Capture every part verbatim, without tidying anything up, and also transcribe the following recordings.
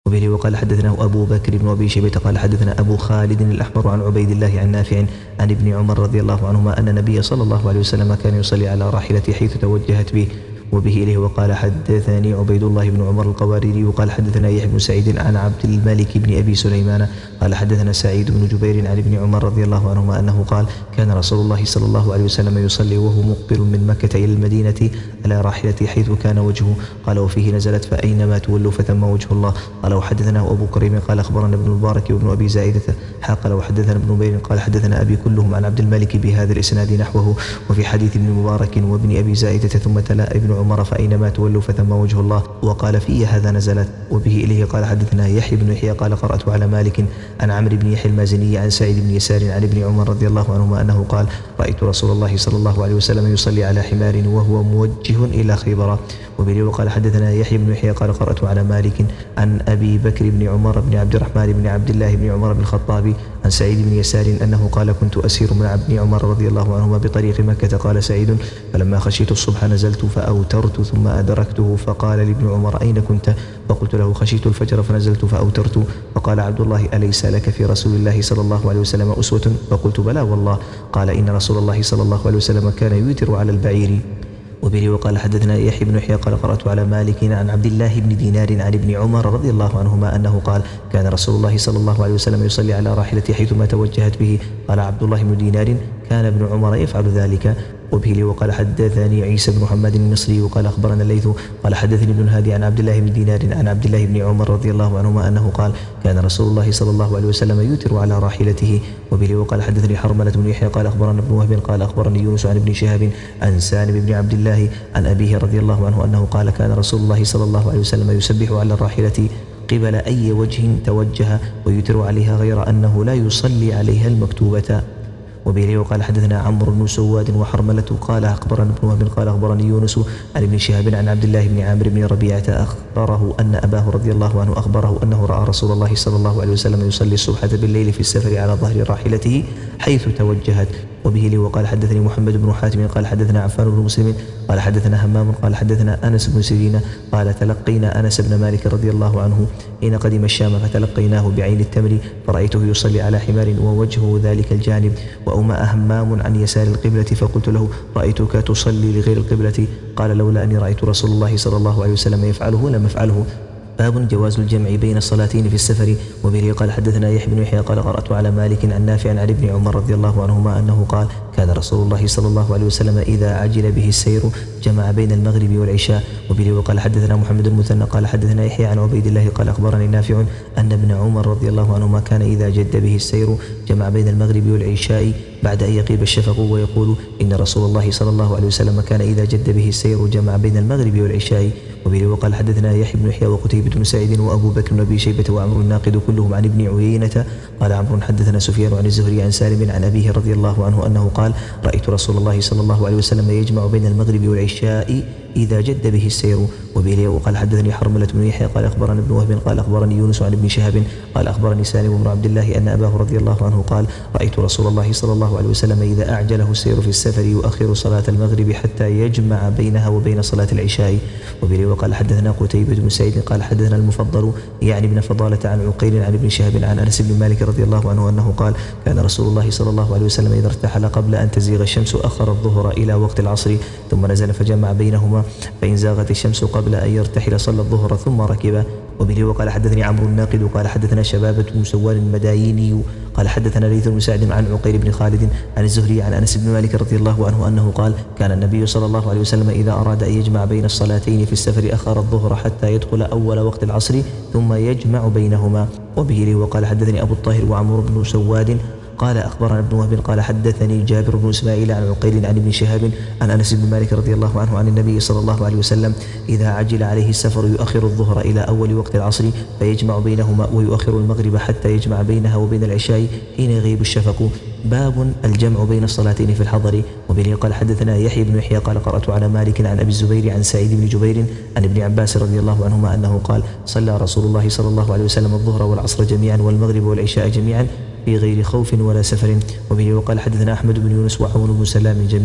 وبه وقال حدثنا أبو بكر بن أبي شيبة قال حدثنا أبو خالد الأحمر عن عبيد الله عن نافع عن ابن عمر رضي الله عنهما أن النبي صلى الله عليه وسلم كان يصلي على راحلته حيث توجهت به. وبه إليه وقال حدثني عبيد الله بن عمر القواريري وقال حدثنا يحيى بن سعيد عن عبد الملك بن أبي سليمان قال حدثنا سعيد بن جبير عن ابن عمر رضي الله عنهما أنه قال كان رسول الله صلى الله عليه وسلم يصلي وهو مقبل من مكة إلى المدينة على راحلته حيث كان وجهه. قال وفيه نزلت فأينما تولوا فثم وجه الله. قال وحدثنا أبو كريم قال أخبرنا ابن المبارك وابن أبي زائدة قال وحدثنا ابن نبير قال حدثنا أبي كلهم عن عبد الملك بهذا الإسناد نحوه. وفي حديث ابن المبارك وابن أبي زائدة ثم تلا ابن عمر فأينما تولوا فثم وجه الله وقال في هذا نزلت. وبه إليه قال حدثنا يحيى بن يحيى قال قرأت على مالك عن عمرو بن يحيى المازني عن سعيد بن يسار عن ابن عمر رضي الله عنهما أنه قال رأيت رسول الله صلى الله عليه وسلم يصلي على حمار وهو موجه إلى خيبر. وبه وقال حدثنا يحيى بن يحيى قال قرأت على مالك عن أبي بكر بن عمر بن عبد الرحمن بن عبد الله بن عمر بن الخطاب عن سعيد بن يسار أنه قال كنت أسير مع ابن عمر رضي الله عنهما بطريق مكة. قال سعيد فلما خشيت الصبح نزلت فأوترت ثم أدركته فقال لابن عمر أين كنت؟ فقلت له خشيت الفجر فنزلت فأوترت. فقال عبد الله أليس لك في رسول الله صلى الله عليه وسلم أسوة؟ فقلت بلى والله. قال إن رسول الله صلى الله عليه وسلم كان يوتر على البعير. وبه وقال حدثنا يحيى بن يحيى قال قرأت على مالك عن عبد الله بن دينار عن ابن عمر رضي الله عنهما أنه قال كان رسول الله صلى الله عليه وسلم يصلي على راحلته حيثما توجهت به. قال عبد الله بن دينار كان ابن عمر يفعل ذلك. وبه وقال حدثني عيسى بن محمد المصري وقال أخبرنا الليث قال حدثني ابن الهادي عن عبد الله بن دينار عن عبد الله بن عمر رضي الله عنهما أنه قال كان رسول الله صلى الله عليه وسلم يوتر على راحلته. وبه وقال حدثني حرملة بن يحيى قال أخبرنا ابن وهب قال أخبرني يونس عن ابن شهاب عن سالم بن عبد الله عن أبيه رضي الله عنه أنه قال كان رسول الله صلى الله عليه وسلم يسبح على الراحلة قبل أي وجه توجه ويوتر عليها غير أنه لا يصلي عليها المكتوبة. وبه وقال حدثنا عمرو بن سواد وحرملة قال أخبرنا ابن وهب قال أخبرني يونس عن ابن شهاب عن عبد الله بن عامر بن ربيعة أخبره أن أباه رضي الله عنه أخبره أنه رأى رسول الله صلى الله عليه وسلم يصلي الصبح بالليل في السفر على ظهر راحلته حيث توجهت. وبه لي وقال حدثني محمد بن حاتم قال حدثنا عفان بن مسلم قال حدثنا همام قال حدثنا أنس بن سيرين قال تلقينا أنس بن مالك رضي الله عنه حين قدم الشام فتلقيناه بعين التمر فرأيته يصلي على حمار ووجهه ذلك الجانب وأومأ همام عن يسار القبلة فقلت له رأيتك تصلي لغير القبلة قال لولا أني رأيت رسول الله صلى الله عليه وسلم يفعله لم أفعله. باب جواز الجمع بين الصلاتين في السفر. وبه قال حدثنا يحيى بن يحيى قال قرأت على مالك عن نافع عن ابن عمر رضي الله عنهما أنه قال كان رسول الله صلى الله عليه وسلم إذا عجل به السير جمع بين المغرب والعشاء. وبه وقال حدثنا محمد المثنى قال حدثنا يحيى عن عبيد الله قال أخبرني نافع أن ابن عمر رضي الله عنهما كان إذا جد به السير جمع بين المغرب والعشاء بعد أن يغيب الشفق ويقول إن رسول الله صلى الله عليه وسلم كان إذا جد به السير جمع بين المغرب والعشاء. وبه وقال حدثنا يحيى بن يحيى وقتيبة بن سعيد وأبو بكر بن أبي شيبة وعمرو الناقد كلهم عن ابن عيينة قال عمرو حدثنا سفيان عن الزهري عن سالم عن أبيه رضي الله عنه أنه قال رأيت رسول الله صلى الله عليه وسلم يجمع بين المغرب والعشاء إذا جد به السير. وبه وقال حدثني حرملة بن يحيى قال أخبرنا ابن وهب قال أخبرني يونس عن ابن شهاب قال أخبرني سالم بن عبد الله أن أباه رضي الله عنه قال رأيت رسول الله صلى الله عليه وسلم إذا أعجله السير في السفر يؤخر صلاة المغرب حتى يجمع بينها وبين صلاة العشاء. وبه وقال حدثنا قتيبة بن سعيد قال حدثنا المفضل يعني ابن فضالة عن عقيل عن ابن شهاب عن أنس بن مالك رضي الله عنه أنه قال كان رسول الله صلى الله عليه وسلم إذا ارتحل قبل أن تزيغ الشمس أخر الظهر إلى وقت العصر ثم نزل فجمع بينهما فإن زاغت الشمس قبل أن يرتحل صلى الظهر ثم ركب. وبه وقال حدثني عمرو الناقد قال حدثنا شبابة بن سوار المدايني قال حدثنا ليث بن سعد عن عقيل بن خالد عن الزهري عن أنس بن مالك رضي الله عنه أنه قال كان النبي صلى الله عليه وسلم إذا أراد أن يجمع بين الصلاتين في السفر أخر الظهر حتى يدخل أول وقت العصر ثم يجمع بينهما. وبه وقال حدثني أبو الطاهر وعمرو بن سواد قال أخبرنا ابن وهب قال حدثني جابر بن إسماعيل عن عقيل عن ابن شهاب عن أنس بن مالك رضي الله عنه عن النبي صلى الله عليه وسلم إذا عجل عليه السفر يؤخر الظهر إلى أول وقت العصر فيجمع بينهما ويؤخر المغرب حتى يجمع بينها وبين العشاء حين يغيب الشفق. باب الجمع بين الصلاتين في الحضر. وبه قال حدثنا يحيى بن يحيى قال قرأت على مالك عن أبي الزبير عن سعيد بن جبير عن ابن عباس رضي الله عنهما أنه قال صلى رسول الله صلى الله عليه وسلم الظهر والعصر جميعا والمغرب والعشاء جميعا في غير خوف ولا سفر. وبه وقال حدثنا أحمد بن يونس وعون بن سلام جميعا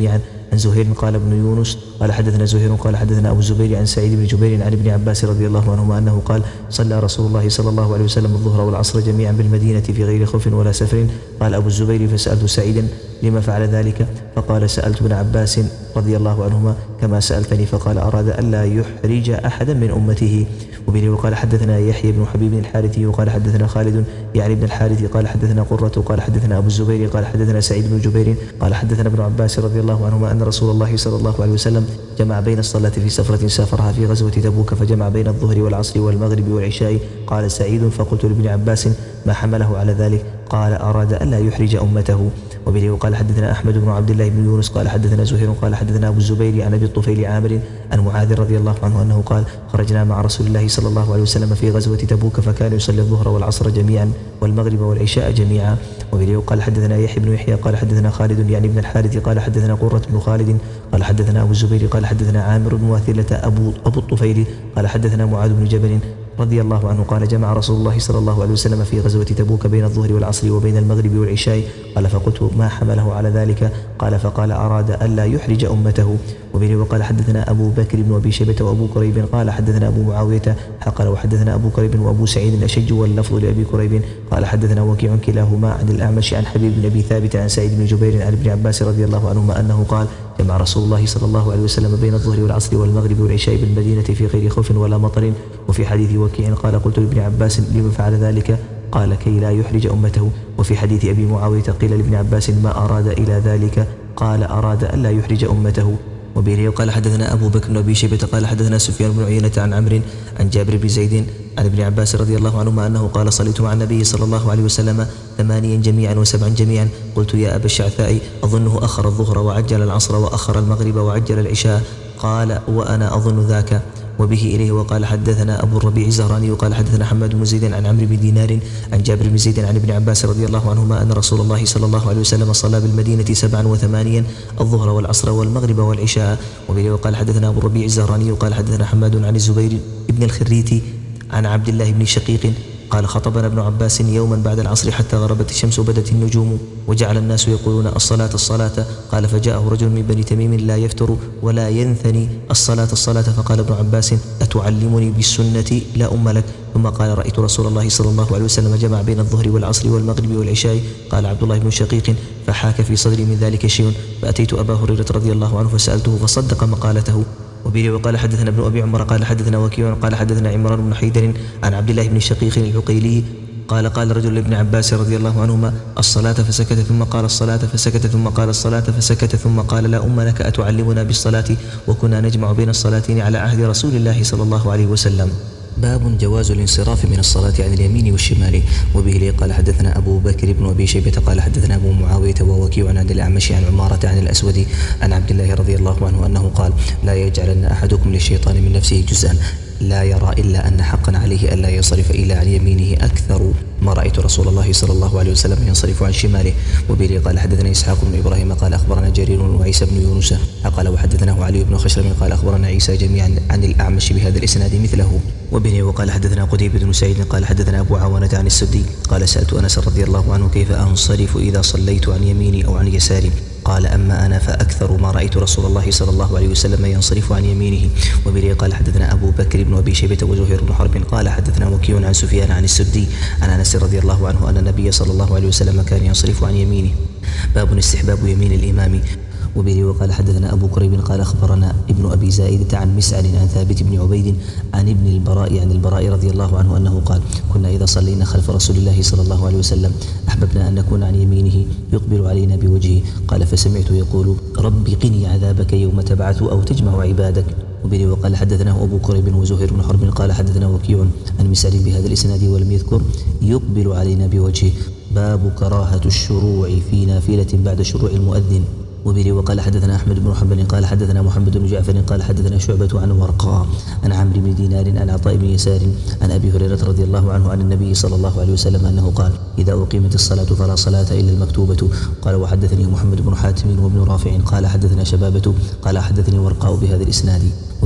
عن زهير قال ابن يونس قال حدثنا زهير قال حدثنا أبو الزبير عن سعيد بن جبير عن ابن عباس رضي الله عنهما أنه قال صلى رسول الله صلى الله عليه وسلم الظهر والعصر جميعا بالمدينة في غير خوف ولا سفر. قال أبو الزبير فسألت سعيدا لما فعل ذلك فقال سألت ابن عباس رضي الله عنهما كما سألتني فقال أراد ألا يحرج أحدا من أمته. وبه وقال حدثنا يحيى بن حبيب الحارثي وقال حدثنا خالد يعني ابن الحارث قال حدثنا قرة قال حدثنا أبو الزبير قال حدثنا سعيد بن جبير قال حدثنا ابن عباس رضي الله عنهما أن رسول الله صلى الله عليه وسلم جمع بين الصلاة في سفرة سافرها في غزوة تبوك فجمع بين الظهر والعصر والمغرب والعشاء. قال سعيد فقلت لابن عباس ما حمله على ذلك قال أراد ألا يحرج أمته. وبه وقال حدثنا أحمد بن عبد الله بن يونس قال حدثنا زهير قال حدثنا أبو الزبير عن أبي الطفيل عامر عن معاذ رضي الله عنه أنه قال خرجنا مع رسول الله صلى الله عليه وسلم في غزوة تبوك فكان يصلي الظهر والعصر جميعا والمغرب والعشاء جميعا. وبه وقال حدثنا يحيى بن يحيى قال حدثنا خالد يعني ابن الحارث قال حدثنا قرة بن خالد قال حدثنا أبو الزبير قال حدثنا عامر بن واثلة أبو, أبو الطفيل قال حدثنا معاذ بن جبل رضي الله عنه قال جمع رسول الله صلى الله عليه وسلم في غزوة تبوك بين الظهر والعصر وبين المغرب والعشاء. قال فقلت ما حمله على ذلك قال فقال أراد ألا يحرج أمته. وبه وقال حدثنا أبو بكر بن أبي شيبة وأبو كريب قال حدثنا أبو معاوية قال وحدثنا أبو كريب وأبو سعيد الأشج واللفظ لأبي كريب قال حدثنا وكيع كلاهما عن الأعمش عن حبيب بن أبي ثابت عن سعيد بن جبير عن ابن عباس رضي الله عنهما أنه قال جمع رسول الله صلى الله عليه وسلم بين الظهر والعصر والمغرب والعشاء بالمدينة في غير خوف ولا مطر. وفي حديث وكيع قال قلت لابن عباس لما فعل ذلك قال كي لا يحرج أمته. وفي حديث أبي معاوية قيل لابن عباس ما أراد إلى ذلك قال أراد ألا يحرج أمته. وبه قال حدثنا أبو بكر بن أبي شيبة قال حدثنا سفيان بن عيينة عن عمرو عن جابر بن زيد عن ابن عباس رضي الله عنهما أنه قال صليت مع النبي صلى الله عليه وسلم ثمانيا جميعا وسبعا جميعا. قلت يا أبا الشعثاء أظنه أخر الظهر وعجل العصر وأخر المغرب وعجل العشاء قال وأنا أظن ذاك. وبه إليه وقال حدثنا أبو الربيع الزهراني وقال حدثنا حماد بن زيد عن عمرو بن دينار عن جابر بن زيد عن ابن عباس رضي الله عنهما أن رسول الله صلى الله عليه وسلم صلى بالمدينة سبعا وثمانيا الظهر والعصر والمغرب والعشاء. وبه وقال حدثنا أبو الربيع الزهراني وقال حدثنا حماد عن الزبير ابن الخريتي عن عبد الله بن شقيق قال خطبنا ابن عباس يوما بعد العصر حتى غربت الشمس وبدت النجوم وجعل الناس يقولون الصلاة الصلاة. قال فجاءه رجل من بني تميم لا يفتر ولا ينثني الصلاة الصلاة فقال ابن عباس أتعلمني بالسنة لا أم لك. ثم قال رأيت رسول الله صلى الله عليه وسلم جمع بين الظهر والعصر والمغرب والعشاء. قال عبد الله بن شقيق فحاك في صدري من ذلك شيء فأتيت أبا هريرة رضي الله عنه فسألته فصدق مقالته. وبه وقال حدثنا ابن أبي عمر قال حدثنا وكيع قال حدثنا عمران بن حيدر عن عبد الله بن شقيق العقيلي قال قال رجل لابن عباس رضي الله عنهما الصلاة فسكت ثم قال الصلاة فسكت ثم قال الصلاة فسكت ثم قال لا أم لك أتعلمنا بالصلاة وكنا نجمع بين الصلاتين على عهد رسول الله صلى الله عليه وسلم. باب جواز الانصراف من الصلاة عن اليمين والشمال. وبه لي قال حدثنا أبو بكر بن أبي شيبة قال حدثنا أبو معاوية ووكيع عن الأعمش عن عمارة عن الأسود عن عبد الله رضي الله عنه أنه قال لا يجعلن أحدكم للشيطان من نفسه جزءا لا يرى إلا أن حقا عليه ألا ينصرف إلا عن يمينه أكثر ما رأيت رسول الله صلى الله عليه وسلم ينصرف عن شماله. وبه قال حدثنا إسحاق بن إبراهيم قال أخبرنا جرير وعيسى بن يونس قال وحدثناه علي بن خشرم قال أخبرنا عيسى جميعا عن الأعمش بهذا الإسناد مثله. وبه وقال حدثنا قتيبة بن سعيد قال حدثنا أبو عوانة عن السدي قال سألت أنس رضي الله عنه كيف أنصرف إذا صليت عن يميني أو عن يساري قال أما أنا فأكثر ما رأيت رسول الله صلى الله عليه وسلم ينصرف عن يمينه. وبه قال حدثنا أبو بكر بن أبي شيبة وزهير بن حرب قال حدثنا وكيع عن سفيان عن السدي عن أنس رضي الله عنه أن النبي صلى الله عليه وسلم كان ينصرف عن يمينه. باب استحباب يمين الإمام. وبه وقال حدثنا أبو كريب قال أخبرنا ابن أبي زائدة عن مسعر عن ثابت بن عبيد عن ابن البراء عن البراء رضي الله عنه أنه قال كنا إذا صلينا خلف رسول الله صلى الله عليه وسلم أحببنا أن نكون عن يمينه يقبل علينا بوجهه قال فسمعت يقول رب قني عذابك يوم تبعث أو تجمع عبادك. وبه وقال حدثناه أبو كريب وزهير بن حرب قال حدثنا وكيع عن مسعر بهذا الإسناد ولم يذكر يقبل علينا بوجهه. باب كراهة الشروع في نافلة بعد شروع المؤذن. وبه وقال حدثنا أحمد بن حنبل قال حدثنا محمد بن جعفر قال حدثنا شعبة عن ورقاء عن عمرو بن دينار عن عطاء بن يسار عن أبي هريرة رضي الله عنه عن النبي صلى الله عليه وسلم أنه قال إذا أقيمت الصلاة فلا صلاة إلا المكتوبة. قال وحدثني محمد بن حاتم وابن رافع قال حدثنا شبابة قال حدثني ورقاء بهذا الإسناد. وبه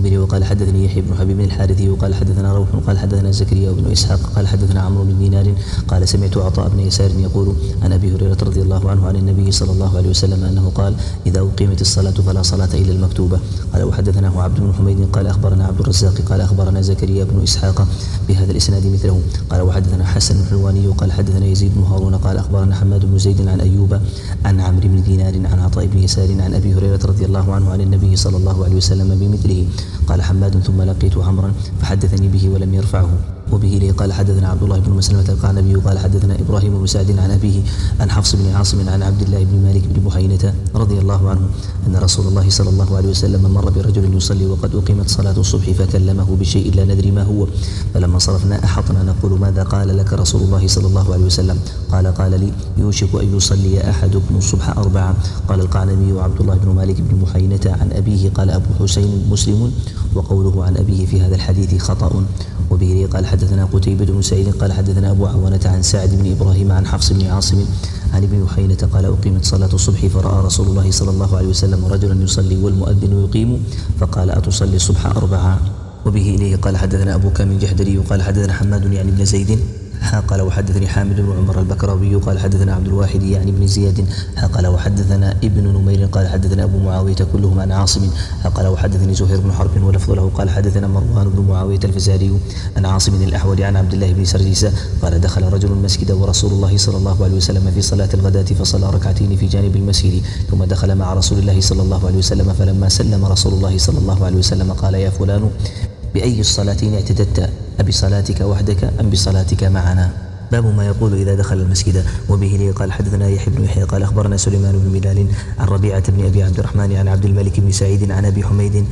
وبه وقال حدثني يحيى بن حبيب الحارثي وقال حدثنا روح قال حدثنا زكريا بن إسحاق قال حدثنا عمرو بن دينار قال سمعت عطاء بن يسار يقول عن أبي هريرة رضي الله عنه عن النبي صلى الله عليه وسلم أنه قال إذا أقيمت الصلاة فلا صلاة إلا المكتوبة. قال وحدثناه عبد بن حميد قال أخبرنا عبد الرزاق قال أخبرنا زكريا بن إسحاق بهذا الإسناد مثله. قال وحدثنا حسن الحلواني قال حدثنا يزيد بن هارون قال أخبرنا حماد بن زيد عن أيوب عن عمرو بن دينار عن عطاء بن يسار عن أبي هريرة رضي الله عنه عن النبي صلى الله عليه وسلم بمثله. قال حماد ثم لقيت عمرا فحدثني به ولم يرفعه. وبه لي قال حدثنا عبد الله بن مسلمة القعنبي قال حدثنا إبراهيم بن سعد عن أبيه عن حفص بن عاصم عن عبد الله بن مالك بن بحينة رضي الله عنه أن رسول الله صلى الله عليه وسلم مر برجل يصلي وقد أقيمت صلاة الصبح فكلمه بشيء لا ندري ما هو، فلما صرفنا أحطنا نقول ماذا قال لك رسول الله صلى الله عليه وسلم؟ قال قال لي يوشك أن يصلي أحدكم الصبح أربعة. قال القعنبي وعبد الله بن مالك بن بحينة عن أبيه قال أبو حسين مسلم وقوله عن أبيه في هذا الحديث خطأ. وبه قال حدثنا قتيبة بن سعيد قال حدثنا أبو عوانة عن سعد بن إبراهيم عن حفص بن عاصم عن ابن بحينة قال أقيمت صلاة الصبح فرأى رسول الله صلى الله عليه وسلم رجلا يصلي والمؤذن يقيم فقال أتصلي الصبح أربعة. وبه إليه قال حدثنا أبو كامل الجحدري قال حدثنا حماد يعني بن زيد قال وحدثني حامد بن عمر البكراوي قال حدثنا عبد الواحد يعني بن زياد قال وحدثنا ابن نمير قال حدثنا أبو معاوية كلهم عن عاصم قال وحدثني زهير بن حرب ولفظ له قال حدثنا مروان بن معاوية الفزاري عن عاصم الأحول عن عبد الله بن سرجس قال دخل رجل المسجد ورسول الله صلى الله عليه وسلم في صلاة الغداة فصلى ركعتين في جانب المسجد ثم دخل مع رسول الله صلى الله عليه وسلم فلما سلم رسول الله صلى الله عليه وسلم قال يا فلان بأي الصلاتين اعتددت أبصلاتك وحدك أم بصلاتك معنا؟ باب ما يقول إذا دخل المسجد. وبه لي قال حدثنا يحيى بن يحيى قال أخبرنا سليمان بن بلال عن ربيعة بن أبي عبد الرحمن عن عبد الملك بن سعيد عن أبي حميد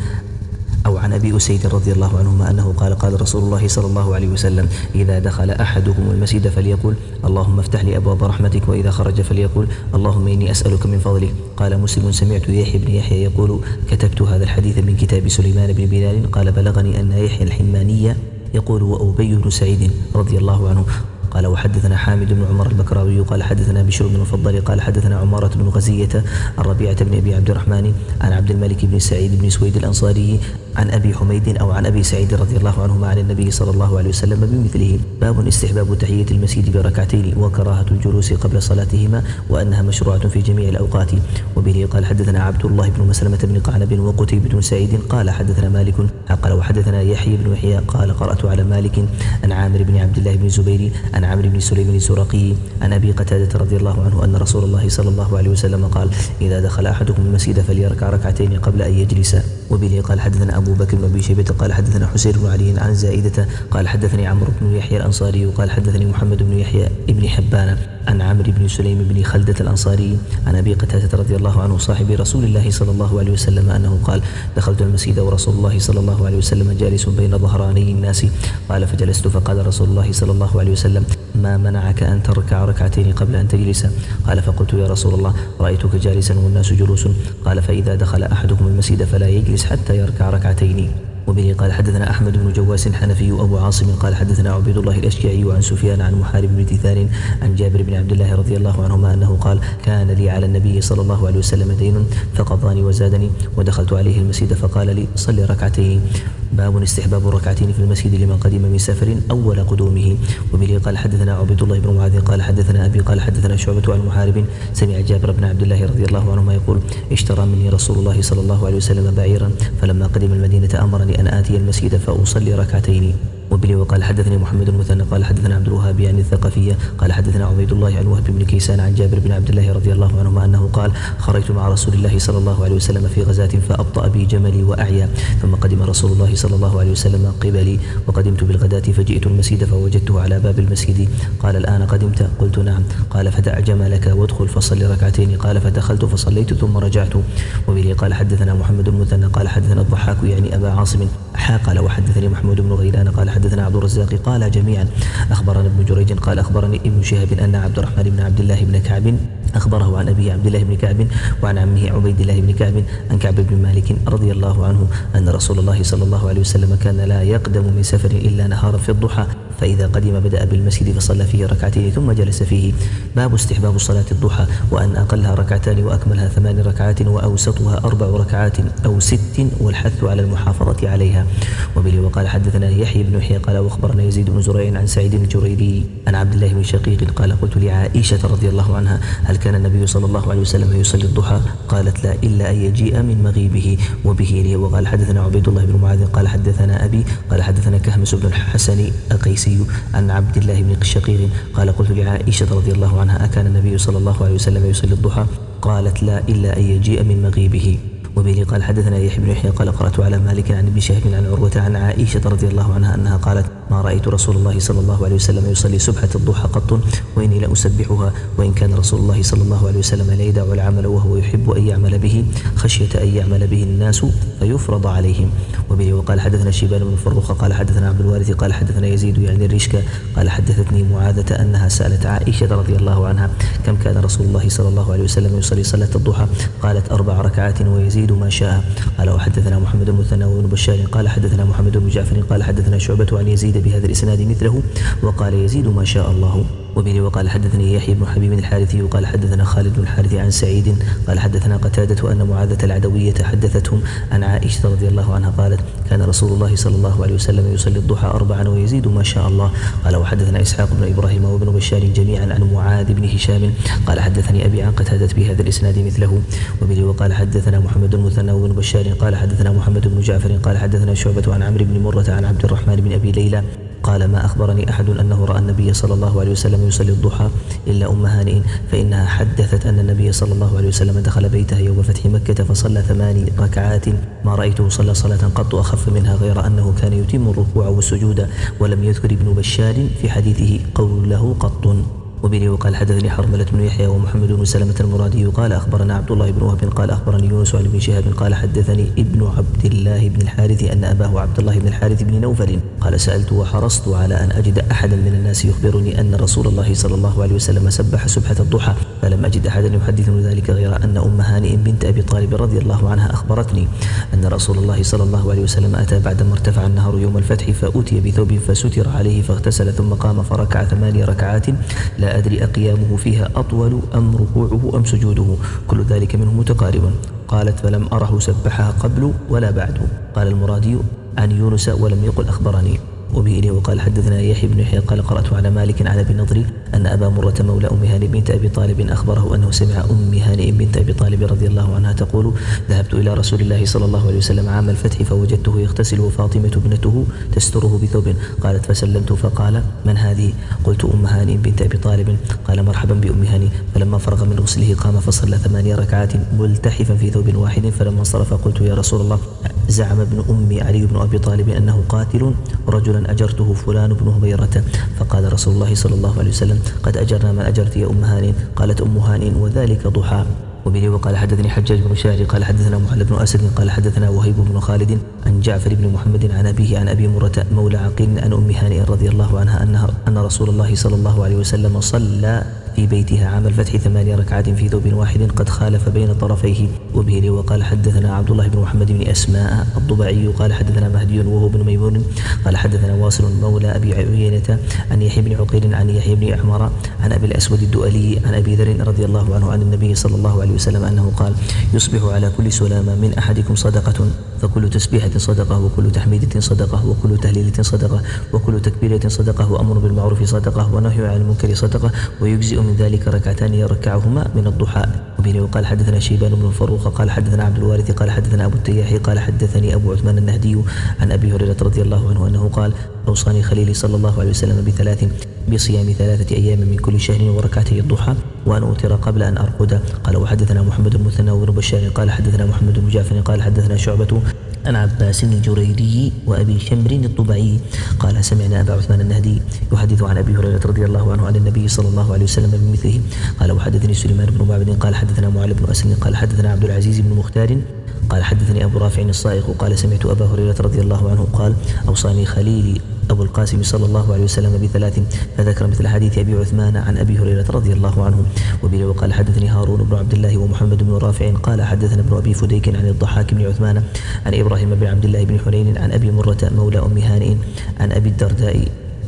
أو عن أبي أسيد رضي الله عنهما أنه قال قال رسول الله صلى الله عليه وسلم إذا دخل أحدكم المسجد فليقول اللهم افتح لي أبواب رحمتك وإذا خرج فليقول اللهم إني أسألك من فضلك. قال مسلم سمعت يحيى بن يحيى يقول كتبت هذا الحديث من كتاب سليمان بن بلال قال بلغني أن يحيى الحماني يقول وأبي بن سعيد رضي الله عنه قال وحدثنا حامد بن عمر البكراوي قال حدثنا بشر بن المفضل قال حدثنا عمارة بن غزية عن ربيعة بن أبي عبد الرحمن عن عبد الملك بن سعيد بن سويد الأنصاري عن أبي حميد أو عن أبي سعيد رضي الله عنهما عن النبي صلى الله عليه وسلم بمثله. باب استحباب تحية المسجد بركعتين وكراهة الجلوس قبل صلاتهما وأنها مشروعة في جميع الأوقات. وبه قال حدثنا عبد الله بن مسلمة بن قعنب وقتيبة بن سعيد قال حدثنا مالك قال وحدثنا يحيى بن يحيى قال قرأت على مالك عن عامر بن عبد الله بن الزبير عن عمرو بن سليم الزرقي عن أبي قتادة رضي الله عنه أن رسول الله صلى الله عليه وسلم قال إذا دخل أحدكم المسجد فليركع ركعتين قبل أن يجلس. وبه قال حدثنا أبو بكر بن أبي شيبة قال حدثنا حسين بن علي عن زائدة قال حدثني عمرو بن يحيى الأنصاري قال حدثني محمد بن يحيى ابن حبان عن عمرو بن سليم بن خلدة الأنصاري عن أبي قتادة رضي الله عنه صاحب رسول الله صلى الله عليه وسلم أنه قال دخلت المسجد ورسول الله صلى الله عليه وسلم جالس بين ظهراني الناس قال فجلست فقال رسول الله صلى الله عليه وسلم ما منعك أن تركع ركعتين قبل أن تجلس؟ قال فقلت يا رسول الله رأيتك جالسا والناس جلوس. قال فإذا دخل أحدكم المسجد فلا يجلس حتى يركع ركعتين. وبه قال حدثنا أحمد بن جواس حنفي أبو عاصم قال حدثنا عبيد الله الأشجعي عن سفيان عن محارب بن تيثان عن جابر بن عبد الله رضي الله عنهما أنه قال كان لي على النبي صلى الله عليه وسلم دين فقضاني وزادني ودخلت عليه المسجد فقال لي صل ركعتين. باب استحباب الركعتين في المسجد لمن قدم من سفر أول قدومه. وبه قال حدثنا عبيد الله بن معاذ قال حدثنا أبي قال حدثنا شعبة عن محارب سمع جابر بن عبد الله رضي الله عنهما يقول اشترى مني رسول الله صلى الله عليه وسلم بعيرا فلما قدم المدينة أمرني أن آتي المسجد فأصلي ركعتين. وبه وقال حدثني محمد المثنى قال حدثنا عبد الوهاب عن الثقفية قال حدثنا عبيد الله عن وهب بن كيسان عن جابر بن عبد الله رضي الله عنهما أنه قال خرجت مع رسول الله صلى الله عليه وسلم في غزاة فأبطأ بي جملي وأعيا ثم قدم رسول الله صلى الله عليه وسلم قبلي وقدمت بالغداة فجئت المسجد فوجدته على باب المسجد. قال الآن قدمت؟ قلت نعم. قال فدع جملك وادخل فصل ركعتين. قال فدخلت فصليت ثم رجعت. وبه قال حدثنا محمد المثنى قال حدثنا الضحاك يعني أبا عاصم قال وحدثني محمود بن غيلان قال حدثنا عبد الرزاق قال جميعا أخبرنا ابن جريج قال أخبرني ابن شهاب أن عبد الرحمن بن عبد الله بن كعب أخبره عن أبي عبد الله بن كعب وعن عمه عبيد الله بن كعب عن كعب بن مالك رضي الله عنه أن رسول الله صلى الله عليه وسلم كان لا يقدم من سفر إلا نهارا في الضحى فإذا قدم بدأ بالمسجد فصلى فيه ركعتين ثم جلس فيه. باب استحباب صلاة الضحى وأن أقلها ركعتان وأكملها ثمان ركعات وأوسطها أربع ركعات أو ست والحث على المحافظة عليها. وبه وقال حدثنا يحيى بن يحيى قال وأخبرنا يزيد بن زريع عن سعيد الجريري عن عبد الله بن شقيق قال قلت لعائشة رضي الله عنها هل كان النبي صلى الله عليه وسلم يصلي الضحى؟ قالت لا إلا أن يجيء من مغيبه. وبه وقال حدثنا عبيد الله بن معاذ قال حدثنا أبي قال حدثنا كهمس بن الحسن القيسي عن عبد الله بن شقيق قال قلت لعائشة رضي الله عنها أكان النبي صلى الله عليه وسلم يصلي الضحى؟ قالت لا إلا أن يجيء من مغيبه. وبه قال حدثنا يحيى بن يحيى قال قرأت على مالك عن ابن شهاب عن عروة عن عائشة رضي الله عنها أنها قالت ما رأيت رسول الله صلى الله عليه وسلم يصلي سبحة الضحى قط وإني لأسبحها وإن كان رسول الله صلى الله عليه وسلم لا يدع العمل وهو يحب أن يعمل به خشية أن يعمل به الناس فيفرض عليهم. وبه وقال حدثنا شيبان بن فروخ قال حدثنا عبد الوارث قال حدثنا يزيد يعني الرشكة قال حدثتني معاذة أنها سألت عائشة رضي الله عنها كم كان رسول الله صلى الله عليه وسلم يصلي صلاة الضحى؟ قالت أربع ركعات ويزيد ما شاء. قال وحدثنا محمد بن مثنى وابن بشار قال حدثنا محمد بن جعفر قال حدثنا شعبة عن يزيد بهذا الإسناد مثله وقال يزيد ما شاء الله. وبه وقال حدثني يحيى بن حبيب الحارثي قال حدثنا خالد بن الحارث عن سعيد قال حدثنا قتادة أن معاذة العدوية حدثتهم عن عائشة رضي الله عنها قالت كان رسول الله صلى الله عليه وسلم يصلي الضحى أربعا ويزيد ما شاء الله. قال وحدثنا إسحاق بن إبراهيم وابن بشار جميعا عن معاذ بن هشام قال حدثني أبي عن قتادة بهذا الإسناد مثله. وبه وقال حدثنا محمد بن مثنى وابن بشار قال حدثنا محمد بن جعفر قال حدثنا شعبة عن عمرو بن مرة عن عبد الرحمن بن أبي ليلى قال ما أخبرني أحد أنه رأى النبي صلى الله عليه وسلم يصلي الضحى إلا أم هانئ فإنها حدثت أن النبي صلى الله عليه وسلم دخل بيتها يوم فتح مكة فصلى ثماني ركعات ما رأيته صلى صلاة قط أخف منها غير أنه كان يتم الركوع والسجود ولم يذكر ابن بشار في حديثه قوله قط. وبه وقال حدثني حرملة بن يحيى ومحمد بن سلمة المرادي قال أخبرنا عبد الله بن وهب قال أخبرني يونس عن ابن شهاب قال حدثني ابن عبد الله بن الحارث أن أباه عبد الله بن الحارث بن نوفل قال سألت وحرصت على أن أجد أحدا من الناس يخبرني أن رسول الله صلى الله عليه وسلم سبح سبحة الضحى فلم أجد أحدا يحدثني ذلك غير أن أم هانئ بنت أبي طالب رضي الله عنها أخبرتني أن رسول الله صلى الله عليه وسلم أتى بعدما ارتفع النهار يوم الفتح فأتي بثوب فستر عليه فاغتسل ثم قام فركع ثماني ركعات لا أدري أقيامه فيها أطول أم ركوعه أم سجوده كل ذلك منه متقارب. قالت فلم أره سبحها قبل ولا بعد. قال المرادي عن يونس ولم يقل أخبرني. وبه إليه وقال حدثنا يحيى بن يحيى قال قرأت على مالك عن أبي النضر أن أبا مرة مولى أم هانئ بنت أبي طالب أخبره أنه سمع أم هانئ بنت أبي طالب رضي الله عنها تقول ذهبت إلى رسول الله صلى الله عليه وسلم عام الفتح فوجدته يغتسل وفاطمة ابنته تستره بثوب قالت فسلمت فقال من هذه؟ قلت أم هانئ بنت أبي طالب قال مرحبا بأم هانئ. فلما فرغ من غسله قام فصلى ثمانية ركعات ملتحفا في ثوب واحد فلما انصرف قلت يا رسول الله زعم ابن أمي علي بن أبي طالب أنه قاتل رجلا أجرته فلان بن هبيرة فقال رسول الله صلى الله عليه وسلم قد أجرنا من أجرت يا أم هانئ. قالت أم هانئ وذلك ضحى. وبه وقال حدثني حجاج بن شاعر قال حدثنا محل بن أسد قال حدثنا وهيب بن خالد عن جعفر بن محمد عن أبيه عن أبي مرة مولى عقيل عن أم هانئ رضي الله عنها أنها أن رسول الله صلى الله عليه وسلم صلى في بيتها عام الفتح ثماني ركعات في ثوب واحد قد خالف بين طرفيه. وبه وقال حدثنا عبد الله بن محمد بن أسماء الضبعي قال حدثنا مهدي وهو بن ميمون قال حدثنا واصل مولى أبي عيينة عن يحيى بن عقيل عن يحيى بن أحمر عن أبي الأسود الدؤلي عن أبي ذر رضي الله عنه عن النبي صلى الله عليه وسلم أنه قال يصبح على كل سلامة من أحدكم صدقة فكل تسبيحة صدقة وكل تحميدة صدقة وكل تهليلة صدقة وكل تكبيرة صدقة وأمر بالمعروف صدقة ونهي عن المنكر صدقة ويجزئ من ذلك ركعتان يركعهما من الضحى. وبه وقال حدثنا شيبان بن فروخ قال حدثنا عبد الوارث قال حدثنا أبو التياحي قال حدثني أبو عثمان النهدي عن أبي هريرة رضي الله عنه أنه قال أوصاني خليلي صلى الله عليه وسلم بثلاث بصيام ثلاثة أيام من كل شهر وركعتي الضحى وأن أوتر قبل أن أرقد. قال وحدثنا محمد بن مثنى وابن بشار قال حدثنا محمد بن جعفر قال حدثنا شعبة عن عباس الجريري وأبي شمر الطبعي قال سمعنا أبا عثمان النهدي يحدث عن أبي هريرة رضي الله عنه عن النبي صلى الله عليه وسلم بمثله. قال وحدثني سليمان بن معبد قال حدثنا معل بن أسلم قال حدثنا عبد العزيز بن مختار قال حدثني أبو رافع الصائغ قال سمعت أبا هريرة رضي الله عنه قال أوصاني خليلي أبو القاسم صلى الله عليه وسلم بثلاث فذكر مثل حديث أبي عثمان عن أبي هريرة رضي الله عنه. وبه وقال حدثني هارون بن عبد الله ومحمد بن رافع قال حدثنا ابن أبي فديك عن الضحاك بن عثمان عن إبراهيم بن عبد الله بن حنين عن أبي مرة مولى أم هانئ عن أبي الدرداء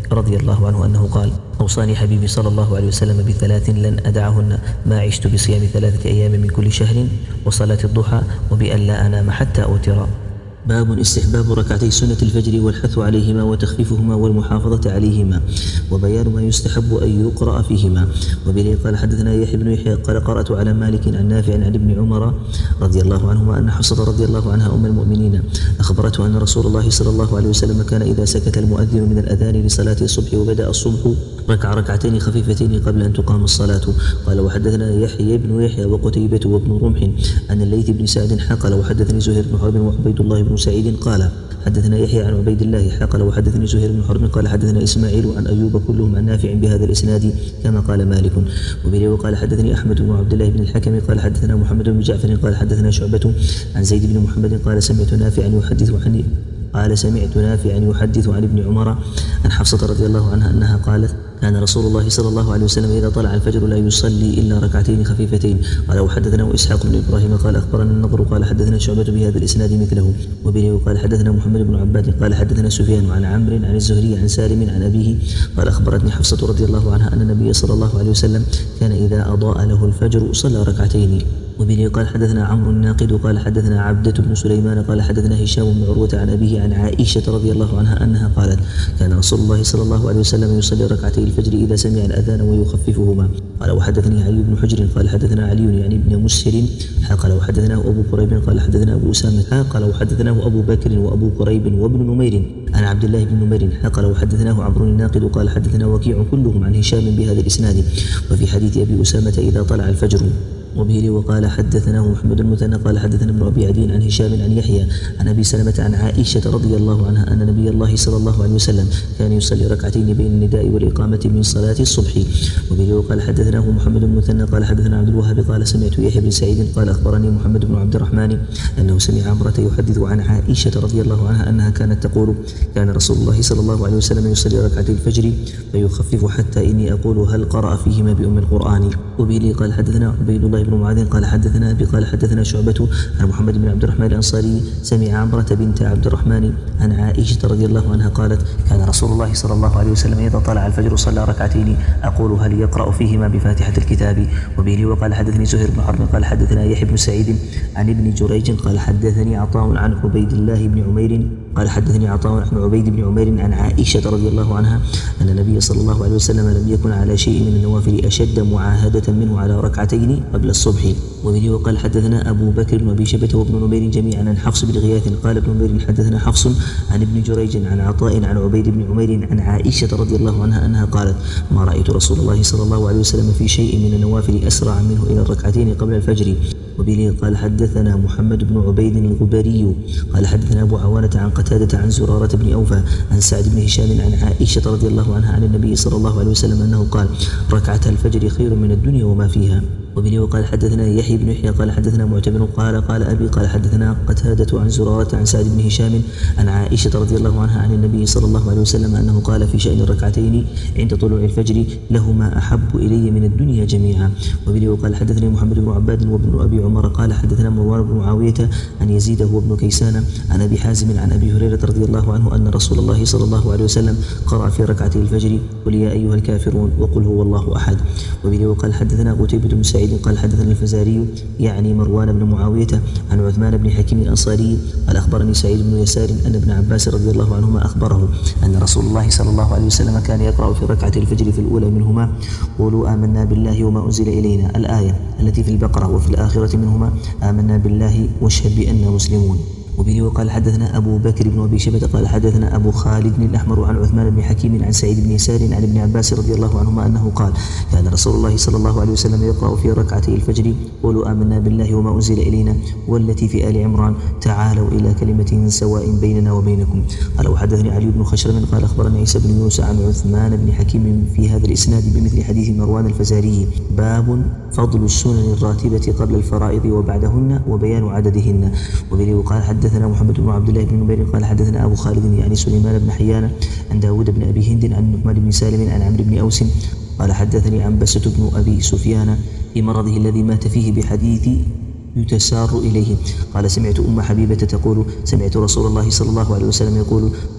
رضي الله عنه أنه قال: أوصاني حبيبي صلى الله عليه وسلم بثلاث لن أدعهن ما عشت بصيام ثلاثة أيام من كل شهر وصلاة الضحى وبأن لا أنام حتى أوتر. باب استحباب ركعتي سنة الفجر والحث عليهما وتخفيفهما والمحافظة عليهما وبيان ما يستحب أن يقرأ فيهما. وبه قال حدثنا يحيى بن يحيى قال قرأت على مالك عن نافع عن ابن عمر رضي الله عنهما أن حفصة رضي الله عنها أم المؤمنين أخبرته أن رسول الله صلى الله عليه وسلم كان إذا سكت المؤذن من الأذان لصلاة الصبح وبدأ الصبح ركع ركعتين خفيفتين قبل أن تقام الصلاة. قال وحدثنا يحيى بن يحيى وقتيبة وابن رمح عن الليث بن سعد حقل وحدثني زهير بن حرب وعبيد الله بن سعيد قال حدثنا يحيى عن عبيد الله حقل وحدثني زهير بن حرب قال حدثنا إسماعيل عن أيوب كلهم عن نافع بهذا الإسناد كما قال مالك. وبه وقال حدثني أحمد بن عبد الله بن الحكم قال حدثنا محمد بن جعفر قال حدثنا شعبة عن زيد بن محمد قال سمعت نافعا يحدث عن قال سمعت نافعا يحدث عن ابن عمر عن حفصة رضي الله عنها أنها قالت كان رسول الله صلى الله عليه وسلم إذا طلع الفجر لا يصلي إلا ركعتين خفيفتين. قال وحدثنا إسحاق بن إبراهيم قال أخبرنا النضر قال حدثنا شعبة بهذا الإسناد مثله. وبه قال حدثنا محمد بن عباد قال حدثنا سفيان عن عمرو عن الزهري عن سالم عن أبيه قال أخبرتني حفصة رضي الله عنها أن النبي صلى الله عليه وسلم كان إذا أضاء له الفجر صلى ركعتين. وبه قال حدثنا عمرو الناقد قال حدثنا عبدة بن سليمان قال حدثنا هشام بن عروة عن أبيه عن عائشة رضي الله عنها أنها قالت كان رسول الله صلى الله عليه وسلم يصلي ركعتي الفجر إذا سمع الأذان ويخففهما. قال وحدثني علي بن حجر قال حدثنا علي يعني ابن مسهر قال وحدثناه أبو قريب قال حدثنا أبو أسامة قال وحدثناه أبو بكر وأبو قريب وابن نمير عن عبد الله بن نمير قال وحدثناه عمرو الناقد قال حدثنا وكيع كلهم عن هشام بهذا الإسناد. وفي حديث أبي أسامة إذا طلع الفجر. وبه وقال حدثناه محمد المثنى قال حدثنا ابن أبي عدي عن هشام عن يحيى عن أبي سلمة عن عائشة رضي الله عنها أن نبي الله صلى الله عليه وسلم كان يصلي ركعتين بين النداء والإقامة من صلاة الصبح. وبه وقال حدثناه محمد المثنى قال حدثنا عبد الوهاب قال سمعت يحيى بن سعيد قال أخبرني محمد بن عبد الرحمن أنه سمع عمرة يحدث عن عائشة رضي الله عنها أنها كانت تقول كان رسول الله صلى الله عليه وسلم يصلي ركعتي الفجر فيخفف حتى إني أقول هل قرأ فيهما بأم القرآن. وبه قال حدثنا عبيد الله بن معاذ قال حدثنا أبي قال حدثنا شعبة عن محمد بن عبد الرحمن الأنصاري سمع عمرة بنت عبد الرحمن عن عائشة رضي الله عنها قالت كان رسول الله صلى الله عليه وسلم إذا طلع الفجر صلى ركعتين أقول هل يقرأ فيهما بفاتحة الكتاب. وبه وقال حدثني زهير بن حرب قال حدثنا يحيى بن سعيد عن ابن جريج قال حدثني عطاء عن عبيد الله بن عمير قال حدثني عطاء عن عبيد بن عمير عن عائشة رضي الله عنها أن النبي صلى الله عليه وسلم لم يكن على شيء من النوافل أشد معاهدة منه على ركعتين قبل الصبح. وبه وقال حدثنا أبو بكر وأبي شيبة وابن نمير جميعا عن حفص بن غياث قال ابن نمير حدثنا حفص عن ابن جريج عن عطاء عن عبيد بن عمير عن عائشة رضي الله عنها أنها قالت ما رأيت رسول الله صلى الله عليه وسلم في شيء من النوافل أسرع منه إلى الركعتين قبل الفجر. وبه قال حدثنا محمد بن عبيد الغبري قال حدثنا أبو عوانة عن قتادة عن زرارة بن أوفى عن سعد بن هشام عن عائشة رضي الله عنها عن النبي صلى الله عليه وسلم أنه قال ركعتا الفجر خير من الدنيا وما فيها. وبه وقال حدثنا يحيى بن يحيى قال حدثنا معتمر قال قال أبي قال حدثنا قتادة عن زرارة عن سعد بن هشام عن عائشة رضي الله عنها عن النبي صلى الله عليه وسلم أنه قال في شأن الركعتين عند طلوع الفجر لهما أحب إلي من الدنيا جميعا. وبه وقال حدثني محمد بن عباد وابن أبي عمر قال حدثنا مروان بن معاوية عن يزيد هو ابن كيسان عن أبي حازم عن أبي هريرة رضي الله عنه أن رسول الله صلى الله عليه وسلم قرأ في ركعتي الفجر قل يا أيها الكافرون وقل هو الله أحد. وبه وقال حدثنا قتيبة بن سعيد قال حدثنا الفزاري يعني مروان بن معاوية عن عثمان بن حكيم الأنصاري قال أخبرني سعيد بن يسار أن ابن عباس رضي الله عنهما أخبره أن رسول الله صلى الله عليه وسلم كان يقرأ في ركعة الفجر في الأولى منهما قولوا آمنا بالله وما أنزل إلينا الآية التي في البقرة وفي الآخرة منهما آمنا بالله واشهد بأننا مسلمون. وبه وقال حدثنا أبو بكر بن أبي شيبة قال حدثنا أبو خالد الأحمر عن عثمان بن حكيم عن سعيد بن يسار عن ابن عباس رضي الله عنهما أنه قال كان رسول الله صلى الله عليه وسلم يقرأ في ركعتي الفجر قولوا آمنا بالله وما أنزل إلينا والتي في آل عمران تعالوا إلى كلمة سواء بيننا وبينكم. قال وحدثني علي بن خشرم قال أخبرنا عيسى بن يونس عن عثمان بن حكيم في هذا الإسناد بمثل حديث مروان الفزاري باب فضل السنن الراتبة قبل الفرائض وبعدهن وبيان عددهن. وبه وقال حدثنا محمد بن عبد الله بن نمير قال حدثنا أبو خالد يعني سليمان بن حيان عن داود بن أبي هند عن نعمان بن سالم عن عمرو بن أوس قال حدثني عنبسة بن أبي سفيان في مرضه الذي مات فيه بحديث يتسار إليه قال سمعت أم حبيبة تقول سمعت رسول الله صلى الله عليه وسلم يقول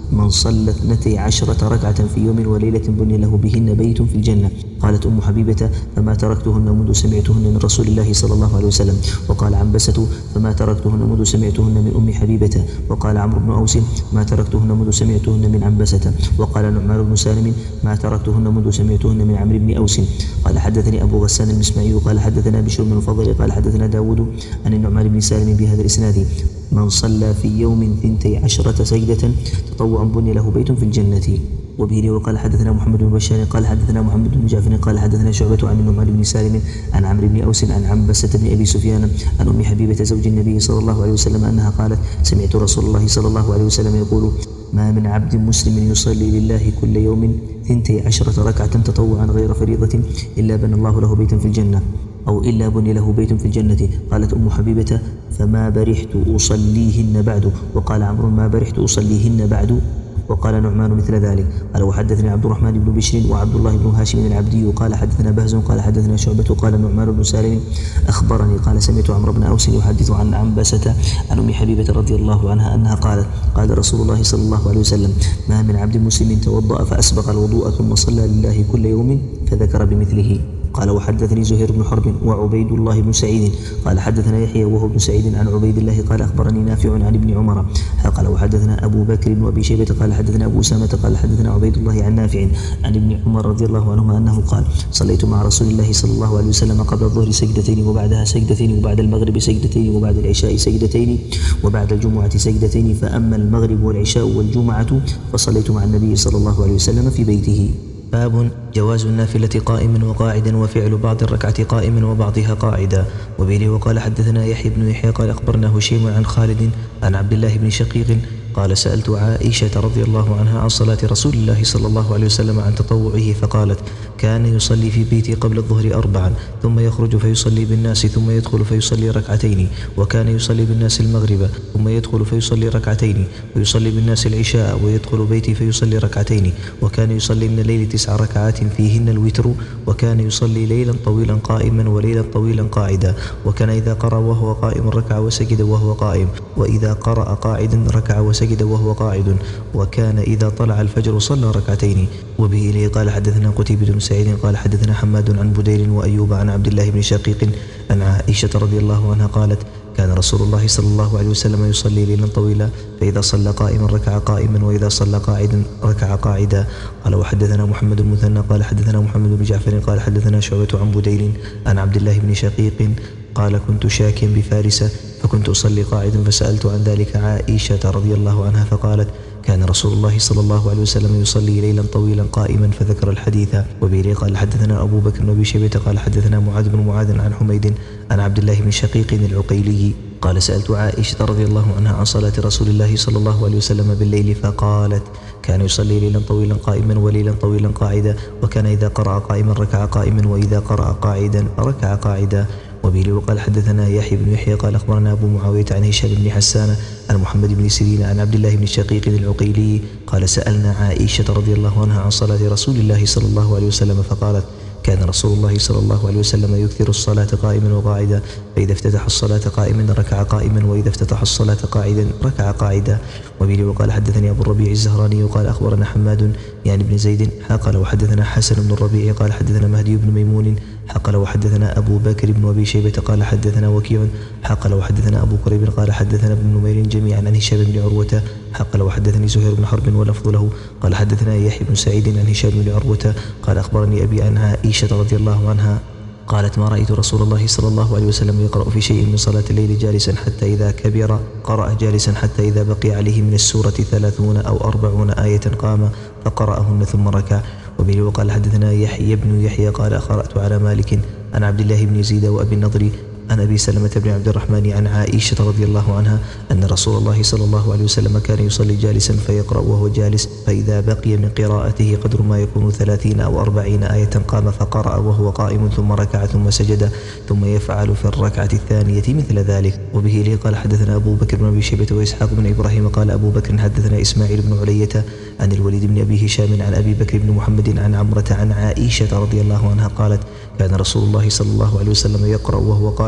من صلى اثنتي عشرة ركعة في يوم وليلة بني له بهن بيت في الجنة. قالت أم حبيبة فما تركتهن منذ سمعتهن من رسول الله صلى الله عليه وسلم. وقال عنبسة فما تركتهن منذ سمعتهن من أم حبيبة. وقال عمرو بن أوس ما تركتهن منذ سمعتهن من عنبسة. وقال نعمان بن سالم ما تركتهن منذ سمعتهن من عمرو بن أوس. قال حدثني أبو غسان المسمعي قال حدثنا بشر بن الفضل قال حدثنا داود عن النعمان بن سالم بهذا الإسناد من صلى في يوم ثنتي عشرة سجدة تطوعا بني له بيت في الجنة. وبه وقال حدثنا محمد بن بشار قال حدثنا محمد بن جعفر قال حدثنا شعبة عن النعمان بن سالم عن عمرو بن أوس عن عنبسة بن أبي سفيان عن أم حبيبة زوج النبي صلى الله عليه وسلم أنها قالت سمعت رسول الله صلى الله عليه وسلم يقول ما من عبد مسلم يصلي لله كل يوم ثنتي عشرة ركعة تطوعا غير فريضة إلا بنى الله له بيتا في الجنة أو إلا بني له بيت في الجنة. قالت أم حبيبة فما برحت أصليهن بعد. وقال عمرو ما برحت أصليهن بعد. وقال نعمان مثل ذلك. قال وحدثني عبد الرحمن بن بشر وعبد الله بن هاشم العبدي قال حدثنا بهز قال حدثنا شعبة قال نعمان بن سالم أخبرني قال سمعت عمرو بن أوس يحدث عن عنبسة عن أم حبيبة رضي الله عنها أنها قالت قال رسول الله صلى الله عليه وسلم ما من عبد مسلم توضأ فأسبغ الوضوء ثم صلى لله كل يوم فذكر بمثله. قال وحدثني زهير بن حرب وعبيد الله بن سعيد قال حدثنا يحيى وهو بن سعيد عن عبيد الله قال أخبرني نافع عن ابن عمر قال وحدثنا أبو بكر بن أبي شيبة قال حدثنا أبو أسامة قال حدثنا عبيد الله عن نافع عن ابن عمر رضي الله عنهما أنه قال صليت مع رسول الله صلى الله عليه وسلم قبل الظهر سجدتين وبعدها سجدتين وبعد المغرب سجدتين وبعد العشاء سجدتين وبعد الجمعة سجدتين فأما المغرب والعشاء والجمعة فصليت مع النبي صلى الله عليه وسلم في بيته. باب جواز النافلة قائم وقاعدا وفعل بعض الركعة قائم وبعضها قاعدا. وبه وقال حدثنا يحيى بن يحيى قال أخبرنا هشيم عن خالد عن عبد الله بن شقيق قال سألت عائشة رضي الله عنها عن صلاة رسول الله صلى الله عليه وسلم عن تطوعه فقالت كان يصلي في بيتي قبل الظهر أربعا ثم يخرج فيصلي بالناس ثم يدخل فيصلي ركعتين وكان يصلي بالناس المغرب ثم يدخل فيصلي ركعتين ويصلي بالناس العشاء ويدخل بيتي فيصلي ركعتين وكان يصلي من الليل تسع ركعات فيهن الوتر وكان يصلي ليلا طويلا قائما وليلا طويلا قاعدا وكان إذا قرأ وهو قائم ركع وسجد وهو قائم وإذا قرأ قاعدا ركع وسجد وهو قاعد وكان إذا طلع الفجر صلى ركعتين. وبه إليه قال حدثنا قتيبة بن سعيد قال حدثنا حماد عن بدير وأيوب عن عبد الله بن شقيق عن عائشة رضي الله عنها قالت كان رسول الله صلى الله عليه وسلم يصلي ليلا طويلا فإذا صلى قائما ركع قائما وإذا صلى قاعدا ركع قاعدا. قال وحدثنا محمد المثنى قال حدثنا محمد بن جعفر قال حدثنا شعبة عن بدير عن عبد الله بن شقيق قال كنت شاكيا بفارس فكنت أصلي قاعدا فسألت عن ذلك عائشة رضي الله عنها فقالت كان رسول الله صلى الله عليه وسلم يصلي ليلا طويلا قائما فذكر الحديث. وبه قال حدثنا أبو بكر بن أبي شيبة قال حدثنا معاذ بن معاذ عن حميد عن عبد الله بن شقيق العقيلي قال سألت عائشة رضي الله عنها عن صلاة رسول الله صلى الله عليه وسلم بالليل فقالت كان يصلي ليلا طويلا قائما وليلا طويلا قاعدا وكان إذا قرأ قائما ركع قائما وإذا قرأ قاعدا ركع قاعدا. وبه وقال حدثنا يحيى بن يحيى قال أخبرنا أبو معاوية عن هشام بن حسان عن محمد بن سيرين عن عبد الله بن شقيق العقيلي قال سألنا عائشة رضي الله عنها عن صلاة رسول الله صلى الله عليه وسلم فقالت كان رسول الله صلى الله عليه وسلم يكثر الصلاة قائما وقاعدا فإذا افتتح الصلاة قائما ركع قائما وإذا افتتح الصلاة قاعدا ركع قاعدا. وبه وقال حدثني أبو الربيع الزهراني قال أخبرنا حماد يعني بن زيد قال وحدثنا حسن بن الربيع قال حدثنا مهدي بن ميمون قال وحدثنا أبو بكر بن أبي شيبة قال حدثنا وكيع قال وحدثنا أبو قريب قال حدثنا ابن نمير جميعا عن هشام بن عروة قال وحدثني زهير بن حرب ولفظ له قال حدثنا يحيى بن سعيد عن هشام بن عروة قال أخبرني أبي عن عائشة رضي الله عنها قالت ما رأيت رسول الله صلى الله عليه وسلم يقرأ في شيء من صلاة الليل جالسا حتى إذا كبر قرأ جالسا حتى إذا بقي عليه من السورة ثلاثون أو أربعون آية قام فقرأهن ثم ركع. وبه وقال حدثنا يحيى بن يحيى قال قرأت على مالك عن عبد الله بن يزيد وأبي النضر عن أبي سلمة بن عبد الرحمن عن عائشة رضي الله عنها أن رسول الله صلى الله عليه وسلم كان يصلي جالسا فيقرأ وهو جالس فإذا بقي من قراءته قدر ما يكون ثلاثين أو أربعين آية قام فقرأ وهو قائم ثم ركع ثم سجد ثم يفعل في الركعة الثانية مثل ذلك. وبه لي قال حدثنا أبو بكر بن أبي شيبة وإسحاق بن إبراهيم قال أبو بكر حدثنا إسماعيل بن علية عن الوليد بن أبي هشام عن أبي بكر بن محمد عن عمرة عن عائشة رضي الله عنها قالت كان رسول الله صلى الله عليه وسلم يقرأ وهو قائم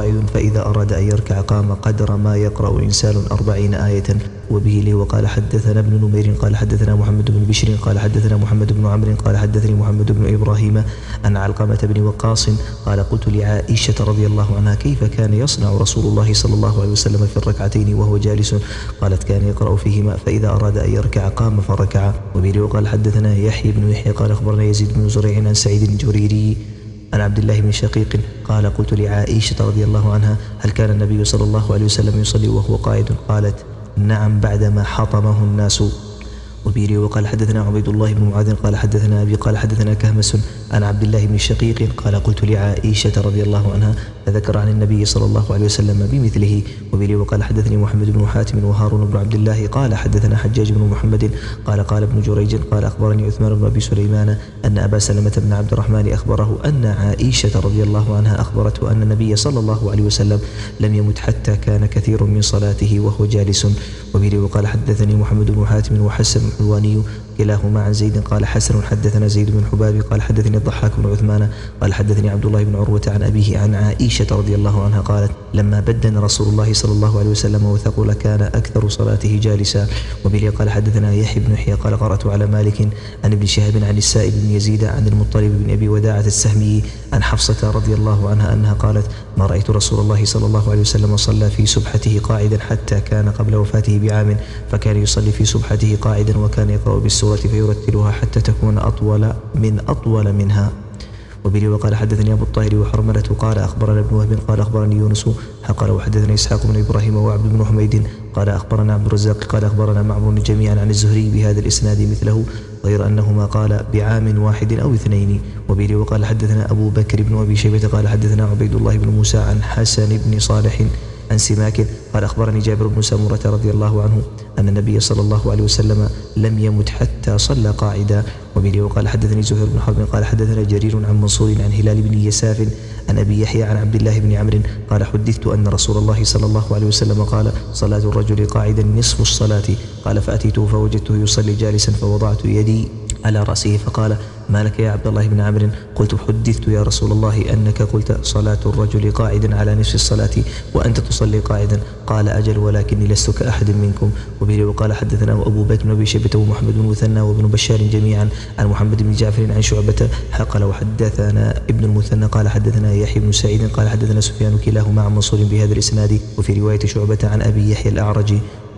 قاعد فإذا أراد أن يركع قام قدر ما يقرأ إنسان أربعين آية. وبه لي وقال حدثنا ابن نمير قال حدثنا محمد بن بشر قال حدثنا محمد بن عمرو قال حدثني محمد بن إبراهيم أن علقمة بن وقاص قال قلت لعائشة رضي الله عنها كيف كان يصنع رسول الله صلى الله عليه وسلم في الركعتين وهو جالس؟ قالت كان يقرأ فيهما فإذا أراد أن يركع قام فركع. وبه لي وقال حدثنا يحيى بن يحيى قال أخبرنا يزيد بن زريع عن سعيد الجريري عن عبد الله بن شقيق قال قلت لعائشة رضي الله عنها هل كان النبي صلى الله عليه وسلم يصلي وهو قاعد؟ قالت نعم بعدما حطمه الناس. وبيري وقال حدثنا عبيد الله بن معاذ قال حدثنا أبي قال حدثنا كهمس عن عبد الله بن شقيق قال قلت لعائشة رضي الله عنها فذكر عن النبي صلى الله عليه وسلم بمثله. وبيري وقال حدثني محمد بن حاتم وهارون بن عبد الله قال حدثنا حجاج بن محمد قال قال ابن جريج قال أخبرني عثمان بن أبي سليمان أن أبا سلمة بن عبد الرحمن أخبره أن عائشة رضي الله عنها أخبرته أن النبي صلى الله عليه وسلم لم يمت حتى كان كثير من صلاته وهو جالس. وبيري وقال حدثني محمد بن حاتم وحسن الحلواني كلاهما عن زيد قال حسن حدثنا زيد بن حباب قال حدثني الضحاك بن عثمان قال حدثني عبد الله بن عروة عن أبيه عن عائشة رضي الله عنها قالت لما بدن رسول الله صلى الله عليه وسلم وثقل كان أكثر صلاته جالسا. وبه قال حدثنا يحيى بن يحيى قال قرأت على مالك عن ابن شهاب عن السائب بن يزيد عن المطلب بن أبي وداعة السهمي عن حفصة رضي الله عنها أنها قالت ما رأيت رسول الله صلى الله عليه وسلم صلى في سبحته قاعدا حتى كان قبل وفاته بعام فكان يصلي في سبحته قاعدا وكان يقرأ بالسورة فيرتلها حتى تكون أطول من أطول منها. وبه وقال حدثني أبو الطاهر وحرملة قال أخبرنا ابن وهب قال أخبرني يونس قال وحدثني إسحاق بن إبراهيم وعبد بن حميد قال أخبرنا عبد الرزاق قال أخبرنا معمر جميعا عن الزهري بهذا الإسناد مثله غير أنهما قال بعام واحد أو اثنين. وبه وقال حدثنا أبو بكر بن أبي شيبة قال حدثنا عبيد الله بن موسى عن حسن بن صالح عن سماك قال أخبرني جابر بن سمرة رضي الله عنه أن النبي صلى الله عليه وسلم لم يمت حتى صلى قاعدا. وبه وقال حدثني زهير بن حرب قال حدثنا جرير عن منصور عن هلال بن يساف عن أبي يحيى عن عبد الله بن عمرو قال حدثت أن رسول الله صلى الله عليه وسلم قال صلاة الرجل قاعدا نصف الصلاة قال فأتيته فوجدته يصلي جالسا فوضعت يدي على رأسه فقال ما لك يا عبد الله بن عمرو؟ قلت حدثت يا رسول الله أنك قلت صلاة الرجل قاعدا على نصف الصلاة وأنت تصلي قاعدا قال أجل ولكني لست كأحد منكم. وبه وقال حدثنا أبو بكر بن أبي شيبة ومحمد بن مثنى وابن بشار جميعا عن محمد بن جعفر عن شعبة قال وحدثنا ابن المثنى قال حدثنا يحيى بن سعيد قال حدثنا سفيان كلاهما عن منصور بهذا الإسناد. وفي رواية شعبة عن أبي يحيى الأعرج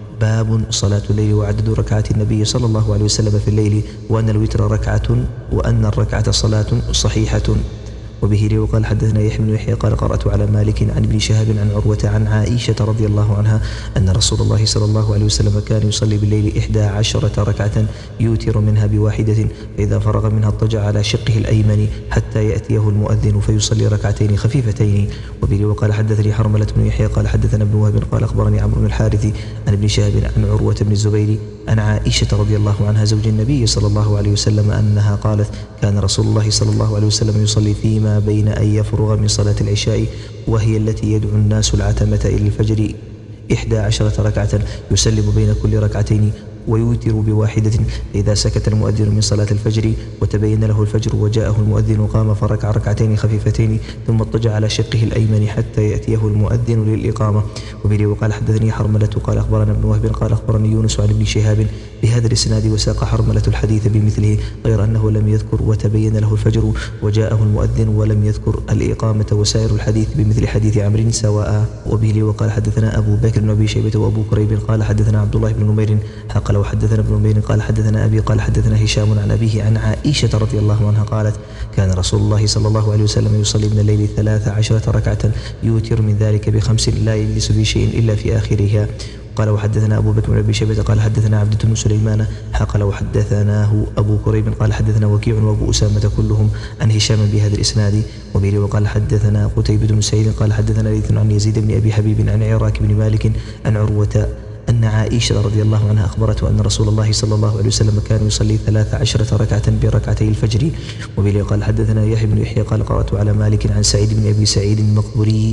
باب صلاة الليل وعدد ركعات النبي صلى الله عليه وسلم في الليل وأن الوتر ركعة وأن الركعة صلاة صحيحة. وبه لي وقال حدثنا يحيى بن يحيى قال قرأت على مالك عن ابن شهاب عن عروة عن عائشة رضي الله عنها أن رسول الله صلى الله عليه وسلم كان يصلي بالليل إحدى عشرة ركعة يوتر منها بواحدة فإذا فرغ منها اضطجع على شقه الأيمن حتى يأتيه المؤذن فيصلي ركعتين خفيفتين. وبه لي وقال حدثني حرملة بن يحيى قال حدثنا ابن وهب قال أخبرني عمرو بن الحارث عن ابن شهاب عن عروة بن الزبير عن عائشة رضي الله عنها زوج النبي صلى الله عليه وسلم أنها قالت كان رسول الله صلى الله عليه وسلم يصلي فيما بين أن يفرغ من صلاة العشاء وهي التي يدعو الناس العتمة إلى الفجر إحدى عشرة ركعة يسلم بين كل ركعتين ويوتر بواحدة إذا سكت المؤذن من صلاة الفجر وتبين له الفجر وجاءه المؤذن قام فركع ركعتين خفيفتين ثم اضطجع على شقه الأيمن حتى يأتيه المؤذن للإقامة. وبه وقال حدثني حرملة قال أخبرنا ابن وهب قال أخبرني يونس عن ابن شهاب بهذا الإسناد وساق حرملة الحديث بمثله غير أنه لم يذكر وتبين له الفجر وجاءه المؤذن ولم يذكر الإقامة وسائر الحديث بمثل حديث عمرو سواء. وبه وقال حدثنا أبو بكر بن أبي شيبة وأبو كريب قال حدثنا عبد الله بن نمير قال وحدثنا ابن نمير قال حدثنا أبي قال حدثنا هشام عن أبيه عن عائشة رضي الله عنها قالت كان رسول الله صلى الله عليه وسلم يصلي من الليل ثلاث عشرة ركعة يوتر من ذلك بخمس لا يجلس في شيء إلا في آخرها. قال وحدثنا أبو بكر بن أبي شيبة قال حدثنا عبدة بن سليمان قال وحدثناه أبو كريب قال حدثنا وكيع وأبو أسامة كلهم عن هشام بهذا الإسناد. وبه وقال حدثنا قتيبة بن سعيد قال حدثنا ليث عن يزيد بن أبي حبيب عن عراك بن مالك عن عروة أن عائشة رضي الله عنها أخبرته أن رسول الله صلى الله عليه وسلم كان يصلي ثلاث عشرة ركعة بركعتي الفجر. وبه قال حدثنا يحيى بن يحيى قال قرأت على مالك عن سعيد بن أبي سعيد المقبوري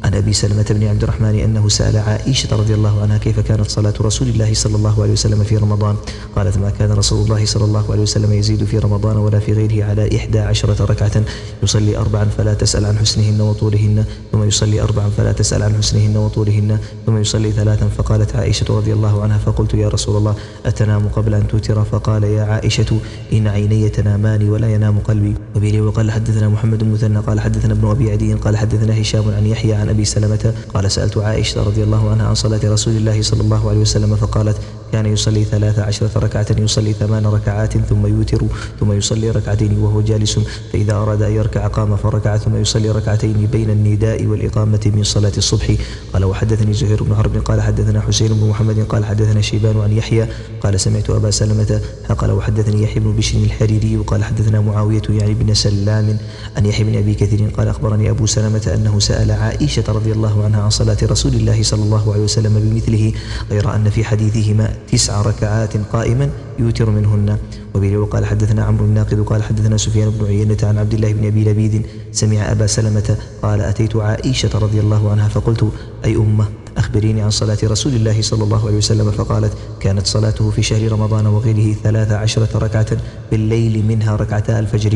عن أبي سلمة بن عبد الرحمن أنه سأل عائشة رضي الله عنها كيف كانت صلاة رسول الله صلى الله عليه وسلم في رمضان. قالت ما كان رسول الله صلى الله عليه وسلم يزيد في رمضان ولا في غيره على إحدى عشرة ركعة، يصلي أربعا فلا تسأل عن حسنهن وطولهن، ثم يصلي أربعا فلا تسأل عن حسنهن وطولهن، ثم يصلي ثلاثا. فقالت عائشة رضي الله عنها فقلت يا رسول الله أتنام قبل أن توتر؟ فقال يا عائشة إن عيني تنامان ولا ينام قلبي. وبه وقال حدثنا محمد المثنى قال حدثنا ابن أبي عدي قال حدثنا هشام عن يحيى عن أبي سلمة قال سألت عائشة رضي الله عنها عن صلاة رسول الله صلى الله عليه وسلم فقالت كان يصلي ثلاث عشرة ركعة، يصلي ثمان ركعات ثم يوتر، ثم يصلي ركعتين وهو جالس، فإذا أراد أن يركع قام فركع، ثم يصلي ركعتين بين النداء والإقامة من صلاة الصبح. قال وحدثني زهير بن حرب قال حدثنا حسين بن محمد قال حدثنا شيبان عن يحيى قال سمعت أبا سلمة قال وحدثني يحيى بن بشر الحريري قال حدثنا معاوية يعني بن سلام عن يحيى بن أبي كثير قال أخبرني أبو سلمة أنه سأل عائشة رضي الله عنها عن صلاة رسول الله صلى الله عليه وسلم بمثله، غير أن في حديثهما تسع ركعات قائما يوتر منهن. وبه وقال حدثنا عمرو الناقد قال حدثنا سفيان بن عيينة عن عبد الله بن أبي لبيد سمع أبا سلمة قال أتيت عائشة رضي الله عنها فقلت أي أمة أخبريني عن صلاة رسول الله صلى الله عليه وسلم، فقالت كانت صلاته في شهر رمضان وغيره ثلاث عشرة ركعة بالليل منها ركعتا الفجر.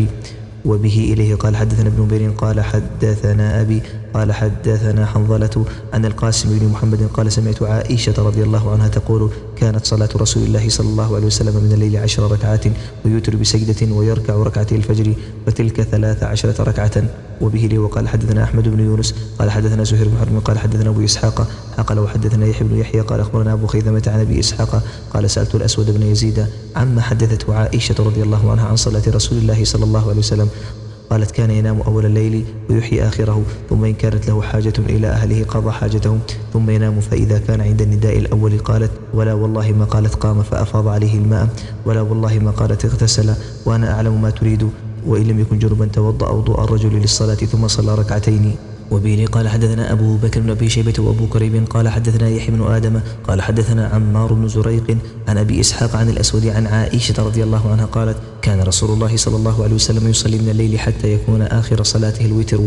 وبه إليه قال حدثنا ابن بير قال حدثنا أبي قال حدثنا حنظلة عن القاسم بن محمد قال سمعت عائشة رضي الله عنها تقول كانت صلاة رسول الله صلى الله عليه وسلم من الليل عشر ركعات ويوتر بسجدة ويركع ركعتي الفجر فتلك ثلاث عشرة ركعة. وبه لي وقال حدثنا أحمد بن يونس قال حدثنا زهير بن حرب قال حدثنا أبو إسحاق قال وحدثنا يحيى بن يحيى قال أخبرنا أبو خيثمة عن أبي إسحاق قال سألت الأسود بن يزيد عما حدثته عائشة رضي الله عنها عن صلاة رسول الله صلى الله عليه وسلم. قالت كان ينام أول الليل ويحيي آخره، ثم إن كانت له حاجة إلى أهله قضى حاجته ثم ينام، فإذا كان عند النداء الأول قالت ولا والله ما قالت قام فأفاض عليه الماء، ولا والله ما قالت اغتسل وأنا أعلم ما تريد، وإن لم يكن جنبا توضأ وضوء الرجل للصلاة ثم صلى ركعتين. وبه قال حدثنا أبو بكر بن أبي شيبة وأبو كريب قال حدثنا يحيى بن آدم قال حدثنا عمار بن زريق عن أبي إسحاق عن الأسود عن عائشة رضي الله عنها قالت كان رسول الله صلى الله عليه وسلم يصلي من الليل حتى يكون آخر صلاته الوتر.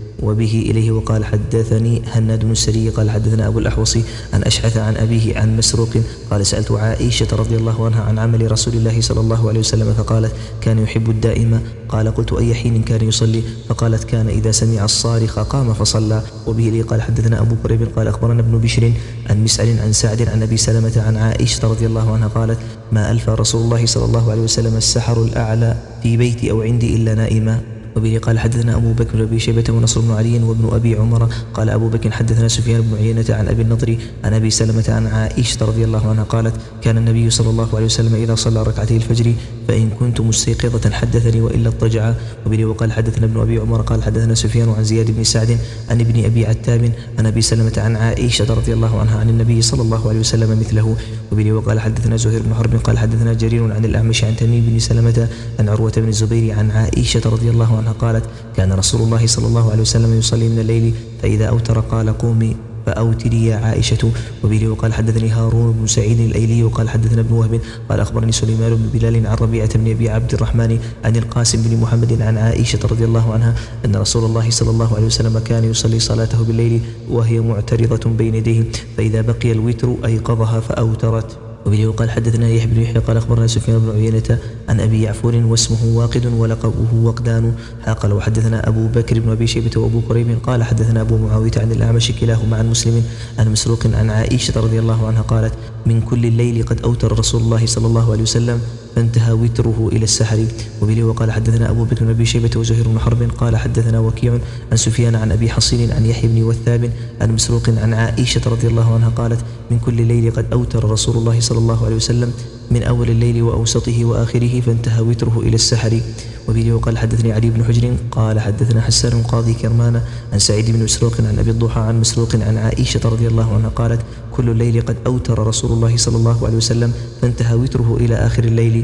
وبه إليه وقال حدثني هناد بن السري قال حدثنا أبو الأحوص عن أشعث عن أبيه عن مسروق قال سألت عائشة رضي الله عنها عن عمل رسول الله صلى الله عليه وسلم فقالت كان يحب الدائمة. قال قلت أي حين كان يصلي؟ فقالت كان إذا سمع الصارخ قام فصلى. وبه لي قال حدثنا أبو كريب قال أخبرنا ابن بشر عن مسعل عن سعد عن أبي سلمة عن عائشة رضي الله عنها قالت ما ألفى رسول الله صلى الله عليه وسلم السحر الأعلى في بيتي أو عندي إلا نائما. وبه قال حدثنا أبو بكر بن أبي شيبة ونصر بن علي وابن أبي عمر قال أبو بكر حدثنا سفيان بن عيينة عن أبي النضر عن أبي سلمة عن عائشة رضي الله عنها قالت كان النبي صلى الله عليه وسلم إذا صلى ركعتي الفجر فإن كنت مستيقظة حدثني وإلا اضطجع. وبه وقال حدثنا ابن أبي عمر قال حدثنا سفيان عن زياد بن سعد عن ابن أبي عتاب عن أبي سلمة عن عائشة رضي الله عنها عن النبي صلى الله عليه وسلم مثله. وبه وقال حدثنا زهير بن حرب قال حدثنا جرير عن الأعمش عن تميم بن سلمة عن عروة بن الزبير عن عائشة رضي الله عنها قالت كان رسول الله صلى الله عليه وسلم يصلي من الليل فإذا أوتر قال قومي فأوتري يا عائشة. وبه وقال حدثني هارون بن سعيد الأيلي وقال حدثنا ابن وهب قال أخبرني سليمان بن بلال عن ربيعة بن أبي عبد الرحمن عن القاسم بن محمد عن عائشة رضي الله عنها أن رسول الله صلى الله عليه وسلم كان يصلي صلاته بالليل وهي معترضة بين يديه فإذا بقي الوتر أيقظها فأوترت. وبه وقال حدثنا يحيى بن يحيى قال أخبرنا سفيان بن عيينة عن أبي يعفور واسمه واقد ولقبه وقدان قال وحدثنا أبو بكر بن أبي شيبة وأبو كريب قال حدثنا أبو معاوية عن الأعمش كلاهما عن مسلم عن مسروق عن عائشة رضي الله عنها قالت من كل الليل قد أوتر رسول الله صلى الله عليه وسلم فانتهى وتره إلى السحر. وبه وقال حدثنا أبو بكر بن أبي شيبة وزهير بن حرب قال حدثنا وكيع عن سفيان عن أبي حصين عن يحيى بن وثاب عن مسروق عن عائشة رضي الله عنها قالت من كل الليل قد أوتر رسول الله صلى الله عليه وسلم من أول الليل وأوسطه وآخره فانتهى وتره إلى السحر. وبه وقال حدثني علي بن حجر قال حدثنا حسان قاضي كرمان عن سعيد بن مسروق عن أبي الضحى عن مسروق عن عائشة رضي الله عنها قالت كل الليل قد أوتر رسول الله صلى الله عليه وسلم فانتهى وتره إلى آخر الليل.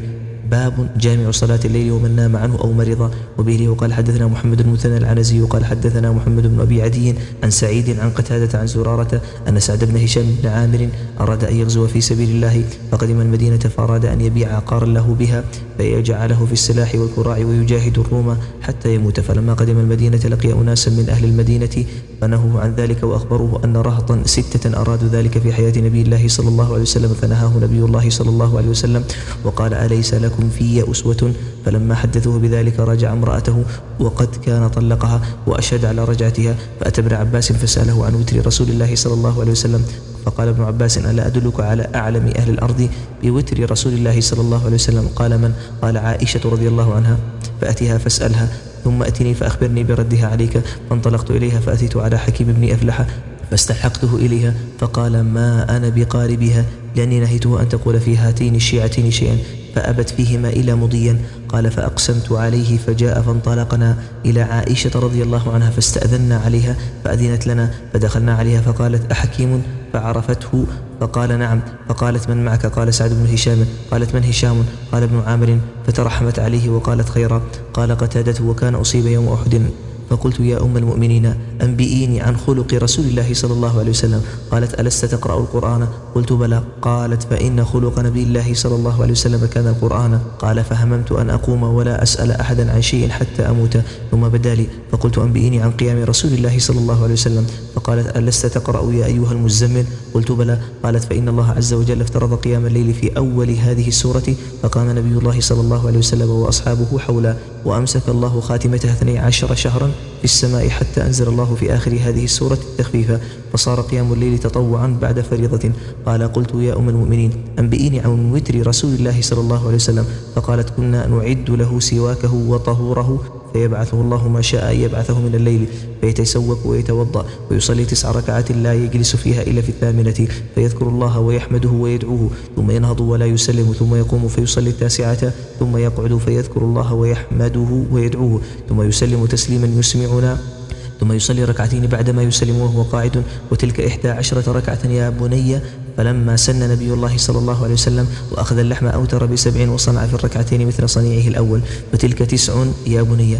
باب جامع صلاة الليل ومن نام عنه أو مرض. وبه وقال حدثنا محمد المثنى العنزي وقال حدثنا محمد بن أبي عدي عن سعيد عن قتادة عن زرارة أن سعد بن هشام بن عامر أراد أن يغزو في سبيل الله فقدم المدينة فأراد أن يبيع عقارا له بها فيجعله في السلاح والكراع ويجاهد الروم حتى يموت. فلما قدم المدينة لقي أناسا من أهل المدينة فنهوا عن ذلك وأخبروه أن رهطا ستة أرادوا ذلك في حياة نبي الله صلى الله عليه وسلم فنهاه نبي الله صلى الله عليه وسلم وقال أليس لكم في أسوة؟ فلما حدثوه بذلك رجع امرأته وقد كان طلقها وأشهد على رجعتها فأتى ابن عباس فسأله عن وتر رسول الله صلى الله عليه وسلم فقال ابن عباس ألا أدلك على أعلم أهل الأرض بوتر رسول الله صلى الله عليه وسلم؟ قال من؟ قال عائشة رضي الله عنها فأتها فاسألها ثم أتني فأخبرني بردها عليك. فانطلقت إليها فأتيت على حكيم بن أفلح فاستحقته إليها فقال ما أنا بقاربها لأني نهيته أن تقول في هاتين الشيعتين شيئا فأبت فيهما إلى مضيا. قال فأقسمت عليه فجاء فانطلقنا إلى عائشة رضي الله عنها فاستأذنا عليها فأذنت لنا فدخلنا عليها فقالت أحكيم؟ فعرفته فقال نعم. فقالت من معك؟ قال سعد بن هشام. قالت من هشام؟ قال ابن عامر. فترحمت عليه وقالت خيرا. قال قتادة وكان أصيب يوم أحد. فقلت يا أم المؤمنين أنبئيني عن خلق رسول الله صلى الله عليه وسلم. قالت ألست تقرأ القرآن؟ قلت بلى. قالت فإن خلق نبي الله صلى الله عليه وسلم كان القرآن. قال فهممت أن أقوم ولا أسأل أحدا عن شيء حتى أموت ثم بدا لي فقلت أنبئيني عن قيام رسول الله صلى الله عليه وسلم. فقالت ألست تقرأ يا أيها المزمل؟ قلت بلى. قالت فإن الله عز وجل افترض قيام الليل في أول هذه السورة فقام نبي الله صلى الله عليه وسلم وأصحابه حولا وأمسك الله خاتمتها اثني عشر شهرا في السماء حتى أنزل الله في آخر هذه السورة التخفيف فصار قيام الليل تطوعا بعد فريضة. قال قلت يا أم المؤمنين أنبئيني عن وتر رسول الله صلى الله عليه وسلم. فقالت كنا نعد له سواكه وطهوره فيبعثه الله ما شاء أن يبعثه من الليل فيتسوك ويتوضأ ويصلي تسع ركعات لا يجلس فيها إلا في الثامنة فيذكر الله ويحمده ويدعوه ثم ينهض ولا يسلم ثم يقوم فيصلي التاسعة ثم يقعد فيذكر الله ويحمده ويدعوه ثم يسلم تسليما يسمعنا ثم يصلي ركعتين بعدما يسلم وهو قاعد وتلك إحدى عشرة ركعة يا بني. فلما سن نبي الله صلى الله عليه وسلم وأخذ اللحم أوتر بسبع وصنع في الركعتين مثل صنيعه الأول فتلك تسع يا بني.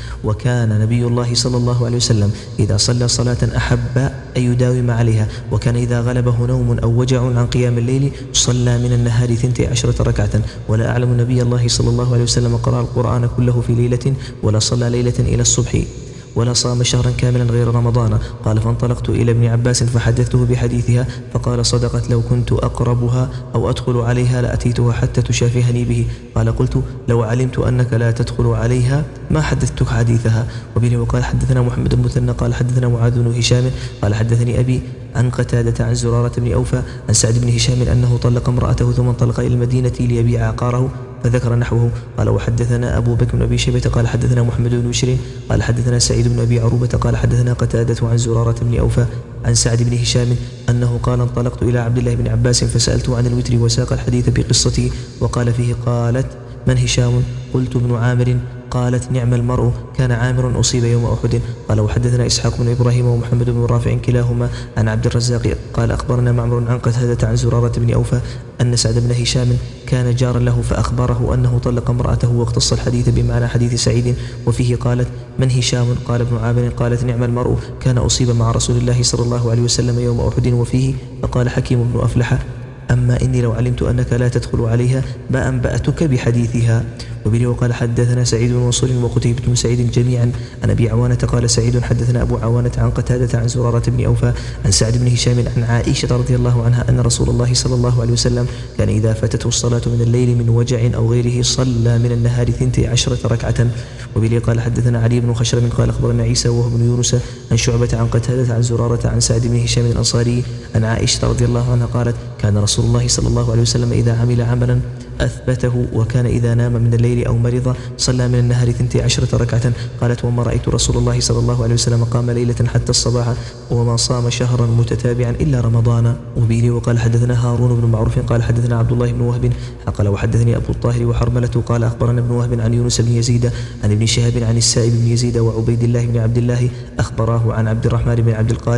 وكان نبي الله صلى الله عليه وسلم إذا صلى صلاة أحب أن يداوم عليها وكان إذا غلبه نوم أو وجع عن قيام الليل صلى من النهار ثنتي عشرة ركعة. ولا أعلم نبي الله صلى الله عليه وسلم قرأ القرآن كله في ليلة ولا صلى ليلة إلى الصبح ولا صام شهرا كاملا غير رمضان. قال فانطلقت إلى ابن عباس فحدثته بحديثها فقال صدقت لو كنت أقربها أو أدخل عليها لأتيتها حتى تشافهني به. قال قلت لو علمت أنك لا تدخل عليها ما حدثتك حديثها. وبه وقال حدثنا محمد المثنى قال حدثنا معاذ بن هشام قال حدثني أبي عن قتادة عن زرارة بن أوفى عن سعد بن هشام أنه طلق امرأته ثم انطلق إلى المدينة ليبيع عقاره فذكر نحوه. قال وحدثنا أبو بكر بن أبي شيبة قال حدثنا محمد بن بشير قال حدثنا سعيد بن أبي عروبة قال حدثنا قتادة عن زرارة بن أوفى عن سعد بن هشام أنه قال انطلقت إلى عبد الله بن عباس فسألته عن الوتر وساق الحديث بقصته وقال فيه قالت من هشام؟ قلت ابن عامر. قالت نعم المرء كان عامر أصيب يوم أحد. قال وحدثنا إسحاق بن إبراهيم ومحمد بن رافع كلاهما عن عبد الرزاق قال أخبرنا معمر عن قتادة عن زرارة بن أوفى أن سعد بن هشام كان جارا له فأخبره أنه طلق امرأته واقتص الحديث بمعنى حديث سعيد وفيه قالت من هشام؟ قال ابن عامر قالت نعم المرء كان أصيب مع رسول الله صلى الله عليه وسلم يوم أحد وفيه. فقال حكيم بن أفلح أما إني لو علمت أنك لا تدخل عليها ما أنبأتك بحديثها. وبه وقال حدثنا سعيد بن منصور وقتيبة بن سعيد جميعا عن أبي عوانة قال سعيد حدثنا أبو عوانة عن قتادة عن زرارة بن أوفى عن سعد بن هشام عن عائشة رضي الله عنها أن رسول الله صلى الله عليه وسلم كان إذا فاتته الصلاة من الليل من وجع أو غيره صلى من النهار ثنتي عشرة ركعة. وبه قال حدثنا علي بن خشرم قال أخبرنا عيسى وهو بن يونس عن شعبة عن قتادة عن زرارة عن سعد بن هشام الأنصاري عن عائشة رضي الله عنها قالت كان رسول الله صلى الله عليه وسلم إذا عمل عملا أثبته وكان إذا نام من الليل أو مرض صلى من النهار ثنتي عشرة ركعة. قالت وما رأيت رسول الله صلى الله عليه وسلم قام ليلة حتى الصباح وما صام شهرا متتابعا إلا رمضان. وبه وقال حدثنا هارون بن معروف قال حدثنا عبد الله بن وهب قال وحدثني أبو الطاهر وحرملة قال أخبرنا ابن وهب عن يونس بن يزيد عن ابن شهاب عن السائب بن يزيد وعبيد الله بن عبد الله أخبراه عن عبد الرحمن بن عبد القاري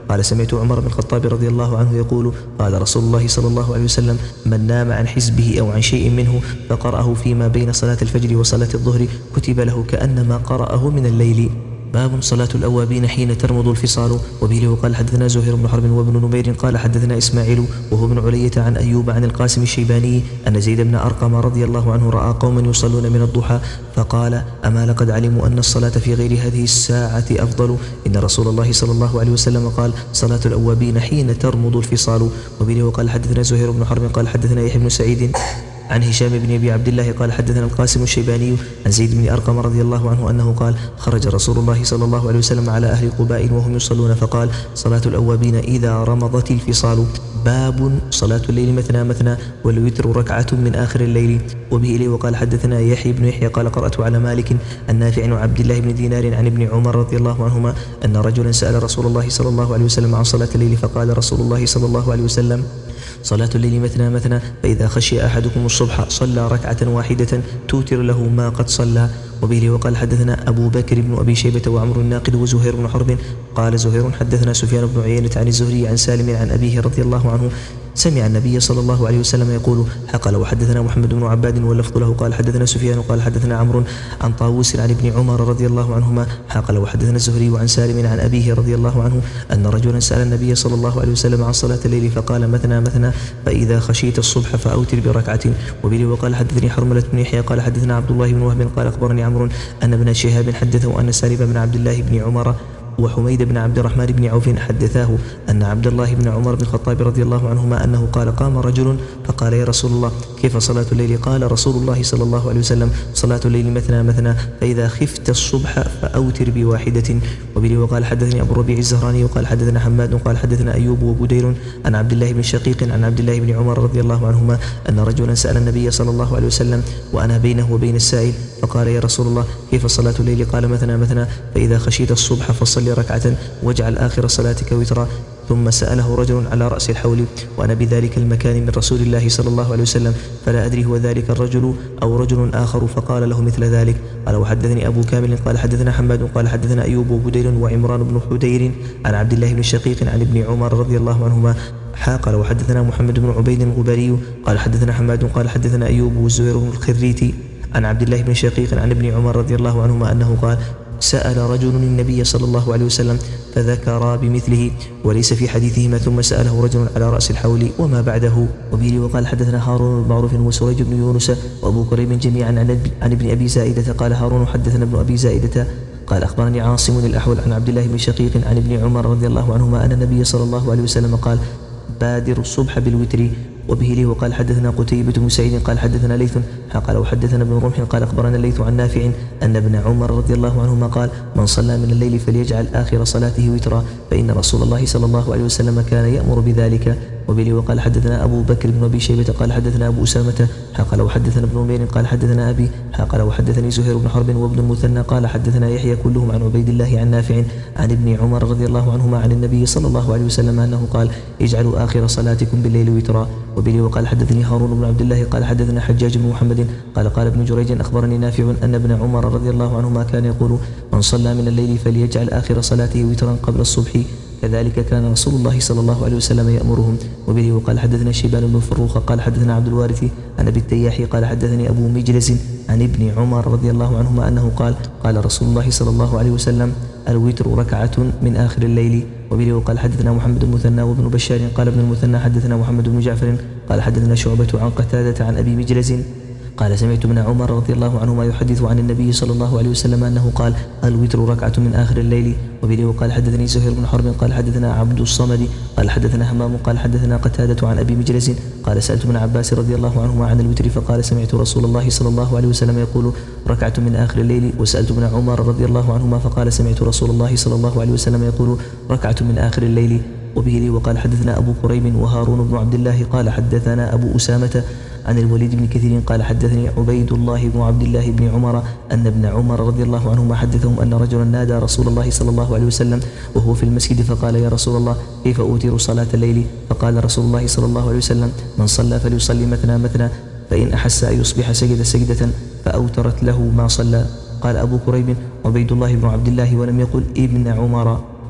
قال سمعت عمر بن الخطاب رضي الله عنه يقول قال رسول الله صلى الله عليه وسلم من نام عن حزبه أو عن شيء منه فقرأه فيما بين صلاة الفجر وصلاة الظهر كتب له كأنما قرأه من الليل. باب صلاة الأوابين حين ترمض الفصال. وبه وقال حدثنا زهير بن حرب وابن نمير قال حدثنا إسماعيل وهو ابن علية عن أيوب عن القاسم الشيباني أن زيد بن أرقم رضي الله عنه رأى قوما يصلون من الضحى فقال أما لقد علموا أن الصلاة في غير هذه الساعة أفضل. إن رسول الله صلى الله عليه وسلم قال صلاة الأوابين حين ترمض الفصال. وبه وقال حدثنا زهير بن حرب قال حدثنا يحيى بن سعيد عن هشام بن أبي عبد الله قال حدثنا القاسم الشيباني عن زيد بن أرقم رضي الله عنه أنه قال خرج رسول الله صلى الله عليه وسلم على أهل قباء وهم يصلون فقال صلاة الأوابين إذا رمضت الفصال. باب صلاة الليل مثنى مثنى والوتر ركعة من آخر الليل. وبه إليه وقال حدثنا يحيى بن يحيى قال قرأت على مالك النافع عن عبد الله بن دينار عن ابن عمر رضي الله عنهما أن رجلا سأل رسول الله صلى الله عليه وسلم عن صلاة الليل فقال رسول الله صلى الله عليه وسلم صلاة الليل مثنى مثنى فإذا خشي أحدكم الصبح صلى ركعة واحدة توتر له ما قد صلى. وبه وقال حدثنا أبو بكر بن أبي شيبة وعمر الناقد وزهير بن حرب قال زهير حدثنا سفيان بن عيينة عن الزهري عن سالم عن أبيه رضي الله عنه سمع النبي صلى الله عليه وسلم يقول حقل. وحدثنا محمد بن عباد واللفظ له قال حدثنا سفيان قال حدثنا عمرو عن طاووس عن ابن عمر رضي الله عنهما حقل. وحدثنا الزهري عن سالم عن أبيه رضي الله عنه أن رجلا سأل النبي صلى الله عليه وسلم عن صلاة الليل فقال مثنى مثنى فإذا خشيت الصبح فأوتر بركعة. وبه وقال حدثني حرملة بن يحيى قال حدثنا عبد الله بن وهب قال أخبرني عمرو أن ابن شهاب حدثه أن سالم بن عبد الله بن عمر وحميد بن عبد الرحمن بن عوف حدثاه أن عبد الله بن عمر بن الخطاب رضي الله عنهما أنه قال قام رجل فقال يا رسول الله كيف صلاة الليل؟ قال رسول الله صلى الله عليه وسلم صلاة الليل مثنى مثنى فإذا خفت الصبح فأوتر بواحدة. وبه وقال حدثني أبو الربيع الزهراني وقال حدثنا حماد قال حدثنا أيوب وبدير عن عبد الله بن شقيق عن عبد الله بن عمر رضي الله عنهما أن رجلا سأل النبي صلى الله عليه وسلم وأنا بينه وبين السائل فقال يا رسول الله كيف صلاة الليل؟ قال مثنى مثنى فإذا خشيت الصبح فصل ركعة واجعل آخر صلاتك وترا. ثم سأله رجل على رأس الحول وأنا بذلك المكان من رسول الله صلى الله عليه وسلم فلا أدري هو ذلك الرجل أو رجل آخر فقال له مثل ذلك. قال وحدثني أبو كامل قال حدثنا حماد قال حدثنا أيوب وبدير وعمران بن حدير عن عبد الله بن شقيق عن ابن عمر رضي الله عنهما قال وحدثنا محمد بن عبيد الغبري قال حدثنا حماد قال حدثنا أيوب والزهير بن الخريتي عن عبد الله بن شقيق عن ابن عمر رضي الله عنهما أنه قال سأل رجل النبي صلى الله عليه وسلم فذكر بمثله وليس في حديثهما ثم سأله رجل على رأس الحول وما بعده. وبه وقال حدثنا هارون بن معروف وسريج بن يونس وأبو كريم جميعا عن ابن أبي زائدة قال هارون حدثنا ابن أبي زائدة قال أخبرني عاصم الأحول عن عبد الله بن شقيق عن ابن عمر رضي الله عنهما أن النبي صلى الله عليه وسلم قال بادر الصبح بالوتر. وبه لي وقال حدثنا قتيبة بن سعيد قال حدثنا ليث قال وحدثنا ابن رمح قال أخبرنا الليث عن نافع أن ابن عمر رضي الله عنهما قال من صلى من الليل فليجعل آخر صلاته وترا فإن رسول الله صلى الله عليه وسلم كان يأمر بذلك. وبه وقال حدثنا أبو بكر بن أبي شيبة قال حدثنا أبو أسامة قال وحدثنا ابن نمير قال حدثنا أبي قال وحدثني زهير بن حرب وابن المثنى قال حدثنا يحيى كلهم عن عبيد الله عن نافع عن ابن عمر رضي الله عنهما عن النبي صلى الله عليه وسلم أنه قال اجعلوا آخر صلاتكم بالليل وترا. وبه وقال حدثني هارون بن عبد الله قال حدثنا حجاج بن محمد قال قال ابن جريج أخبرني نافع أن ابن عمر رضي الله عنهما كان يقول من صلى من الليل فليجعل آخر صلاته وترا قبل الصبح كذلك كان رسول الله صلى الله عليه وسلم يأمرهم. وبه وقال حدثنا شيبان بن فروخ قال حدثنا عبد الوارث عن أبي التياح قال حدثني أبو مجلس عن ابن عمر رضي الله عنهما أنه قال قال رسول الله صلى الله عليه وسلم الوتر ركعة من آخر الليل. وبه وقال حدثنا محمد المثنى وابن بشار قال ابن المثنى حدثنا محمد بن جعفر قال حدثنا شعبة عن قتادة عن أبي مجلس قال سمعت ابن عمر رضي الله عنهما يحدث عن النبي صلى الله عليه وسلم أنه قال الوتر ركعة من آخر الليل. وبه وقال حدثني زهير بن حرب قال حدثنا عبد الصمد قال حدثنا همام قال حدثنا قتادة عن أبي مجلس قال سألت ابن عباس رضي الله عنهما عن الوتر فقال سمعت رسول الله صلى الله عليه وسلم يقول ركعة من آخر الليل. وسألت ابن عمر رضي الله عنهما فقال سمعت رسول الله صلى الله عليه وسلم يقول ركعة من آخر الليل. وبه لي وقال حدثنا أبو كريم وهارون بن عبد الله قال حدثنا أبو أسامة عن الوليد بن كثير قال حدثني عبيد الله بن عبد الله بن عمر أن ابن عمر رضي الله عنهما حدثهم أن رجلا نادى رسول الله صلى الله عليه وسلم وهو في المسجد فقال يا رسول الله كيف أوتر صلاة الليل؟ فقال رسول الله صلى الله عليه وسلم من صلى فليصلي مثنى مثنى فإن أحس أن يصبح سجد سجدة فأوترت له ما صلى. قال أبو كريب عبيد الله بن عبد الله ولم يقل ابن عمر.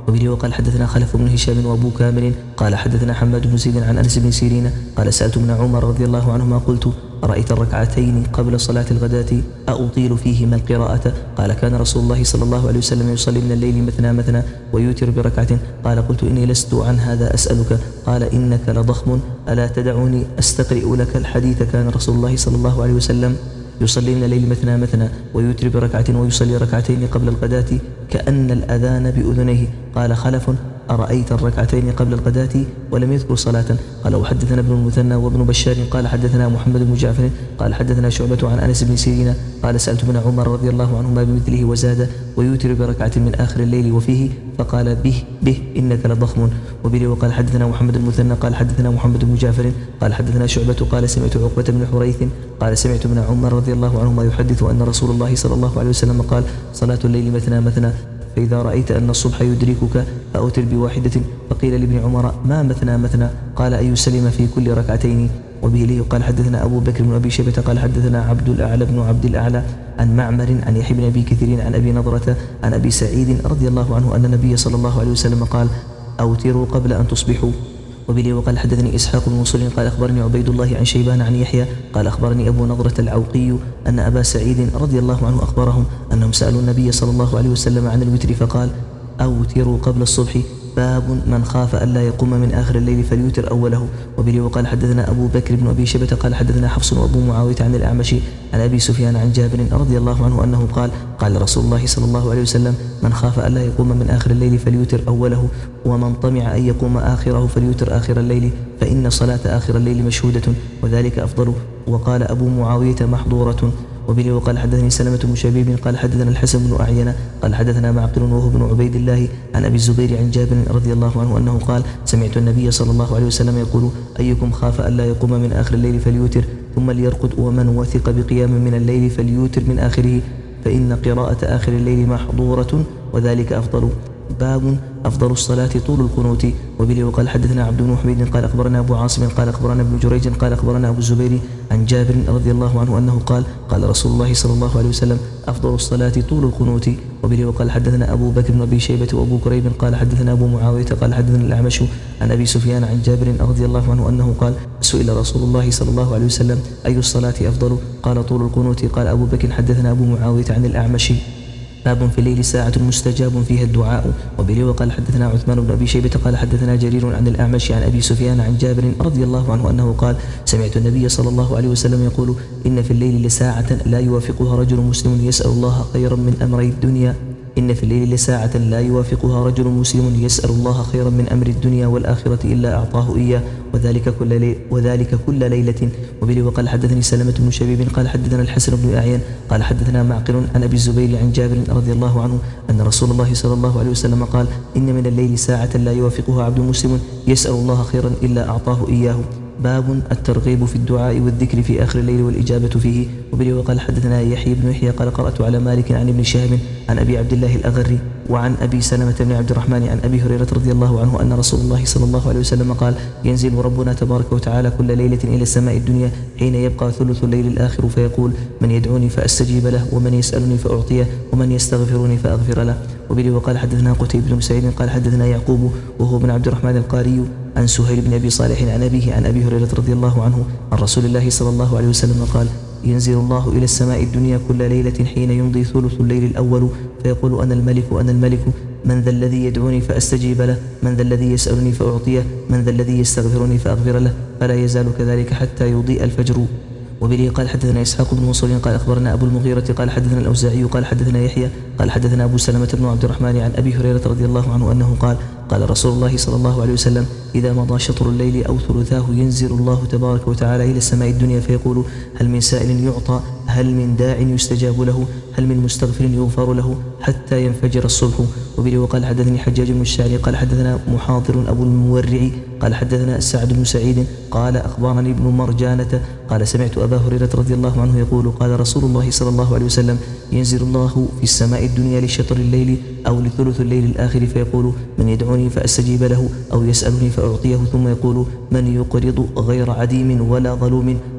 وبه وقال حدثنا خلف بن هشام وأبو كامل قال حدثنا حماد بن زيد عن أنس بن سيرين قال سألت ابن عمر رضي الله عنهما قلت أرأيت الركعتين قبل صلاة الغداة أطيل فيهما القراءة؟ قال كان رسول الله صلى الله عليه وسلم يصلي من الليل مثنى مثنى ويوتر بركعة. قال قلت إني لست عن هذا أسألك. قال إنك لضخم ألا تدعني أستقرئ لك الحديث؟ كان رسول الله صلى الله عليه وسلم يصلي من الليل مثنى مثنى ويوتر بركعة ويصلي ركعتين قبل الغداة كأن الأذان بأذنيه. قال خلف أرأيت الركعتين قبل الغداة ولم يذكر صلاة. قال وحدثنا ابن المثنى وابن بشار قال حدثنا محمد بن جعفر قال حدثنا شعبة عن أنس بن سيرين قال سألت ابن عمر رضي الله عنهما بمثله وزاد ويوتر بركعة من آخر الليل وفيه فقال به به إنك لضخم. وبه وقال حدثنا محمد المثنى قال حدثنا محمد بن جعفر قال حدثنا شعبة قال سمعت عقبة بن حريث قال سمعت ابن عمر رضي الله عنهما يحدث أن رسول الله صلى الله عليه وسلم قال صلاة الليل مثنى مثنى فإذا رأيت أن الصبح يدركك فأوتر بواحدة. فقيل لابن عمر ما مثنى مثنى؟ قال أن يسلم في كل ركعتين. وبه لي قال حدثنا أبو بكر بن أبي شيبة قال حدثنا عبد الأعلى بن عبد الأعلى عن معمر عن يحيى بن أبي كثير عن أبي نضرة عن أبي سعيد رضي الله عنه أن النبي صلى الله عليه وسلم قال أوتروا قبل أن تصبحوا. وبه وقال حدثني إسحاق بن منصور قال أخبرني عبيد الله عن شيبان عن يحيى قال أخبرني أبو نضرة العوقي أن أبا سعيد رضي الله عنه أخبرهم أنهم سألوا النبي صلى الله عليه وسلم عن الوتر فقال أوتروا قبل الصبح باب من خاف ألا يقوم من آخر الليل فليوتر أوله. وبه وقال حدثنا أبو بكر بن أبي شيبة قال حدثنا حفص وأبو معاوية عن الأعمش عن أبي سفيان عن جابر رضي الله عنه أنه قال قال رسول الله صلى الله عليه وسلم من خاف ألا يقوم من آخر الليل فليوتر أوله ومن طمع أن يقوم آخره فليوتر آخر الليل فإن صلاة آخر الليل مشهودة وذلك أفضل. وقال أبو معاوية محظورة. وبه وقال حدثني سلمة بن شبيب قال حدثنا الحسن بن أعينة قال حدثنا معقل وهو بن عبيد الله عن أبي الزبير عن جابر رضي الله عنه أنه قال سمعت النبي صلى الله عليه وسلم يقول أيكم خاف ألا يقوم من آخر الليل فليوتر ثم ليرقد ومن وثق بقيام من الليل فليوتر من آخره فإن قراءة آخر الليل محظورة وذلك أفضل. باب أفضل الصلاة طول القنوت. وبه وقال حدثنا عبد بن حميد قال أخبرنا أبو عاصم قال أخبرنا ابن جريج قال أخبرنا أبو الزبير عن جابر رضي الله عنه أنه قال قال رسول الله صلى الله عليه وسلم أفضل الصلاة طول القنوت. وبه وقال حدثنا أبو بكر بن أبي شيبة وأبو كريب قال حدثنا أبو معاوية قال حدثنا الأعمش عن أبي سفيان عن جابر رضي الله عنه أنه قال سئل رسول الله صلى الله عليه وسلم أي الصلاة أفضل؟ قال طول القنوت. قال أبو بكر حدثنا أبو معاوية عن الأعمش باب في الليل ساعة مستجاب فيها الدعاء. وبه وقال حدثنا عثمان بن أبي شيبة قال حدثنا جرير عن الأعمش عن أبي سفيان عن جابر رضي الله عنه أنه قال سمعت النبي صلى الله عليه وسلم يقول إن في الليل لساعة لا يوافقها رجل مسلم يسأل الله خيرا من أمر الدنيا إن في الليل لساعة لا يوافقها رجل مسلم يسأل الله خيرا من أمر الدنيا والآخرة إلا أعطاه إياه وذلك كل, لي وذلك كل ليلة. وبه وقال حدثني سلمة بن شبيب قال حدثنا الحسن بن أعين قال حدثنا معقل عن أبي الزبير عن جابر رضي الله عنه أن رسول الله صلى الله عليه وسلم قال إن من الليل ساعة لا يوافقها عبد مسلم يسأل الله خيرا إلا أعطاه إياه. باب الترغيب في الدعاء والذكر في آخر الليل والإجابة فيه. وبه وقال حدثنا يحيى بن يحيى قال قرأت على مالك عن ابن شهاب عن أبي عبد الله الأغري وعن أبي سلمة بن عبد الرحمن عن أبي هريرة رضي الله عنه أن رسول الله صلى الله عليه وسلم قال ينزل ربنا تبارك وتعالى كل ليلة إلى السماء الدنيا حين يبقى ثلث الليل الآخر فيقول من يدعوني فأستجيب له ومن يسألني فأعطيه ومن يستغفرني فأغفر له. وبه وقال حدثنا قتيبة بن سعيد قال حدثنا يعقوب وهو بن عبد الرحمن القاري عن سهيل بن أبي صالح عن أبيه عن أبي هريرة رضي الله عنه عن رسول الله صلى الله عليه وسلم قال ينزل الله إلى السماء الدنيا كل ليلة حين يمضي ثلث الليل الأول فيقول أنا الملك أنا الملك من ذا الذي يدعوني فأستجيب له من ذا الذي يسألني فأعطيه من ذا الذي يستغفرني فأغفر له فلا يزال كذلك حتى يضيء الفجر. وبه قال حدثنا إسحاق بن منصور قال أخبرنا أبو المغيرة قال حدثنا الأوزاعي قال حدثنا يحيى قال حدثنا أبو سلمة بن عبد الرحمن عن أبي هريرة رضي الله عنه أنه قال قال رسول الله صلى الله عليه وسلم إذا مضى شطر الليل أو ثلثاه ينزل الله تبارك وتعالى إلى السماء الدنيا فيقول هل من سائل يعطى هل من داع يستجاب له هل من مستغفر يغفر له حتى ينفجر الصبح. وبه وقال حدثني حجاج بن الشاعري قال حدثنا محاضر أبو المورع قال حدثنا سعد بن سعيد قال أخبرني ابن مرجانة قال سمعت أبا هريرة رضي الله عنه يقول قال رسول الله صلى الله عليه وسلم ينزل الله في السماء الدنيا لشطر الليل أو لثلث الليل الآخر فيقول من يدعوني فأستجيب له أو يسألني فأعطيه ثم يقول من يقرض غير عديم ولا ظلوم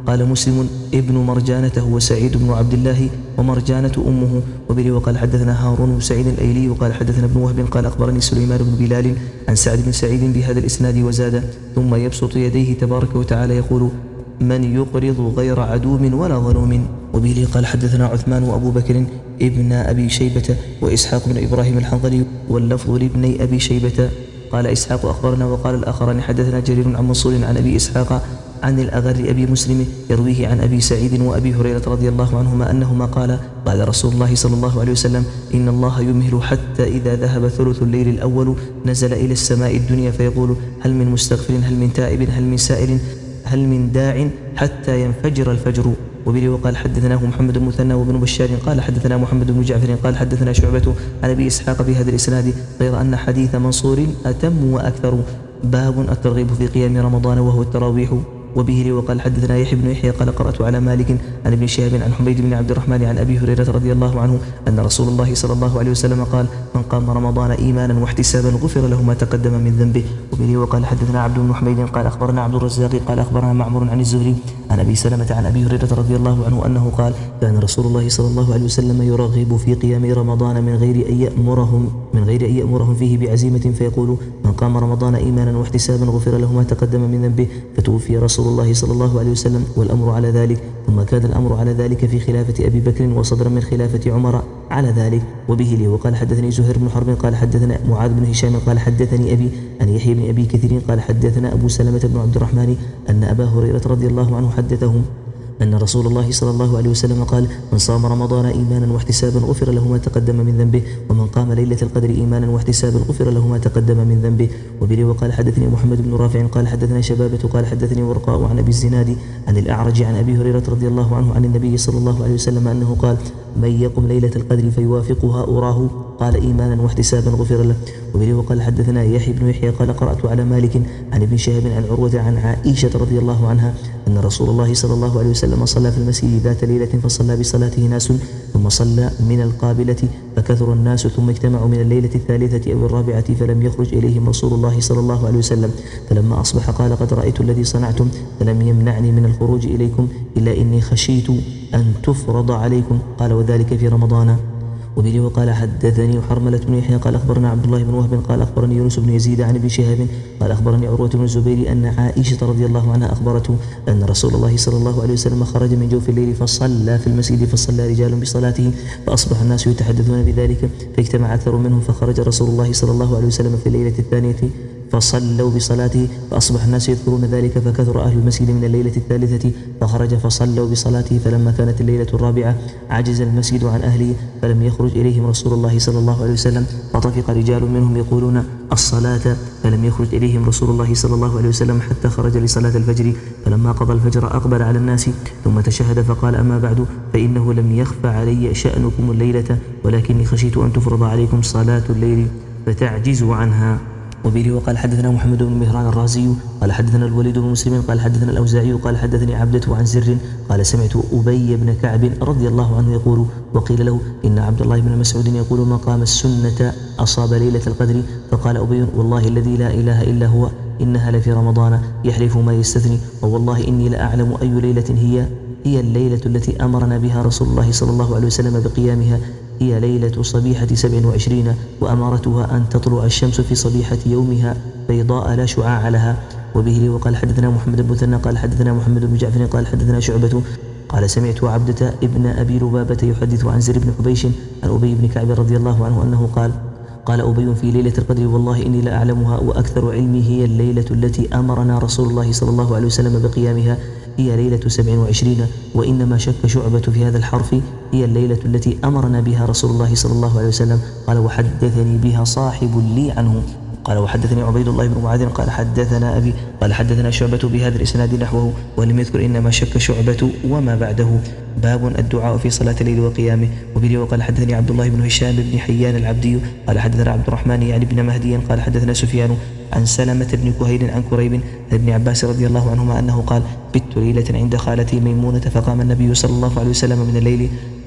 قال مسلم ابن مرجانة هو سعيد بن عبد الله ومرجانة أمه. وبه وقال حدثنا هارون بن سعيد الأيلي وقال حدثنا ابن وهب قال أخبرني سليمان بن بلال عن سعد بن سعيد بهذا الإسناد وزاد ثم يبسط يديه تبارك وتعالى يقول من يقرض غير عدوم ولا ظلوم. وبه قال حدثنا عثمان وأبو بكر ابن أبي شيبة وإسحاق بن إبراهيم الحنظلي واللفظ لابني أبي شيبة قال إسحاق أخبرنا وقال الآخران حدثنا جرير عن منصور عن أبي إسحاق عن الأغر أبي مسلم يرويه عن أبي سعيد وأبي هريرة رضي الله عنهما أنهما قال قال رسول الله صلى الله عليه وسلم إن الله يمهل حتى إذا ذهب ثلث الليل الأول نزل إلى السماء الدنيا فيقول هل من مستغفر هل من تائب هل من سائل هل من داع حتى ينفجر الفجر. وبه وقال حدثناه محمد بن مثنى وابن بشار قال حدثنا محمد بن جعفر قال حدثنا شعبة عن أبي إسحاق بهذا الإسناد غير أن حديث منصور أتم وأكثر. باب الترغيب في قيام رمضان وهو التراويح. وبه وقال حدثنا يحيى بن يحيى قال قرأت على مالك عن ابن شهاب عن حميد بن عبد الرحمن عن أبي هريرة رضي الله عنه أن رسول الله صلى الله عليه وسلم قال من قام رمضان إيمانا واحتسابا غفر له ما تقدم من ذنبه. وبه وقال حدثنا عبد بن حميد قال أخبرنا عبد الرزاق قال أخبرنا معمر عن الزهري عن أبي سلمة عن أبي هريرة رضي الله عنه أنه قال كان رسول الله صلى الله عليه وسلم يرغب في قيام رمضان من غير أن يأمرهم من غير أن يأمرهم فيه بعزيمة فيقول من قام رمضان إيمانا واحتسابا غفر له ما تقدم من ذنبه. فتوفي رسول الله صلى الله عليه وسلم والأمر على ذلك ثم كان الأمر على ذلك في خلافة أبي بكر وصدر من خلافة عمر على ذلك. وبه لي وقال حدثني زهير بن حرب قال حدثنا معاذ بن هشام قال حدثني أبي عن يحيى بن أبي كثير قال حدثنا أبو سلمة بن عبد الرحمن أن أبا هريرة رضي الله عنه حدثهم أن رسول الله صلى الله عليه وسلم قال من صام رمضان إيمانا واحتسابا غفر له ما تقدم من ذنبه ومن قام ليلة القدر إيمانا واحتسابا غفر له ما تقدم من ذنبه. وبه وقال حدثني محمد بن رافع قال حدثنا شبابة قال حدثني ورقاء عن أبي الزناد عن الأعرج عن أبي هريرة رضي الله عنه عن النبي صلى الله عليه وسلم أنه قال من يقم ليلة القدر فيوافقها أراه قال إيمانا واحتسابا غفر له. وبه وقال حدثنا يحيى بن يحيى قال قرأت على مالك عن ابن شهاب عن عروة عن عائشة رضي الله عنها أن رسول الله صلى الله عليه وسلم صلى في المسجد ذات ليلة فصلى بصلاته ناس ثم صلى من القابلة فكثر الناس ثم اجتمعوا من الليلة الثالثة أو الرابعة فلم يخرج إليهم رسول الله صلى الله عليه وسلم فلما أصبح قال قد رأيت الذي صنعتم فلم يمنعني من الخروج إليكم إلا إني خشيت أن تفرض عليكم قال وذلك في رمضان. وبه وقال حدثني حرملة بن يحيى قال أخبرنا عبد الله بن وهب قال أخبرني يونس بن يزيد عن ابن شهاب قال أخبرني عروة بن الزبير أن عائشة رضي الله عنها أخبرته أن رسول الله صلى الله عليه وسلم خرج من جوف الليل فصلى في المسجد فصلى رجال بصلاته فأصبح الناس يتحدثون بذلك فاجتمع أكثر منهم فخرج رسول الله صلى الله عليه وسلم في الليلة الثانية فصلوا بصلاته فأصبح الناس يذكرون ذلك فكثر أهل المسجد من الليلة الثالثة فخرج فصلوا بصلاته فلما كانت الليلة الرابعة عجز المسجد عن أهله فلم يخرج إليهم رسول الله صلى الله عليه وسلم فطفق رجال منهم يقولون الصلاة فلم يخرج إليهم رسول الله صلى الله عليه وسلم حتى خرج لصلاة الفجر فلما قضى الفجر أقبل على الناس ثم تشهد فقال أما بعد فإنه لم يخفى علي شأنكم الليلة ولكني خشيت أن تفرض عليكم صلاة الليل فتعجزوا عنها. وبه وقال حدثنا محمد بن مهران الرازي قال حدثنا الوليد بن مسلم قال حدثنا الأوزاعي قال حدثني عبدة عن زر قال سمعت أبي بن كعب رضي الله عنه يقول وقيل له إن عبد الله بن مسعود يقول من قام السنة أصاب ليلة القدر فقال أبي والله الذي لا إله إلا هو إنها لفي رمضان يحلف ما يستثني ووالله إني لأعلم أي ليلة هي هي الليلة التي أمرنا بها رسول الله صلى الله عليه وسلم بقيامها هي ليلة صبيحة سبع وعشرين وأمارتها أن تطلع الشمس في صبيحة يومها بيضاء لا شعاع لها. وبه وقال حدثنا محمد بن مثنى قال حدثنا محمد بن جعفر قال حدثنا شعبة قال سمعت عبدة ابن أبي لبابة يحدث عن زر بن حبيش عن أبي بن كعب رضي الله عنه أنه قال قال أبي في ليلة القدر والله إني لأعلمها وأكثر علمي هي الليلة التي أمرنا رسول الله صلى الله عليه وسلم بقيامها هي ليلة سبع وعشرين وإنما شك شعبة في هذا الحرف هي الليلة التي أمرنا بها رسول الله صلى الله عليه وسلم قال وحدثني بها صاحب لي عنه قال وحدثني عبيد الله بن معاذ قال حدثنا أبي قال حدثنا شعبة بهذا الإسناد نحوه ولم يذكر إنما شك شعبة وما بعده. باب الدعاء في صلاة الليل وقيامه. وبه وقال حدثني عبد الله بن هشام بن حيان العبدي قال حدثنا عبد الرحمن يعني بن مهدي قال حدثنا سفيان عن سلمة بن كهيل عن كريب عن ابن عباس رضي الله عنهما أنه قال بت ليلة عند خالتي ميمونة فقام النبي صلى الله عليه وسلم من الليل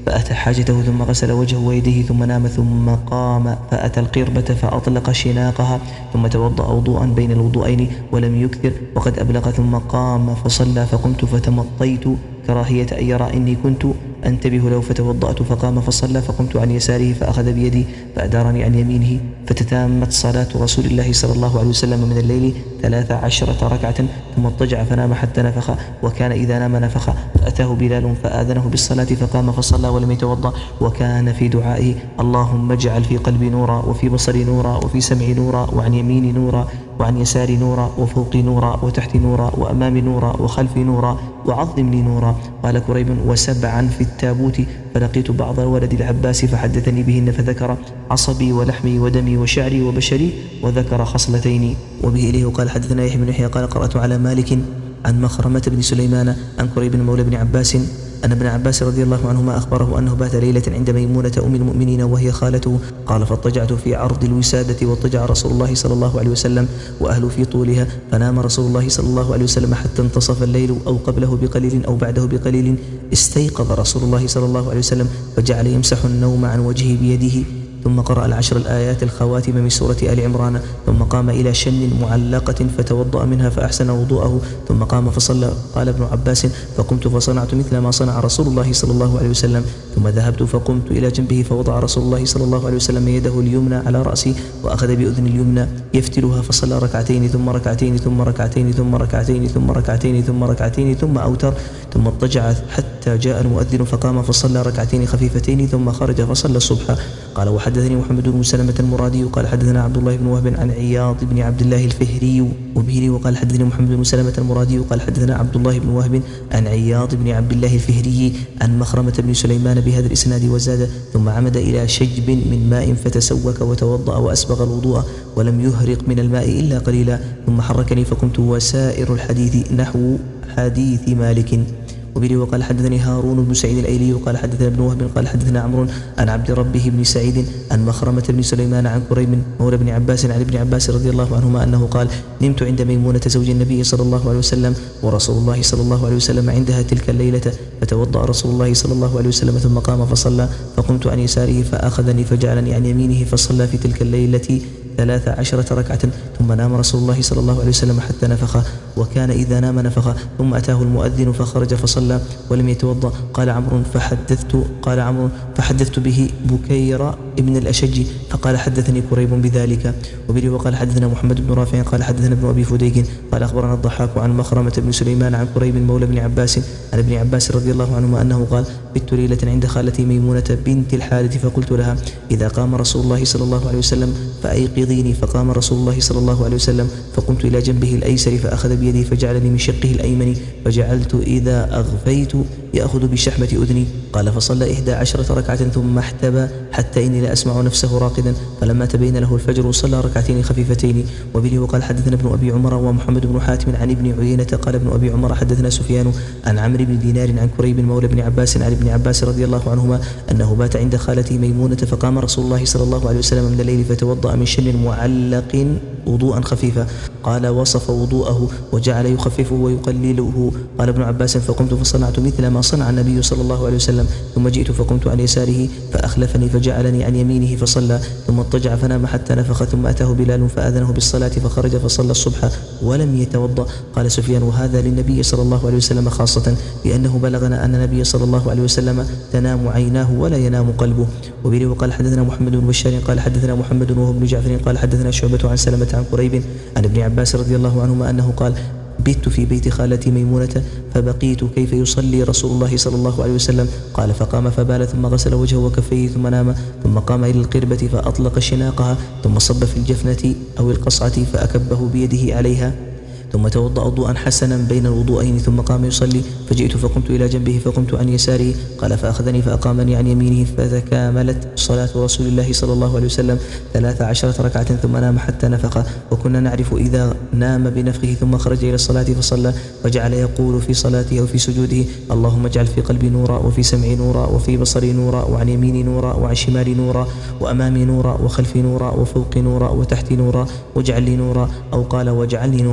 فأتى حاجته ثم غسل وجهه ويديه ثم نام ثم قام فأتى القربة فأطلق شناقها ثم توضأ وضوءا بين الوضوءين ولم يكثر وقد أبلغ ثم قام فصلى فقمت فتمطيت كراهية أن يرى إني كنت أنتبه له فتوضأت فقام فصلى فقمت عن يساره فأخذ بيدي فأدارني عن يمينه فتتامت صلاة رسول الله صلى الله عليه وسلم من الليل ثلاث عشرة ركعة ثم اضطجع فنام حتى نفخ وكان إذا نام نفخ فأتاه بلال فآذنه بالصلاة فقام فصلى ولم يتوضأ وكان في دعائه اللهم اجعل في قلبي نورا وفي بصري نورا وفي سمعي نورا وعن يميني نورا وعن يساري نورا وفوقي نورا وتحتي نورا وأمامي نورا وخلفي نورا وعظم لي نورا. قال كريب وسبعا في التابوت فلقيت بعض ولد العباس فحدثني بهن فذكر عصبي ولحمي ودمي وشعري وبشري وذكر خصلتين. وبه إليه قال حدثنا يحيى بن يحيى قال قرأت على مالك عن مخرمة بن سليمان عن كريب مولى بن عباس أن ابن عباس رضي الله عنهما أخبره أنه بات ليلة عند ميمونة أم المؤمنين وهي خالته. قال فاضطجعت في عرض الوسادة واضطجع رسول الله صلى الله عليه وسلم وأهل في طولها فنام رسول الله صلى الله عليه وسلم حتى انتصف الليل أو قبله بقليل أو بعده بقليل. استيقظ رسول الله صلى الله عليه وسلم فجعل يمسح النوم عن وجهه بيده ثم قرأ العشر الآيات الخواتم من سورة آل عمران ثم قام إلى شن معلقة فتوضأ منها فأحسن وضوءه ثم قام فصلى. قال ابن عباس فقمت فصنعت مثل ما صنع رسول الله صلى الله عليه وسلم ثم ذهبت فقمت إلى جنبه فوضع رسول الله صلى الله عليه وسلم يده اليمنى على رأسي وأخذ بأذن اليمنى يفتلها فصلى ركعتين ثم ركعتين ثم ركعتين ثم ركعتين ثم ركعتين ثم ركعتين ثم أوتر ثم اضطجع حتى جاء المؤذن فقام فصلى ركعتين خفيفتين ثم خرج فصلى الصبح. قال وحدثني محمد بن سلمة المرادي وقال حدثنا عبد الله بن وهب عن عياض بن عبد الله الفهري وبه وقال حدثني محمد بن سلمة المرادي وقال حدثنا عبد الله بن وهب عن عياض بن عبد الله الفهري عن مخرمة بن سليمان بهذا الإسناد وزاد ثم عمد إلى شجب من ماء فتسوك وتوضأ وأسبغ الوضوء ولم يهرق من الماء إلا قليلا ثم حركني فقمت وسائر الحديث نحو حديث مالك. وبه وقال حدثني هارون بن سعيد الأيلي وقال حدثنا ابن وهب قال حدثنا عمرو عن عبد ربه بن سعيد عن مخرمة بن سليمان عن كريب مولى بن عباس عن ابن عباس رضي الله عنهما أنه قال نمت عند ميمونة زوج النبي صلى الله عليه وسلم ورسول الله صلى الله عليه وسلم عندها تلك الليلة فتوضأ رسول الله صلى الله عليه وسلم ثم قام فصلى فقمت عن يساره فأخذني فجعلني عن يمينه فصلى في تلك الليلة ثلاث عشرة ركعة ثم نام رسول الله صلى الله عليه وسلم حتى نفخ وكان إذا نام نفخ ثم أتاه المؤذن فخرج فصلى ولم يتوضأ. قال عمرو فحدثت قال عمرو فحدثت به بكير ابن الأشج فقال حدثني كريب بذلك. وبه وقال حدثنا محمد بن رافع قال حدثنا ابن أبي فديك قال أخبرنا الضحاك عن مخرمة بن سليمان عن كريب مولى بن عباس عن ابن عباس رضي الله عنهما أنه قال بت ليلة عند خالتي ميمونة بنت الحارث فقلت لها إذا قام رسول الله صلى الله عليه وسلم فأيقظيني فقام رسول الله صلى الله عليه وسلم فقمت إلى جنبه الأيسر فأخذ بيدي فجعلني من شقه الأيمن فجعلت إذا أغفيت يأخذ بشحمة أذني. قال فصلى إحدى عشرة ركعة ثم احتبى حتى إني لا أسمع نفسه راقدا فلما تبين له الفجر صلى ركعتين خفيفتين. وبه وقال حدثنا ابن أبي عمر ومحمد بن حاتم عن ابن عيينة قال ابن أبي عمر حدثنا سفيان عن عمرو بن دينار عن كريب مولى بن عباس عن ابن عباس رضي الله عنهما أنه بات عند خالته ميمونة فقام رسول الله صلى الله عليه وسلم من الليل فتوضأ من شن معلق وضوءا خفيفا. قال وصف وضوءه وجعل يخففه ويقلله. قال ابن عباس فقمت فصنعت مثل ما صنع النبي صلى الله عليه وسلم ثم جئت فقمت عن يساره فأخلفني فجعلني عن يمينه فصلى ثم اضطجع فنام حتى نفخ ثم أتاه بلال فأذنه بالصلاة فخرج فصلى الصبح ولم يتوضأ. قال سفيان وهذا للنبي صلى الله عليه وسلم خاصة لأنه بلغنا أن النبي صلى الله عليه وسلم تنام عيناه ولا ينام قلبه. وبه وقال حدثنا محمد بن بشار قال حدثنا محمد وهو بن جعفر قال حدثنا شعبة عن سلمة عن قريب عن ابن عباس رضي الله عنهما أنه قال بت في بيت خالتي ميمونة فبقيت كيف يصلي رسول الله صلى الله عليه وسلم. قال فقام فبال ثم غسل وجهه وكفيه ثم نام ثم قام إلى القربة فأطلق شناقها ثم صب في الجفنة أو القصعة فأكبه بيده عليها ثم توضأ وضوءا حسنا بين الوضوءين ثم قام يصلي فجئت فقمت إلى جنبه فقمت عن يساره. قال فأخذني فأقامني عن يمينه فتكاملت صلاة رسول الله صلى الله عليه وسلم ثلاث عشرة ركعة ثم نام حتى نفخ وكنا نعرف إذا نام بنفخه ثم خرج إلى الصلاة فصلى فجعل يقول في صلاته أو في سجوده اللهم اجعل في قلبي نورا وفي سمعي نورا وفي بصري نورا وعن يميني نورا وعن شمالي نورا وأمامي نورا وخلفي نورا وفوقي نورا وتحتي نورا واجعل لي نورا أو قال واجعلني نورا.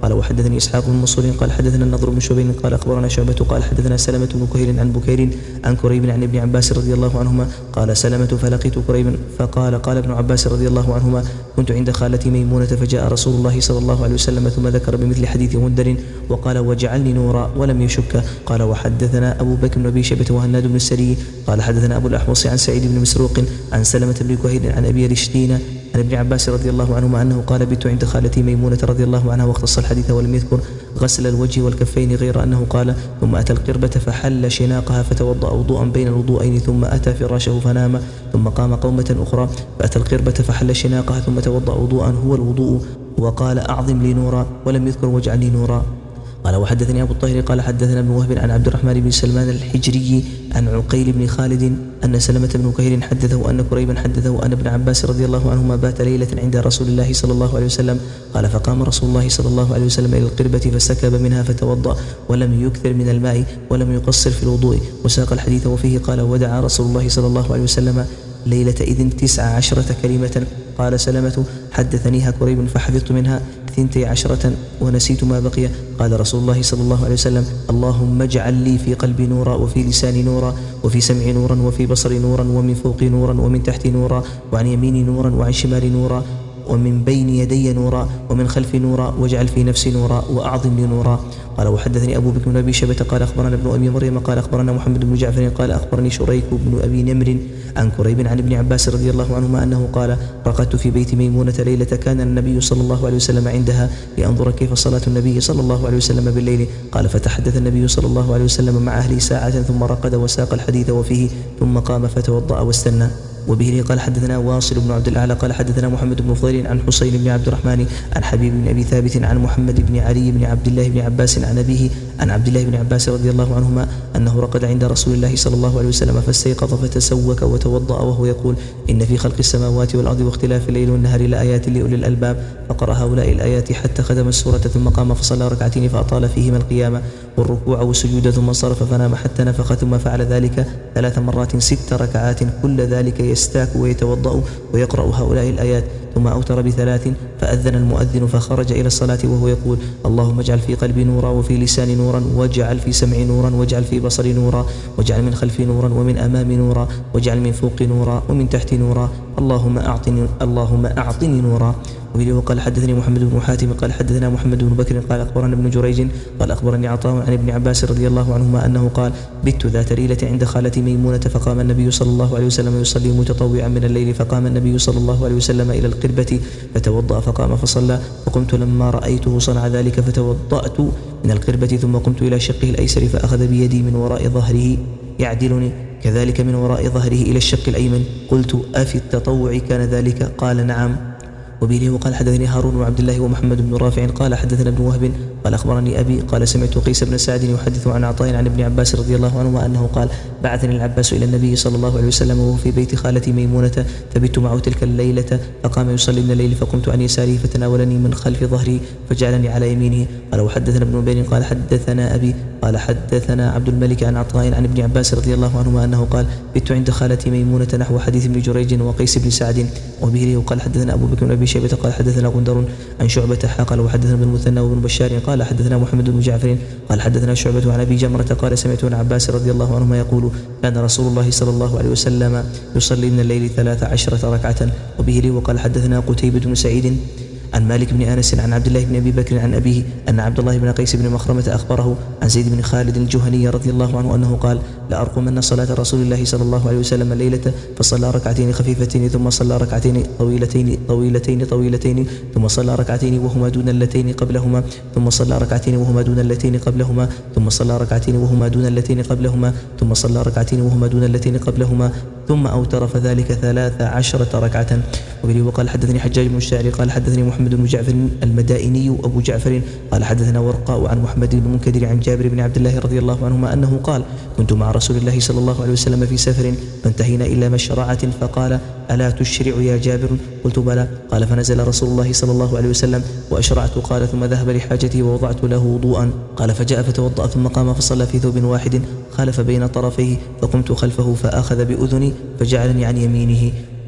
قال وحدثني إسحاق بن منصور قال حدثنا النضر بن شبيب قال أخبرنا شعبة قال حدثنا سلمة بن كهيل عن بكير عن كريب عن ابن عباس رضي الله عنهما قال سلمة فلقيت كريبا فقال قال ابن عباس رضي الله عنهما كنت عند خالتي ميمونة فجاء رسول الله صلى الله عليه وسلم ثم ذكر بمثل حديث غندر وقال وجعلني نورا ولم يشك. قال وحدثنا أبو بكر بن أبي شيبة وهناد بن السري قال حدثنا أبو الأحوص عن سعيد بن مسروق عن سلمة بن كهيل عن أبي رشدين عن ابن عباس رضي الله عنهما أنه قال بت عند خالتي ميمونة رضي الله عنها واختص الحديث ولم يذكر غسل الوجه والكفين غير أنه قال ثم أتى القربة فحل شناقها فتوضأ وضوءا بين الوضوءين ثم أتى فراشه فنام ثم قام قومة أخرى فأتى القربة فحل شناقها ثم توضأ وضوءا هو الوضوء وقال أعظم لي نورا ولم يذكر واجعلني نورا. قال وحدثني أبو الطاهر قال حدثنا ابن وهب عن عبد الرحمن بن سلمان الحجري عن عقيل بن خالد أن سلمة بن كهيل حدثه أن كريبا حدثه أن ابن عباس رضي الله عنهما بات ليلة عند رسول الله صلى الله عليه وسلم. قال فقام رسول الله صلى الله عليه وسلم إلى القربة فسكب منها فتوضأ ولم يكثر من الماء ولم يقصر في الوضوء وساق الحديث وفيه قال ودعا رسول الله صلى الله عليه وسلم ليلة إذن تسع عشرة كلمة. قال سلمة حدثنيها كريب فحفظت منها ثنتي عشرة ونسيت ما بقي. قال رسول الله صلى الله عليه وسلم اللهم اجعل لي في قلبي نورا وفي لساني نورا وفي سمعي نورا وفي بصري نورا ومن فوقي نورا ومن تحتي نورا وعن يميني نورا وعن شمالي نورا ومن بين يدي نورا ومن خلفي نورا واجعل في نفسي نورا وأعظم لي نورا. قال وحدثني أبو بكر بن أبي شيبة قال أخبرنا ابن أبي مريم قال أخبرنا محمد بن جعفر قال أخبرني شريك بن أبي نمر عن كريب عن ابن عباس رضي الله عنهما أنه قال رقدت في بيت ميمونة ليلة كان النبي صلى الله عليه وسلم عندها لأنظر كيف صلاة النبي صلى الله عليه وسلم بالليل. قال فتحدث النبي صلى الله عليه وسلم مع أهله ساعة ثم رقد وساق الحديث وفيه ثم قام فتوضأ واستنى. وبه قال حدثنا واصل بن عبد الأعلى قال حدثنا محمد بن فضيل عن حسين بن عبد الرحمن عن حبيب بن أبي ثابت عن محمد بن علي بن عبد الله بن عباس عن أبيه عن عبد الله بن عباس رضي الله عنهما أنه رقد عند رسول الله صلى الله عليه وسلم فاستيقظ فتسوك وتوضأ وهو يقول إن في خلق السماوات والأرض واختلاف الليل والنهار لآيات لأولي الألباب. فقرأ هؤلاء الآيات حتى ختم السورة ثم قام فصلى ركعتين فأطال فيهما القيام والركوع والسجود ثم انصرف فنام حتى نفخ ثم فعل ذلك ثلاث مرات ست ركعات كل ذلك يستاك ويتوضأ ويقرأ هؤلاء الآيات ثم أوتر بثلاث فأذن المؤذن فخرج إلى الصلاة وهو يقول اللهم اجعل في قلبي نورا وفي لساني نورا واجعل في سمعي نورا واجعل في بصري نورا واجعل من خلفي نورا ومن أمامي نورا واجعل من فوقي نورا ومن تحتي نورا اللهم أعطني اللهم أعطني نورا. وبه قال حدثني محمد بن حاتم قال حدثنا محمد بن بكر قال أخبرنا ابن جريج قال أخبرني عطاء عن ابن عباس رضي الله عنهما أنه قال بت ذات ليلة عند خالتي ميمونة فقام النبي صلى الله عليه وسلم يصلي متطوعا من الليل فقام النبي صلى الله عليه وسلم إلى القربة فتوضأ فقام فصلى فقمت لما رأيته صنع ذلك فتوضأت من القربة ثم قمت إلى شقه الأيسر فأخذ بيدي من وراء ظهره يعدلني كذلك من وراء ظهره إلى الشق الأيمن. قلت أفي التطوع كان ذلك؟ قال نعم. وبه وقال حدثني هارون وعبد الله ومحمد بن رافع قال حدثنا ابن وهب قال أخبرني أبي قال سمعت قيس بن سعد يحدث عن عطاء عن ابن عباس رضي الله عنه أنه قال بعثني العباس إلى النبي صلى الله عليه وسلم وهو في بيت خالتي ميمونة فبت معه تلك الليلة فقام يصلي من الليل فقمت عن يساره فتناولني من خلف ظهري فجعلني على يمينه. قال وحدثنا ابن بين قال حدثنا أبي قال حدثنا عبد الملك عن عطاء عن ابن عباس رضي الله عنهما أنه قال بت عند خالتي ميمونة نحو حديث ابن جريج وقيس بن سعد. وبه وقال حدثنا أبو بكر بن أبي شيبة قال حدثنا غندر عن شعبة قال وحدثنا ابن المثنى وابن بشار قال حدثنا محمد بن جعفر قال حدثنا شعبة عن أبي جمرة قال سمعت ابن عباس رضي الله عنهما يقول كان رسول الله صلى الله عليه وسلم يصلي من الليل ثلاث عشرة ركعة. وبه وقال حدثنا قتيبة بن سعيد عن مالك بن أنس عن عبد الله بن أبي بكر عن أبيه أن عبد الله بن قيس بن مخرمة أخبره عن زيد بن خالد الجهني رضي الله عنه أنه قال لأرقمن صلاة رسول الله صلى الله عليه وسلم الليلة فصلى ركعتين خفيفتين ثم صلى ركعتين طويلتين طويلتين طويلتين ثم صلى ركعتين وهما دون اللتين قبلهما ثم صلى ركعتين وهما دون اللتين قبلهما ثم صلى ركعتين وهما دون اللتين قبلهما ثم صلى ركعتين وهما دون اللتين قبلهما ثم أوتر فذلك ثلاث عشرة ركعة. وبه وقال حدثني حجاج بن الشاعري قال حدثني محمد بن جعفر المدائني أبو جعفر قال حدثنا ورقاء عن محمد بن منكدر عن جابر بن عبد الله رضي الله عنهما أنه قال كنت مع رسول الله صلى الله عليه وسلم في سفر فانتهينا إلى مشرعة فقال ألا تشرع يا جابر؟ قلت بلى. قال فنزل رسول الله صلى الله عليه وسلم وأشرعت قال ثم ذهب لحاجته ووضعت له وضوءا قال فجاء فتوضأ ثم قام فصلى في ثوب واحد خالف بين طرفيه فقمت خلفه فأخذ بأذني فجعلني عن يمينه.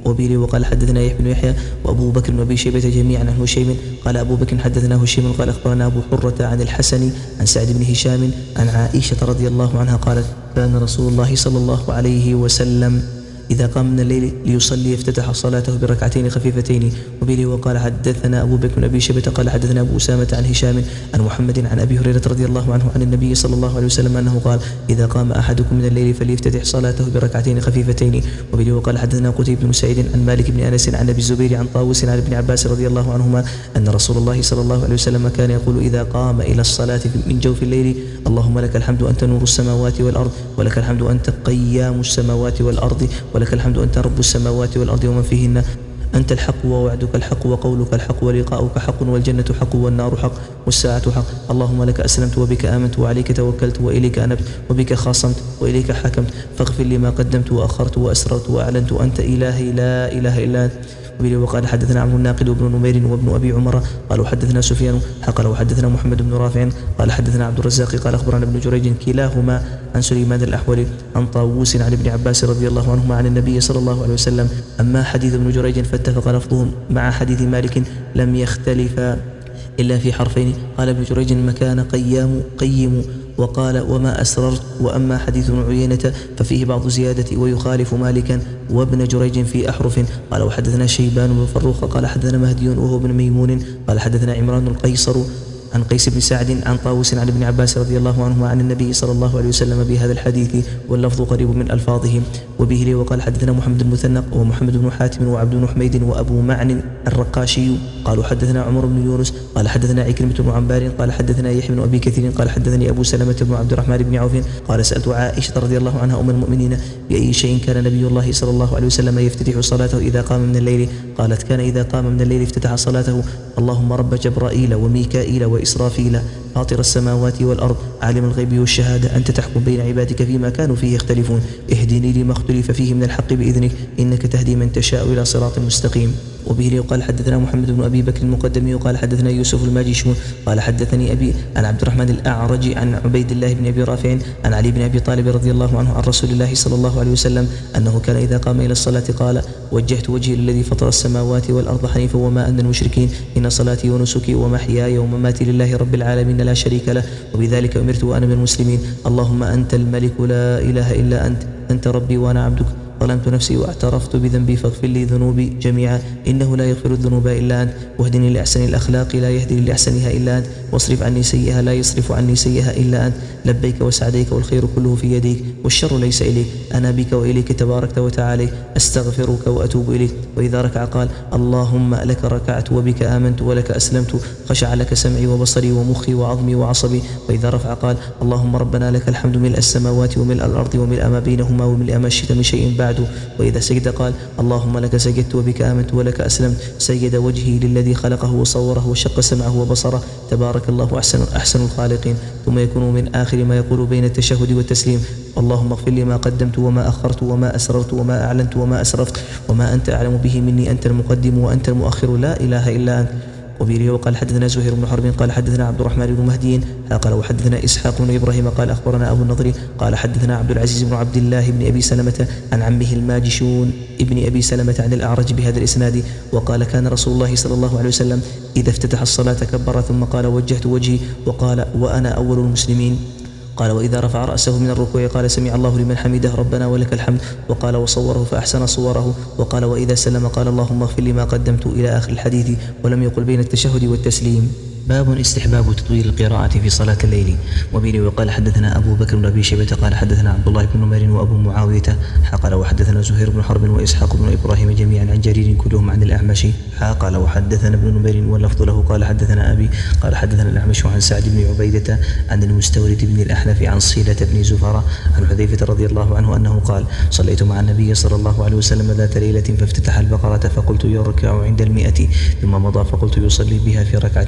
وبه وقال حدثنا يحيى بن يحيى وأبو بكر وأبي شيبة جميعا عن هشيم قال أبو بكر حدثنا هشيم قال أخبرنا أبو حرة عن الحسن عن سعد بن هشام عن عائشة رضي الله عنها قالت كان رسول الله صلى الله عليه وسلم إذا قام من الليل ليصلي افتتح صلاته بركعتين خفيفتين. وبه وقال حدثنا أبو بكر بن أبي شيبة قال حدثنا أبو أسامة عن هشام عن محمد عن أبي هريرة رضي الله عنه عن النبي صلى الله عليه وسلم أنه قال إذا قام أحدكم من الليل فليفتتح صلاته بركعتين خفيفتين. وبه وقال حدثنا قتيبة بن سعيد عن مالك بن أنس عن أبي الزبير عن طاووس عن ابن عباس رضي الله عنهما أن رسول الله صلى الله عليه وسلم كان يقول إذا قام إلى الصلاة من جوف الليل اللهم لك الحمد أنت نور السماوات والأرض ولك الحمد أنت قيام السماوات والأرض ولك الحمد أنت رب السماوات والأرض ومن فيهن أنت الحق ووعدك الحق وقولك الحق ولقاؤك حق والجنة حق والنار حق والساعة حق اللهم لك أسلمت وبك آمنت وعليك توكلت وإليك أنبت وبك خاصمت وإليك حكمت فاغفر لي ما قدمت وأخرت وأسررت وأعلنت أنت إلهي لا إله إلا أنت. وقال حدثنا عمرو الناقد وابن نمير وابن أبي عمر قالوا حدثنا سفيان قال وحدثنا محمد بن رافع قال حدثنا عبد الرزاق قال أخبرنا ابن جريج كلاهما عن سليمان الأحول عن طاووس عن ابن عباس رضي الله عنهما عن النبي صلى الله عليه وسلم. أما حديث ابن جريج فاتفق لفظهم مع حديث مالك لم يختلفا إلا في حرفين قال ابن جريج مكان قيام قيم وقال وما أسررت. وأما حديث ابن عيينة ففيه بعض زيادة ويخالف مالكا وابن جريج في أحرف. قال وحدثنا شيبان بن فروخ قال حدثنا مهدي وهو بن ميمون قال حدثنا عمران القيصر عن قيس بن سعد عن طاووس عن ابن عباس رضي الله عنهما عن النبي صلى الله عليه وسلم بهذا الحديث واللفظ قريب من ألفاظهم. وبه لي وقال حدثنا محمد المثنى ومحمد بن حاتم وعبد بن حميد وأبو معن الرقاشي قالوا حدثنا عمر بن يونس قال حدثنا عكرمة بن عمار قال حدثنا يحيى بن أبي كثير قال حدثني أبو سلمة بن عبد الرحمن بن عوف قال سألت عائشة رضي الله عنها أم المؤمنين بأي شيء كان نبي الله صلى الله عليه وسلم يفتتح صلاته إذا قام من الليل قالت كان إذا قام من الليل افتتح صلاته اللهم رب جبرائيل وميكائيل وإسرافيل فاطر السماوات والأرض عالم الغيب والشهادة أنت تحكم بين عبادك فيما كانوا فيه يختلفون اهدني لما اختلف فيه من الحق بإذنك إنك تهدي من تشاء إلى صراط مستقيم. وبه قال حدثنا محمد بن أبي بكر المقدمي وقال حدثنا يوسف الماجشون قال حدثني أبي عن عبد الرحمن الأعرج عن عبيد الله بن أبي رافع عن علي بن أبي طالب رضي الله عنه عن رسول الله صلى الله عليه وسلم أنه كان إذا قام إلى الصلاة قال وجهت وجهي للذي فطر السماوات والأرض حنيفا وما أنا المشركين إن صلاتي ونسكي ومحياي ومماتي لله رب العالمين لا شريك له وبذلك أمرت وأنا من المسلمين اللهم أنت الملك لا إله إلا أنت أنت ربي وأنا عبدك ظلمت نفسي واعترفت بذنبي فاغفر لي ذنوبي جميعا إنه لا يغفر الذنوب إلا أنت واهدني لأحسن الأخلاق لا يهدي لأحسنها إلا أنت واصرف عني سيئها لا يصرف عني سيئها إلا أنت لبيك وسعديك والخير كله في يديك والشر ليس إليك أنا بك وإليك تباركت وتعالى أستغفرك وأتوب إليك. وإذا ركع قال اللهم لك ركعت وبك آمنت ولك أسلمت خشع لك سمعي وبصري ومخي وعظمي وعصبي. وإذا رفع قال اللهم ربنا لك الحمد ملء السماوات وملء الأرض وملء ما بينهما وملء ما شئت من شيء بعد. وإذا سجد قال اللهم لك سجدت وبك آمنت ولك أسلمت سجد وجهي للذي خلقه وصوره وشق سمعه وبصره تبارك الله أحسن, أحسن الخالقين. ثم يكون من آخر ما يقول بين التشهد والتسليم اللهم اغفر لي ما قدمت وما أخرت وما أسررت وما أعلنت وما أسرفت وما أنت أعلم به مني أنت المقدم وأنت المؤخر لا إله إلا أنت. وبه وقال حدثنا زهير بن حرب قال حدثنا عبد الرحمن بن مهدي قال وحدثنا إسحاق بن إبراهيم قال أخبرنا أبو النضر قال حدثنا عبد العزيز بن عبد الله بن أبي سلمة عن عمه الماجشون ابن أبي سلمة عن الأعرج بهذا الإسناد وقال كان رسول الله صلى الله عليه وسلم إذا افتتح الصلاة كبر ثم قال وجهت وجهي وقال وأنا أول المسلمين. قال وإذا رفع رأسه من الركوع قال سمع الله لمن حمده ربنا ولك الحمد وقال وصوره فأحسن صوره. وقال وإذا سلم قال اللهم اغفر لي ما قدمت إلى آخر الحديث ولم يقل بين التشهد والتسليم. باب استحباب تطويل القراءة في صلاة الليل. وبه وقال حدثنا أبو بكر بن أبي شيبة قال حدثنا عبد الله بن نمير وأبو معاوية قال وحدثنا زهير بن حرب وإسحاق بن إبراهيم جميعا عن جرير كلهم عن الأعمش قال وحدثنا ابن نمير واللفظ له قال حدثنا أبي قال حدثنا الأعمش عن سعد بن عبيدة عن المستورد بن الأحنف عن صيلة بن زفر عن حذيفة رضي الله عنه أنه قال صليت مع النبي صلى الله عليه وسلم ذات ليلة فافتتح البقرة فقلت يركع عند المئة ثم مضى فقلت يصلي بها في ركعة فمضى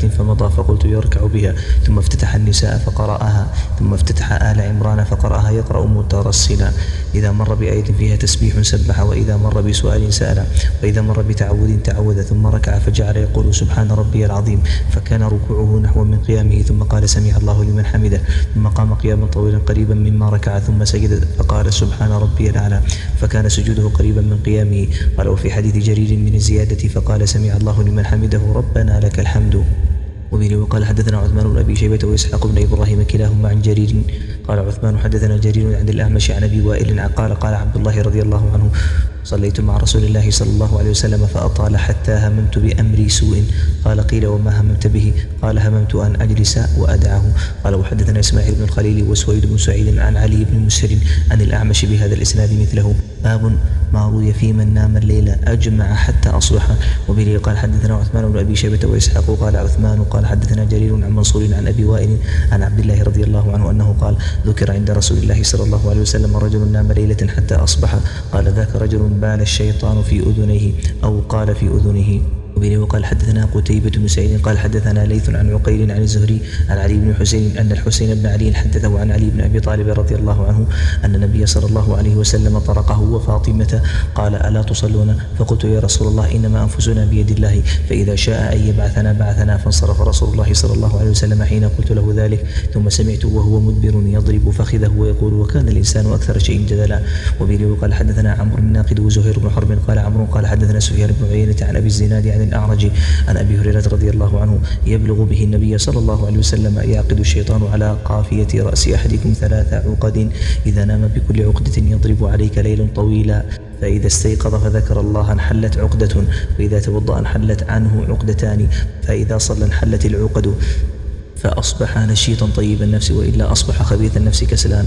البقرة فقلت يركع بها، ثم افتتح النساء فقرأها، ثم افتتح آل عمران فقرأها يقرأ مترسلا، إذا مر بآية فيها تسبيح سبح، وإذا مر بسؤال سأل، وإذا مر بتعوذ تعوذ، ثم ركع فجعل يقول سبحان ربي العظيم، فكان ركوعه نحو من قيامه، ثم قال سمع الله لمن حمده، ثم قام قياما طويلا قريبا مما ركع، ثم سجد فقال سبحان ربي الأعلى، فكان سجوده قريبا من قيامه. قال وفي حديث جرير من الزيادة فقال سمع الله لمن حمده ربنا لك الحمد. وبه وقال حدثنا عثمان بن أبي شيبة وإسحاق بن إبراهيم كلاهما عن جرير قال عثمان حدثنا جرير عن الأعمش عن أبي وائل قال قال عبد الله رضي الله عنه صليت مع رسول الله صلى الله عليه وسلم فأطال حتى هممت بأمري سوء. قال قيل وما هممت به؟ قال هممت أن أجلس وأدعه. قال وحدثنا إسماعيل بن الخليل وسويد بن سعيد عن علي بن مسهر عن الأعمش بهذا الإسناد مثله. باب ما روي في من نام الليل أجمع حتى أصبح. وبه قال حدثنا عثمان بن أبي شيبة وإسحاق قال عثمان قال حدثنا جرير عن منصور عن أبي وائل عن عبد الله رضي الله عنه أنه قال ذكر عند رسول الله صلى الله عليه وسلم رجل نام ليلة حتى أصبح، قال ذاك رجل بال الشيطان في أذنيه أو قال في أذنه. وبه وقال حدثنا قتيبة بن سعيد قال حدثنا ليث عن عقيل عن الزهري عن علي بن حسين أن الحسين بن علي حدثه عن علي بن أبي طالب رضي الله عنه أن النبي صلى الله عليه وسلم طرقه وفاطمة قال ألا تصلون؟ فقلت يا رسول الله إنما أنفسنا بيد الله، فإذا شاء أن يبعثنا بعثنا. فانصرف رسول الله صلى الله عليه وسلم حين قلت له ذلك، ثم سمعت وهو مدبر يضرب فخذه ويقول وكان الإنسان أكثر شيء جدلا. وبه وقال حدثنا عمرو الناقد وزهير بن حرب قال عمرو قال حدثنا سفيان بن عيينة عن أبي الزناد عن الأعرج عن أبي هريرة رضي الله عنه يبلغ به النبي صلى الله عليه وسلم يعقد الشيطان على قافية رأس أحدكم ثلاث عقد، إذا نام بكل عقدة يضرب عليك ليلا طويلا، فإذا استيقظ فذكر الله انحلت عقدة، وإذا توضأ انحلت عنه عقدتان، فإذا صلى انحلت العقد، فأصبح نشيطا طيب النفس، وإلا أصبح خبيث النفس كسلان.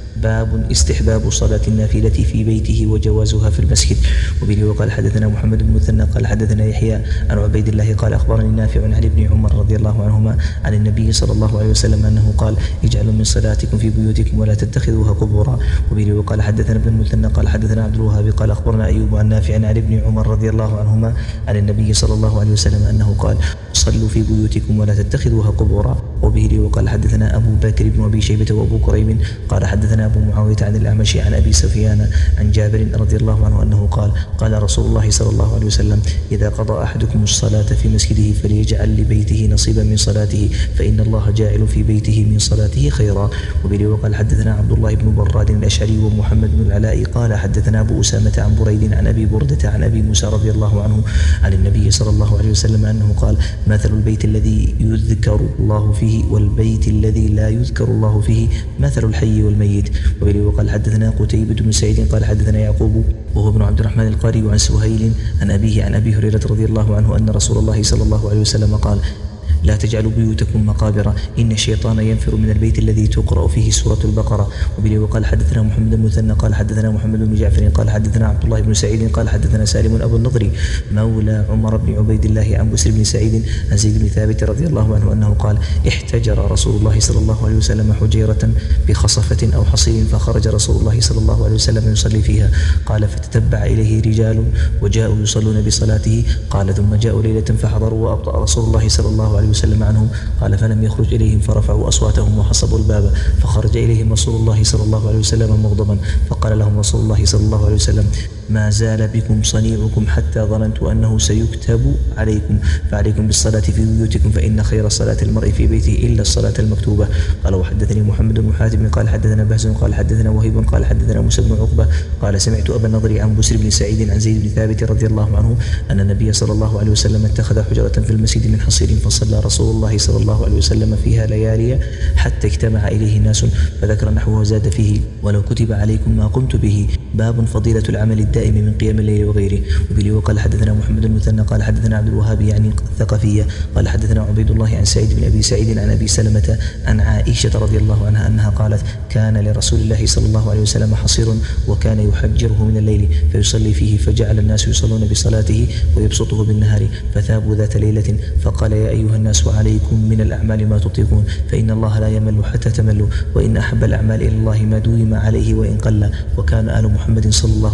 باب استحباب صلاة النافلة في بيته وجوازها في المسجد. وبه وقال حدثنا محمد بن مثنى قال حدثنا يحيى عن عبيد الله قال أخبرني نافع عن ابن عمر رضي الله عنهما عن النبي صلى الله عليه وسلم أنه قال اجعلوا من صلاتكم في بيوتكم ولا تتخذوها قبورا. وبه وقال حدثنا ابن المثنى قال حدثنا عبد الوهاب قال أخبرنا أيوب عن نافع عن ابن عمر رضي الله عنهما عن النبي صلى الله عليه وسلم أنه قال صلوا في بيوتكم ولا تتخذوها قبورا. وبه وقال حدثنا أبو بكر بن أبي شيبة وأبو كريم قال حدثنا أبو معاوية عن الأعمش عن أبي سفيان عن جابر رضي الله عنه أنه قال قال رسول الله صلى الله عليه وسلم إذا قضى أحدكم الصلاة في مسجده فليجعل لبيته نصيبا من صلاته، فإن الله جاعل في بيته من صلاته خيرا. وبه وقال حدثنا عبد الله بن براد الأشعري ومحمد بن العلاء قال حدثنا أبو أسامة عن بريد عن أبي بردة عن أبي موسى رضي الله عنه عن النبي صلى الله عليه وسلم أنه قال مثل البيت الذي يذكر الله فيه والبيت الذي لا يذكر الله فيه مثل الحي والميت. وبه وقال حدثنا قتيبة بن سعيد قال حدثنا يعقوب وهو ابن عبد الرحمن القاري عن سهيل عن أبيه عن أبي هريرة رضي الله عنه أن رسول الله صلى الله عليه وسلم قال لا تجعلوا بيوتكم مقابر إن الشيطان ينفر من البيت الذي تقرأ فيه سورة البقرة. وبه وقال حدثنا محمد بن مثنى قال حدثنا محمد بن جعفر قال حدثنا عبد الله بن سعيد قال حدثنا سالم أبو النضر مولى عمر بن عبيد الله عن بسر بن سعيد عن زيد بن ثابت رضي الله عنه أنه قال احتجر رسول الله صلى الله عليه وسلم حجيرة بخصفة أو حصير، فخرج رسول الله صلى الله عليه وسلم يصلي فيها. قال فتتبع إليه رجال وجاءوا يصلون بصلاته. قال ثم جاءوا ليلة فحضروا وأبطأ رسول الله صلى الله عليه وسلم عنهم. قال فلم يخرج إليهم فرفعوا أصواتهم وحصبوا الباب، فخرج إليهم رسول الله صلى الله عليه وسلم مغضبا، فقال لهم رسول الله صلى الله عليه وسلم ما زال بكم صنيعكم حتى ظننت أنه سيكتب عليكم، فعليكم بالصلاة في بيوتكم فإن خير صلاة المرء في بيته إلا الصلاة المكتوبة. قال وحدثني محمد بن حاتم قال حدثنا بهز قال حدثنا وهيب قال حدثنا موسى بن عقبة قال سمعت أبا النضر عن بسر بن سعيد عن زيد بن ثابت رضي الله عنه أن النبي صلى الله عليه وسلم اتخذ حجرة في المسجد من حصير، فصلى رسول الله صلى الله عليه وسلم فيها ليالي حتى اجتمع إليه ناس، فذكر نحوه وزاد فيه ولو كتب عليكم ما قمت به. باب فضيلة العمل الدائم من قيام الليل وغيره. وبه وقال حدثنا محمد المثنى قال حدثنا عبد الوهاب يعني الثقفية قال حدثنا عبيد الله عن سعيد بن أبي سعيد عن أبي سلمة عن عائشة رضي الله عنها أنها قالت كان لرسول الله صلى الله عليه وسلم حصير وكان يحجره من الليل فيصلي فيه، فجعل الناس يصلون بصلاته ويبسطه بالنهار، فثابوا ذات ليلة فقال يا أيها الناس عليكم من الأعمال ما تطيقون، فإن الله لا يمل حتى تملوا، وإن أحب الأعمال إلى الله ما دوم عليه وإن قل. وكان آل محمد صلى الله عليه وسلم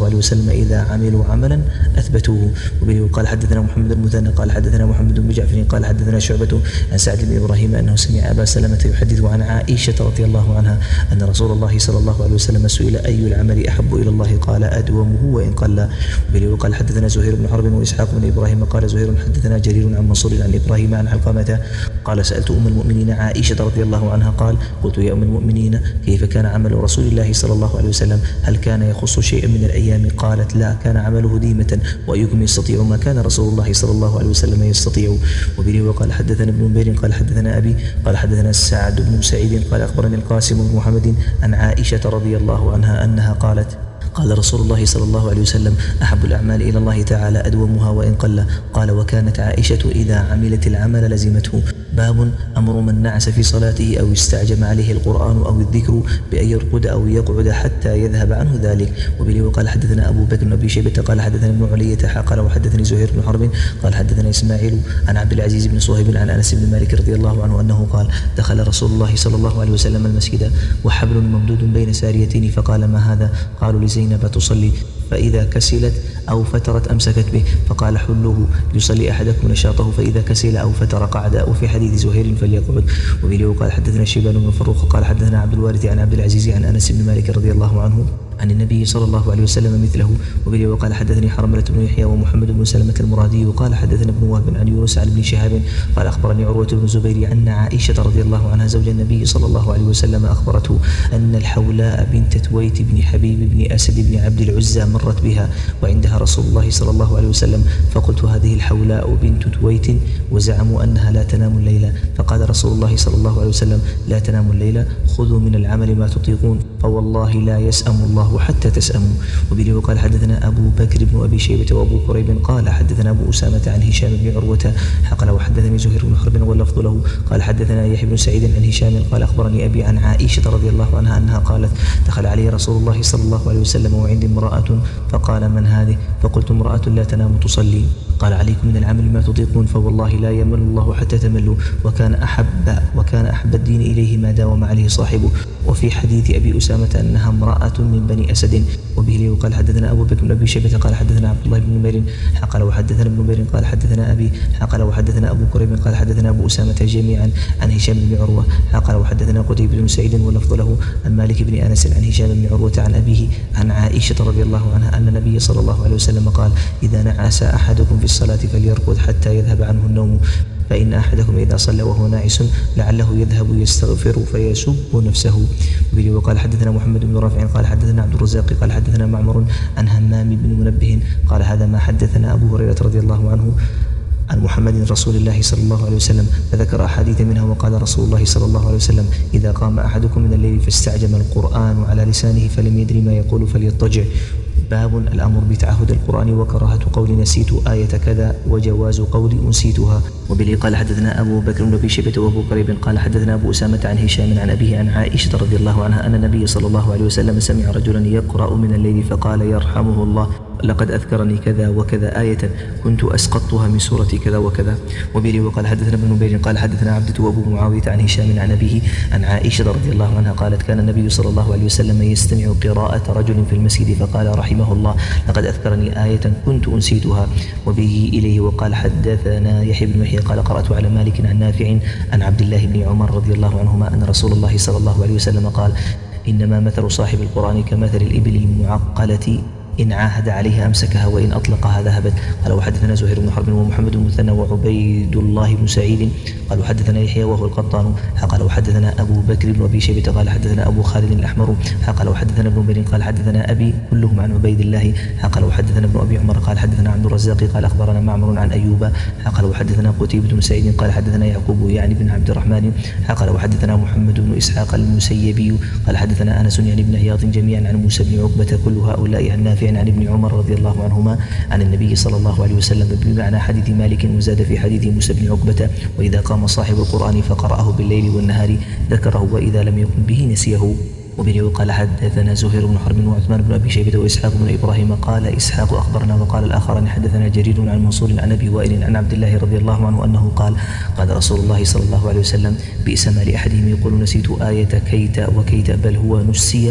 وسلم إذا عملوا عملا أثبتوه. وبه قال حدثنا محمد المثنى قال حدثنا محمد بن جعفر قال حدثنا شعبة عن سعد بن إبراهيم أنه سمع أبا سلمة يحدث عن عائشة رضي الله عنها أن رسول الله صلى الله عليه وسلم سئل أي العمل أحب إلى الله قال أدومه وإن قل. وبه قال حدثنا زهير بن حرب وإسحاق بن إبراهيم قال زهير حدثنا جرير عن منصور عن إبراهيم عن علقمة قال سألت أم المؤمنين عائشة رضي الله عنها قال قلت يا أم المؤمنين كيف كان عمل رسول الله صلى الله عليه وسلم هل كان يخص شيئا من الأيام قالت لا كان عمله ديمة وأيكم يستطيع ما كان رسول الله صلى الله عليه وسلم يستطيع. وبه وقال حدثنا ابن نمير قال حدثنا أبي قال حدثنا سعد بن سعيد قال أخبرني القاسم بن محمد عن عائشة رضي الله عنها أنها قالت قال رسول الله صلى الله عليه وسلم أحب الأعمال إلى الله تعالى أدومها وإن قل. قال وكانت عائشة إذا عملت العمل لزمته. باب أمر من نعس في صلاته أو استعجم عليه القرآن أو الذكر بأن يرقد أو يقعد حتى يذهب عنه ذلك. وبه وقال حدثنا أبو بكر بن أبي شيبة قال حدثنا ابن علية قال وحدثني زهير بن حرب قال حدثنا إسماعيل عن عبد العزيز بن صهيب عن أنس بن مالك رضي الله عنه أنه قال دخل رسول الله صلى الله عليه وسلم المسجد وحبل ممدود بين ساريتين فقال ما هذا؟ قالوا لزينب تصلي فإذا كسلت أو فترت أمسكت به فقال حلوه يصلي أحدكم نشاطه فإذا كسل أو فتر قعد. وفي حديث زهير فليقعد. وبه قال حدثنا شيبان بن فروخ قال حدثنا عبد الوارث عن عبد العزيز عن أنس بن مالك رضي الله عنه عن النبي صلى الله عليه وسلم مثله. وبه وقال حدثني حرملة بن يحيى ومحمد بن سلمة المرادي وقال حدثنا ابن وهب عن يونس عن ابن شهاب قال أخبرني عروة بن الزبير أن عائشة رضي الله عنها زوج النبي صلى الله عليه وسلم أخبرته أن الحولاء بنت تويت بن حبيب بن أسد بن عبد العزى مرت بها وعندها رسول الله صلى الله عليه وسلم فقلت هذه الحولاء بنت تويت وزعموا أنها لا تنام الليلة فقال رسول الله صلى الله عليه وسلم لا تنام الليلة خذوا من العمل ما تطيقون فوالله لا يسأم الله حتى تسأموا. وبه قال حدثنا أبو بكر بن أبي شيبة وأبو كريب قال حدثنا أبو أسامة عن هشام بن عروة حقل وحدثني زهير بن حرب واللفظ له قال حدثنا يحيى بن سعيد عن هشام قال أخبرني أبي عن عائشة رضي الله عنها أنها قالت دخل علي رسول الله صلى الله عليه وسلم وعندي امرأة فقال من هذه؟ فقلت امرأة لا تنام تصلي. قال عليكم من العمل ما تطيقون فوالله لا يمل الله حتى تملوا وكان أحب وكان أحب الدين إليه ما داوم عليه صاحبه. وفي حديث أبي أسامة أنها امرأة من بني أسد. وبه وقال حدثنا أبو بكر بن أبي شيبة قال حدثنا عبد الله بن نمير حقل وحدثنا ابن نمير قال حدثنا أبي حقل وحدثنا أبو كريب قال حدثنا أبو أسامة جميعا عن هشام بن عروة حقل وحدثنا قتيبة بن سعيد واللفظ له عن مالك بن أنس عن هشام بن عروة عن أبيه عن عائشة رضي الله عنها أن النبي صلى الله عليه وسلم قال إذا نعس أحدكم في الصلاة فليرقد حتى يذهب عنه النوم فإن أحدكم إذا صلى وهو ناعس لعله يذهب يستغفر فيسب نفسه. وبه وقال حدثنا محمد بن رافع قال حدثنا عبد الرزاق قال حدثنا معمر عن همام بن منبه قال هذا ما حدثنا أبو هريرة رضي الله عنه عن محمد رسول الله صلى الله عليه وسلم فذكر أحاديث منها وقال رسول الله صلى الله عليه وسلم إذا قام أحدكم من الليل فاستعجم القرآن على لسانه فلم يدري ما يقول فليضطجع. باب الأمر بتعهد القرآن وكراهة قول نسيت آية كذا وجواز قول أنسيتها. وبه قال حدثنا أبو بكر بن أبي شيبة وأبو كريب قال حدثنا أبو أسامة عن هشام عن أبيه عن عائشة رضي الله عنها أن النبي صلى الله عليه وسلم سمع رجلا يقرأ من الليل فقال يرحمه الله لقد أذكرني كذا وكذا آية كنت أسقطتها من سورة كذا وكذا. وبه وقال حدثنا ابن نمير قال حدثنا عبدة وأبو معاوية عن هشام عن أبيه عن عائشة رضي الله عنها قالت كان النبي صلى الله عليه وسلم يستمع قراءة رجل في المسجد فقال رحمه الله لقد أذكرني آية كنت أنسيتها. وبه إليه وقال حدثنا يحيى بن يحيى قال قرأت على مالك عن نافع عن عبد الله بن عمر رضي الله عنهما أن رسول الله صلى الله عليه وسلم قال إنما مثل صاحب القرآن كمثل الإبل المعقلة إن عاهد عليها أمسكها وإن أطلقها ذهبت. قال وحدثنا زهير بن حرب ومحمد بن مثنى وعبيد الله بن سعيد قال وحدثنا يحيى وهو القطان قال وحدثنا أبو بكر بن أبي شيبة قال حدثنا أبو خالد الأحمر قال وحدثنا ابن نمير قال حدثنا أبي كلهم عن عبيد الله قال وحدثنا ابن أبي عمر قال حدثنا عبد الرزاق قال أخبرنا معمر عن أيوب قال وحدثنا قتيبة بن سعيد قال حدثنا يعقوب يعني بن عبد الرحمن قال وحدثنا محمد بن إسحاق المسيبي قال حدثنا أنس يعني بن عياض جميعا عن موسى بن عقبة كل هؤلاء عن نافع عن ابن عمر رضي الله عنهما عن النبي صلى الله عليه وسلم بمعنى حديث مالك وزاد في حديث موسى بن عقبة وإذا قام صاحب القرآن فقرأه بالليل والنهار ذكره وإذا لم يكن به نسيه. وبه قال حدثنا زهير بن حرب وعثمان بن أبي شيبة وإسحاق بن إبراهيم قال إسحاق أخبرنا وقال الآخران حدثنا جرير عن منصور عن أبي وائل عن عبد الله رضي الله عنه أنه قال قال رسول الله صلى الله عليه وسلم بئس ما لأحدهم يقول نسيت آية كيت وكيت بل هو نسي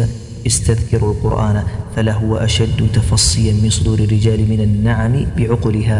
استذكروا القرآن فلهو أشد تفصيا من صدور الرجال من النعم بعقلها.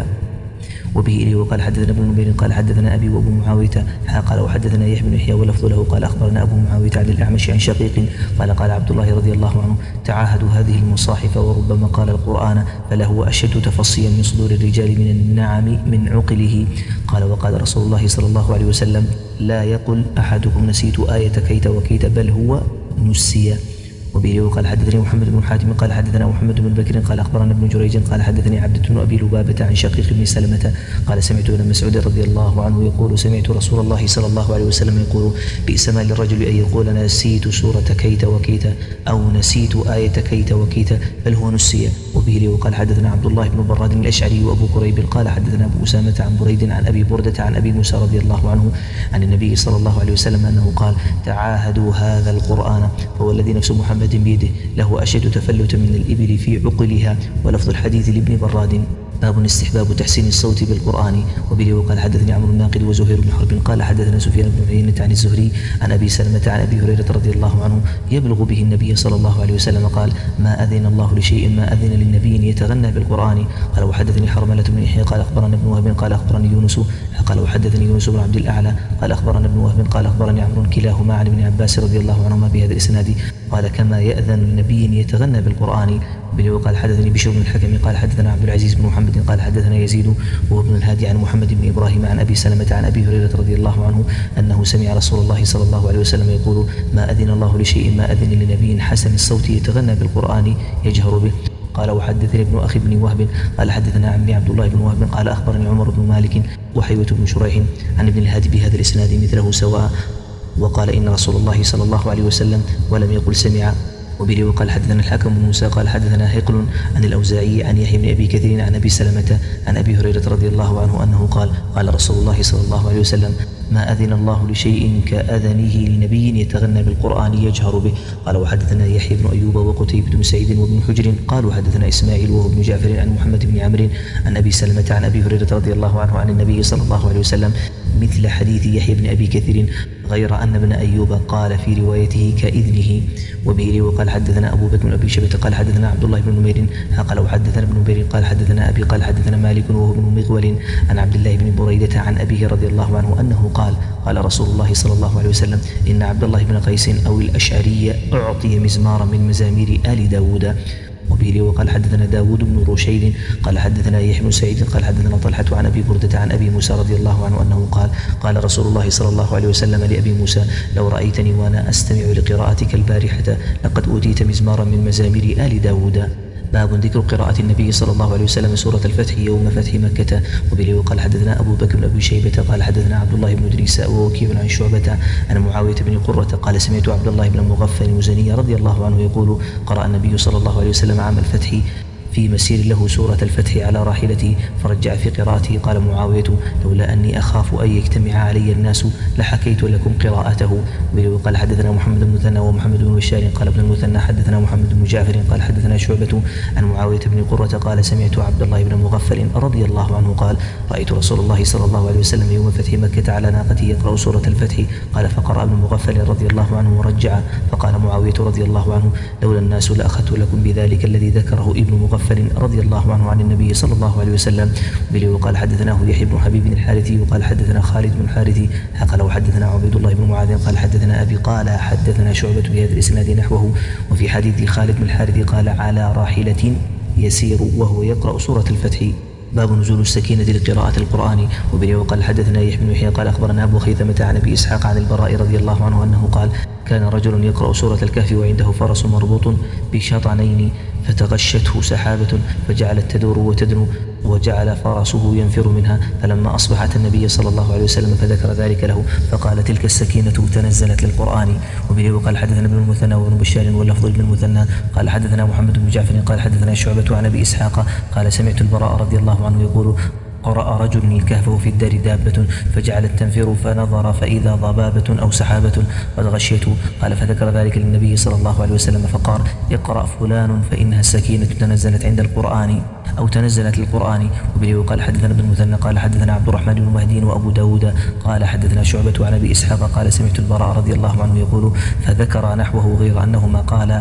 وبه إليه وقال حدثنا ابن نمير قال حدثنا أبي وأبو معاوية قال وحدثنا يحيى بن يحيى ولفظ له قال أخبرنا أبو معاوية عن الأعمش عن شقيق قال قال عبد الله رضي الله عنه تعاهدوا هذه المصاحف وربما قال القرآن فلهو أشد تفصيا من صدور الرجال من النعم من عقله. قال وقال رسول الله صلى الله عليه وسلم لا يقل أحدكم نسيت آية كيت وكيت بل هو نسي. وبه وقال حدثني محمد بن حاتم قال حدثنا محمد بن بكر قال أخبرنا ابن جريج قال حدثني عبدة بن أبي لبابة عن شقيق بن سلمة قال سمعت ابن مسعود رضي الله عنه يقول سمعت رسول الله صلى الله عليه وسلم يقول بئس ما للرجل أن يقول نسيت سورة كيت وكيت أو نسيت آية كيت وكيت بل هو نسي. وبه وقال حدثنا عبد الله بن براد الأشعري وأبو كريب قال حدثنا أبو أسامة عن بريد عن أبي بردة عن أبي موسى رضي الله عنه عن النبي صلى الله عليه وسلم أنه قال تعاهدوا هذا القرآن فهو الذي نفس محمد بيده له أشد تفلتا من الإبل في عقلها. ولفظ الحديث لابن براد باب استحباب تحسين الصوت بالقرآن. وبه وقال حدثني عمرو الناقد وزهير بن حرب قال حدثنا سفيان بن عيينة عن الزهري عن أبي سلمة عن أبي هريرة رضي الله عنه يبلغ به النبي صلى الله عليه وسلم قال ما أذن الله لشيء ما أذن للنبي يتغنى بالقرآن. قال وحدثني حرملة بن يحيى قال أخبرنا ابن وهب قال أخبرني يونس قال وحدثني يونس بن عبد الأعلى قال أخبرنا ابن وهب قال أخبرني عمرو كلاهما عن ابن عباس رضي الله عنهما بهذا الإسناد قال كما يأذن لنبي يتغنى بالقرآن. به وقال حدثني بشر بن الحكم قال حدثنا عبد العزيز بن محمد قال حدثنا يزيد وهو ابن الهادي عن محمد بن إبراهيم عن أبي سلمة عن أبي هريرة رضي الله عنه أنه سمع رسول الله صلى الله عليه وسلم يقول ما أذن الله لشيء ما أذن لنبي حسن الصوت يتغنى بالقرآن يجهر به. قال وحدثني ابن أخي بن وهب قال حدثنا عمي عبد الله بن وهب قال أخبرني عمر بن مالك وحيوة بن شريح عن ابن الهادي بهذا الإسناد مثله سواء وقال إن رسول الله صلى الله عليه وسلم ولم يقل سمع. وبه وقال حدثنا الحكم بن موسى قال حدثنا هقل عن الأوزاعي عن يحيى بن أبي كثير عن أبي سلمة عن أبي هريرة رضي الله عنه أنه قال قال رسول الله صلى الله عليه وسلم ما أذن الله لشيء كأذنه لنبي يتغنى بالقرآن يجهر به. قال وحدثنا يحيى بن أيوب وقتيبة بن سعيد وابن حجر قالوا حدثنا إسماعيل وهو ابن جعفر عن محمد بن عمرو عن أبي سلمة عن أبي هريرة رضي الله عنه عن النبي صلى الله عليه وسلم مثل حديث يحيى بن أبي كثير غير أن ابن أيوب قال في روايته كإذنه. وبه وقال حدثنا أبو بكر بن أبي شيبة قال حدثنا عبد الله بن نمير قال وحدثنا ابن نمير قال حدثنا أبي قال حدثنا مالك وهو ابن مغول عن عبد الله بن بريدة عن أبيه رضي الله عنه أنه قال قال رسول الله صلى الله عليه وسلم إن عبد الله بن قيس أو الأشعري أعطي مزمارا من مزامير آل داود. وبه وقال حدثنا داود بن رشيد قال حدثنا يحيى بن سعيد قال حدثنا طلحة عن أبي بردة عن أبي موسى رضي الله عنه أنه قال قال رسول الله صلى الله عليه وسلم لأبي موسى لو رأيتني وأنا أستمع لقراءتك البارحة لقد أوتيت مزمارا من مزامير آل داود. باب ذكر قراءة النبي صلى الله عليه وسلم سورة الفتح يوم فتح مكة. وبه وقال حدثنا أبو بكر بن أبي شيبة قال حدثنا عبد الله بن إدريس ووكيع عن شعبة عن معاوية بن قرة قال سمعت عبد الله بن مغفل المزني رضي الله عنه يقول قرأ النبي صلى الله عليه وسلم عام الفتح في مسير له سورة الفتح على راحلته فرجع في قراءته. قال معاوية لولا أني أخاف أن يجتمع علي الناس لحكيت لكم قراءته. وقال حدثنا محمد بن المثنى ومحمد بن بشار قال ابن المثنى حدثنا محمد بن جعفر قال حدثنا شعبة عن معاوية بن قرة قال سمعت عبد الله بن مغفل رضي الله عنه قال رأيت رسول الله صلى الله عليه وسلم يوم فتح مكة على ناقته يقرأ سورة الفتح. قال فقرأ ابن مغفل رضي الله عنه ورجع فقال معاوية رضي الله عنه لولا الناس لأخذت لكم بذلك الذي ذكره ابن مغفل رضي الله عنه عن النبي صلى الله عليه وسلم. بلي وقال حدثناه يحيى بن حبيب الحارثي وقال حدثنا خالد بن الحارثي قال وحدثنا عبيد الله بن معاذ قال حدثنا أبي قال حدثنا شعبة بهذا الإسناد نحوه. وفي حديث خالد بن الحارثي قال على راحلة يسير وهو يقرأ سورة الفتح. باب نزول السكينة لقراءة القرآن. وبه وقال حدثنا يحيى بن يحيى قال أخبرنا أبو خيثمة عن أبي إسحاق عن البراء رضي الله عنه أنه قال كان رجل يقرأ سورة الكهف وعنده فرس مربوط بشطنين فتغشته سحابة فجعلت تدور وتدنو وجعل فرسه ينفر منها فلما أصبحت النبي صلى الله عليه وسلم فذكر ذلك له فقال تلك السكينة تنزلت للقرآن. وبه وقال حدثنا ابن المثنى وابن بشار واللفظ ابن المثنى قال حدثنا محمد بن جعفر قال حدثنا شعبة عن أبي إسحاق قال سمعت البراء رضي الله عنه يقول قرأ رجل الكهف وفي الدار دابة فجعلت تنفر فنظر فإذا ضبابة أو سحابة قد غشيته. قال فذكر ذلك للنبي صلى الله عليه وسلم فقال اقرأ فلان فإنها السكينة تنزلت عند القرآن أو تنزلت للقرآن. وبه وقال حدثنا ابن المثنى قال حدثنا عبد الرحمن بن مهدي وأبو داود قال حدثنا شعبة عن أبي إسحاق قال سمعت البراء رضي الله عنه يقول فذكر نحوه غير أنهما قال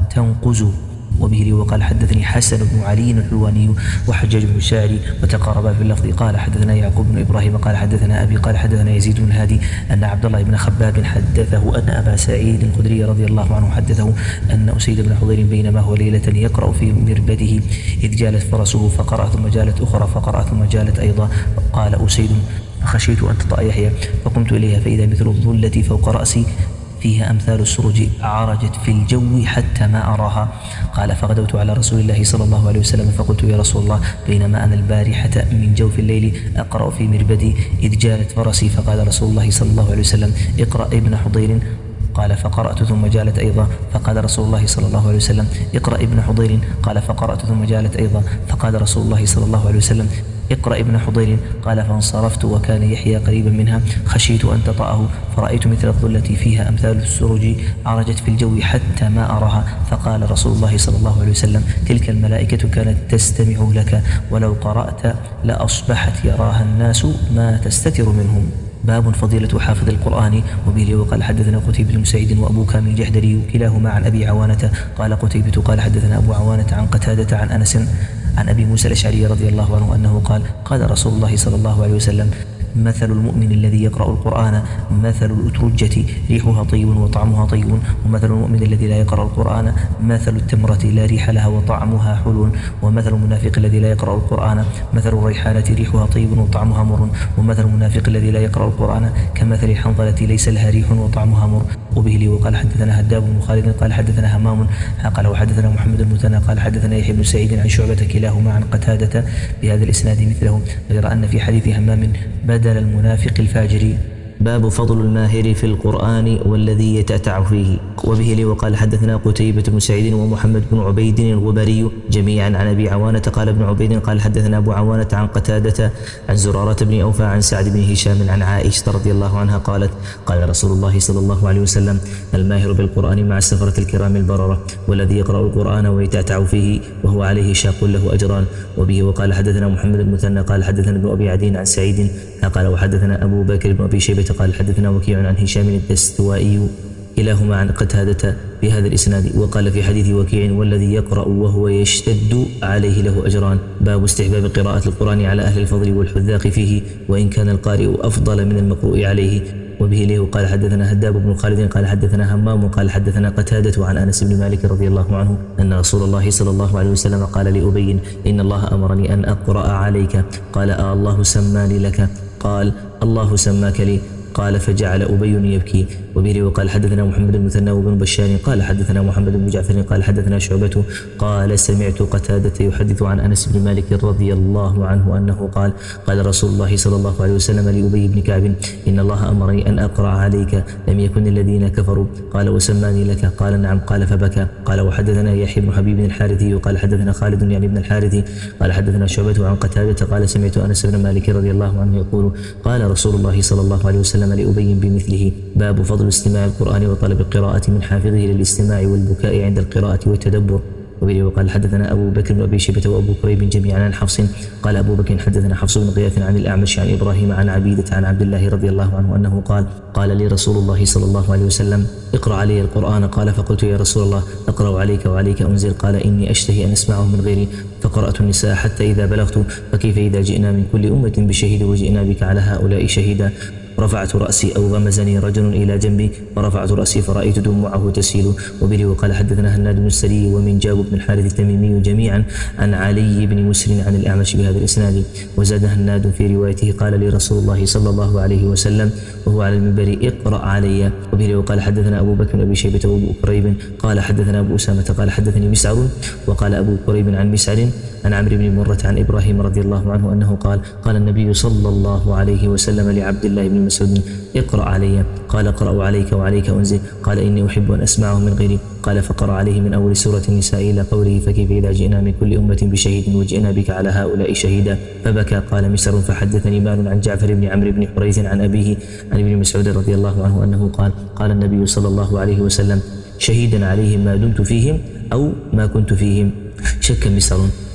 تنقز. وبه وقال حدثني حسن بن علي الحلواني وحجاج بن الشاعري وتقاربا في اللفظ. قال حدثنا يعقوب بن إبراهيم قال حدثنا أبي قال حدثنا يزيد بن الهادي أن عبد الله بن خباب حدثه أن أبا سعيد الخدري رضي الله عنه حدثه أن أسيد بن حضير بينما هو ليلة يقرأ في مربده إذ جالت فرسه فقرأ ثم جالت أخرى فقرأ ثم جالت أيضا. قال أسيد فخشيت أن تطأ يحيى فقمت إليها فإذا مثل الظلة فوق رأسي فيها أمثال السرج عرجت في الجو حتى ما أراها. قال فغدوت على رسول الله صلى الله عليه وسلم فقلت يا رسول الله بينما أنا البارحة من جوف الليل أقرأ في مربدي إذ جالت فرسي فقال رسول الله صلى الله عليه وسلم اقرأ ابن حضير. قال فقرأت ثم جالت أيضا. فقال رسول الله صلى الله عليه وسلم اقرأ ابن حضير. قال فقرأت ثم جالت أيضا. فقال رسول الله صلى الله عليه وسلم اقرأ ابن حضير. قال فانصرفت وكان يحيى قريبا منها خشيت أن تطأه فرأيت مثل الظلة فيها أمثال السرج عرجت في الجو حتى ما أراها. فقال رسول الله صلى الله عليه وسلم تلك الملائكة كانت تستمع لك ولو قرأت لأصبحت يراها الناس ما تستتر منهم. باب فضيلة حافظ القرآن. وبه وقال حدثنا قتيبة بن سعيد وأبو كامل الجحدري كلاهما عن أبي عوانة قال قتيبة قال حدثنا أبو عوانة عن قتادة عن أنس عن أبي موسى الأشعري رضي الله عنه أنه قال قال رسول الله صلى الله عليه وسلم مثل المؤمن الذي يقرأ القرآن مثل الأترجة ريحها طيب وطعمها طيب ومثل المؤمن الذي لا يقرأ القرآن مثل التمرة لا ريح لها وطعمها حلو ومثل المنافق الذي لا يقرأ القرآن مثل الريحانة ريحها طيب وطعمها مر ومثل المنافق الذي لا يقرأ القرآن كمثل الحنظلة ليس لها ريح وطعمها مر. وبه لي وقال حدثنا هداب بن خالد قال حدثنا همام قال وحدثنا محمد المثنى قال حدثنا يحيى بن سعيد عن شعبة كلاهما عن قتادة بهذا الإسناد مثله غير أن في حديث همام بدل المنافق الفاجر. باب فضل الماهر في القرآن والذي يتأتع فيه. وبه لي وقال حدثنا قتيبة بن سعيد ومحمد بن عبيد الغبري جميعا عن أبي عوانة قال ابن عبيد قال حدثنا أبو عوانة عن قتادة عن زرارة بن أوفى عن سعد بن هشام عن عائشة رضي الله عنها قالت قال رسول الله صلى الله عليه وسلم الماهر بالقرآن مع السفرة الكرام البررة والذي يقرأ القرآن ويتأتع فيه وهو عليه شاق له أجران. وبه وقال حدثنا محمد المثنى قال حدثنا ابن أبي عدي عن سعيد قال وحدثنا أبو بكر بن أبي شيبة قال حدثنا وكيع عن هشام الدستوائي كلاهما عن قتادة بهذا الإسناد. وقال في حديث وكيع والذي يقرأ وهو يشتد عليه له أجران. باب استحباب قراءة القرآن على أهل الفضل والحذاق فيه وإن كان القارئ أفضل من المقروء عليه. وبه له قال حدثنا هداب بن خالد قال حدثنا همام قال حدثنا قتادة عن أنس بن مالك رضي الله عنه أن رسول الله صلى الله عليه وسلم قال لأبي إن الله أمرني أن أقرأ عليك قال آه الله سماني لك قال الله سماك لي قال فجعل أبي يبكي. وبه وقال حدثنا محمد المثنى وابن بشار قال حدثنا محمد بن جعفر قال حدثنا شعبة قال سمعت قتادة يحدث عن أنس بن مالك رضي الله عنه أنه قال قال رسول الله صلى الله عليه وسلم لأبي بن كعب إن الله أمرني أن أقرأ عليك لم يكن الذين كفروا قال وسماني لك قال نعم قال فبكى. قال وحدثنا يحيى بن حبيب الحارثي وقال حدثنا خالد يعني ابن الحارثي قال حدثنا شعبة عن قتادة قال سمعت أنس بن مالك رضي الله عنه يقول قال رسول الله صلى الله عليه وسلم لأبي بمثله. باب فضل استماع القرآن وطلب القراءة من حافظه للاستماع والبكاء عند القراءة والتدبر. وبه وقال حدثنا أبو بكر بن أبي شيبة وأبو كريب جميعا عن حفص قال أبو بكر حدثنا حفص بن غياث عن الأعمش عن إبراهيم عن عبيدة عن عبد الله رضي الله عنه أنه قال قال لي رسول الله صلى الله عليه وسلم اقرأ علي القرآن قال فقلت يا رسول الله أقرأ عليك وعليك أنزل قال إني أشتهي أن أسمعه من غيري فقرأت النساء حتى إذا بلغت فكيف إذا جئنا من كل أمة بشهيد وجئنا بك على هؤلاء شهيدا رفعت رأسي أو غمزني رجل إلى جنبي فرفعت رأسي فرأيت دموعه تسيل. وبه وقال حدثنا هناد بن السري ومن جاب بن الحارث التميمي جميعا عن علي بن مسر عن الأعمش بهذا الإسناد. وزاد هناد في روايته قال لي رسول الله صلى الله عليه وسلم وهو على المنبر اقرأ علي. وبه وقال حدثنا أبو بكر بن أبي شيبة وأبو كريب قال حدثنا أبو أسامة قال حدثني مسعر وقال أبو كريب عن مسعر عن عمرو بن مرة عن إبراهيم رضي الله عنه أنه قال قال النبي صلى الله عليه وسلم لعبد الله بن مسعود اقرأ علي قال اقرأ عليك وعليك أنزل قال إني أحب أن أسمعه من غيري قال فقرأ عليه من أول سورة النساء إلى قوله فكيف إذا جئنا من كل أمة بشهيد وجئنا بك على هؤلاء شهيدا فبكى. قال مسعر فحدثني مال عن جعفر بن عمرو بن حريث عن أبيه عن ابن مسعود رضي الله عنه أنه قال قال النبي صلى الله عليه وسلم شهيدا عليهم ما دمت فيهم أو ما كنت فيهم. شك مسعر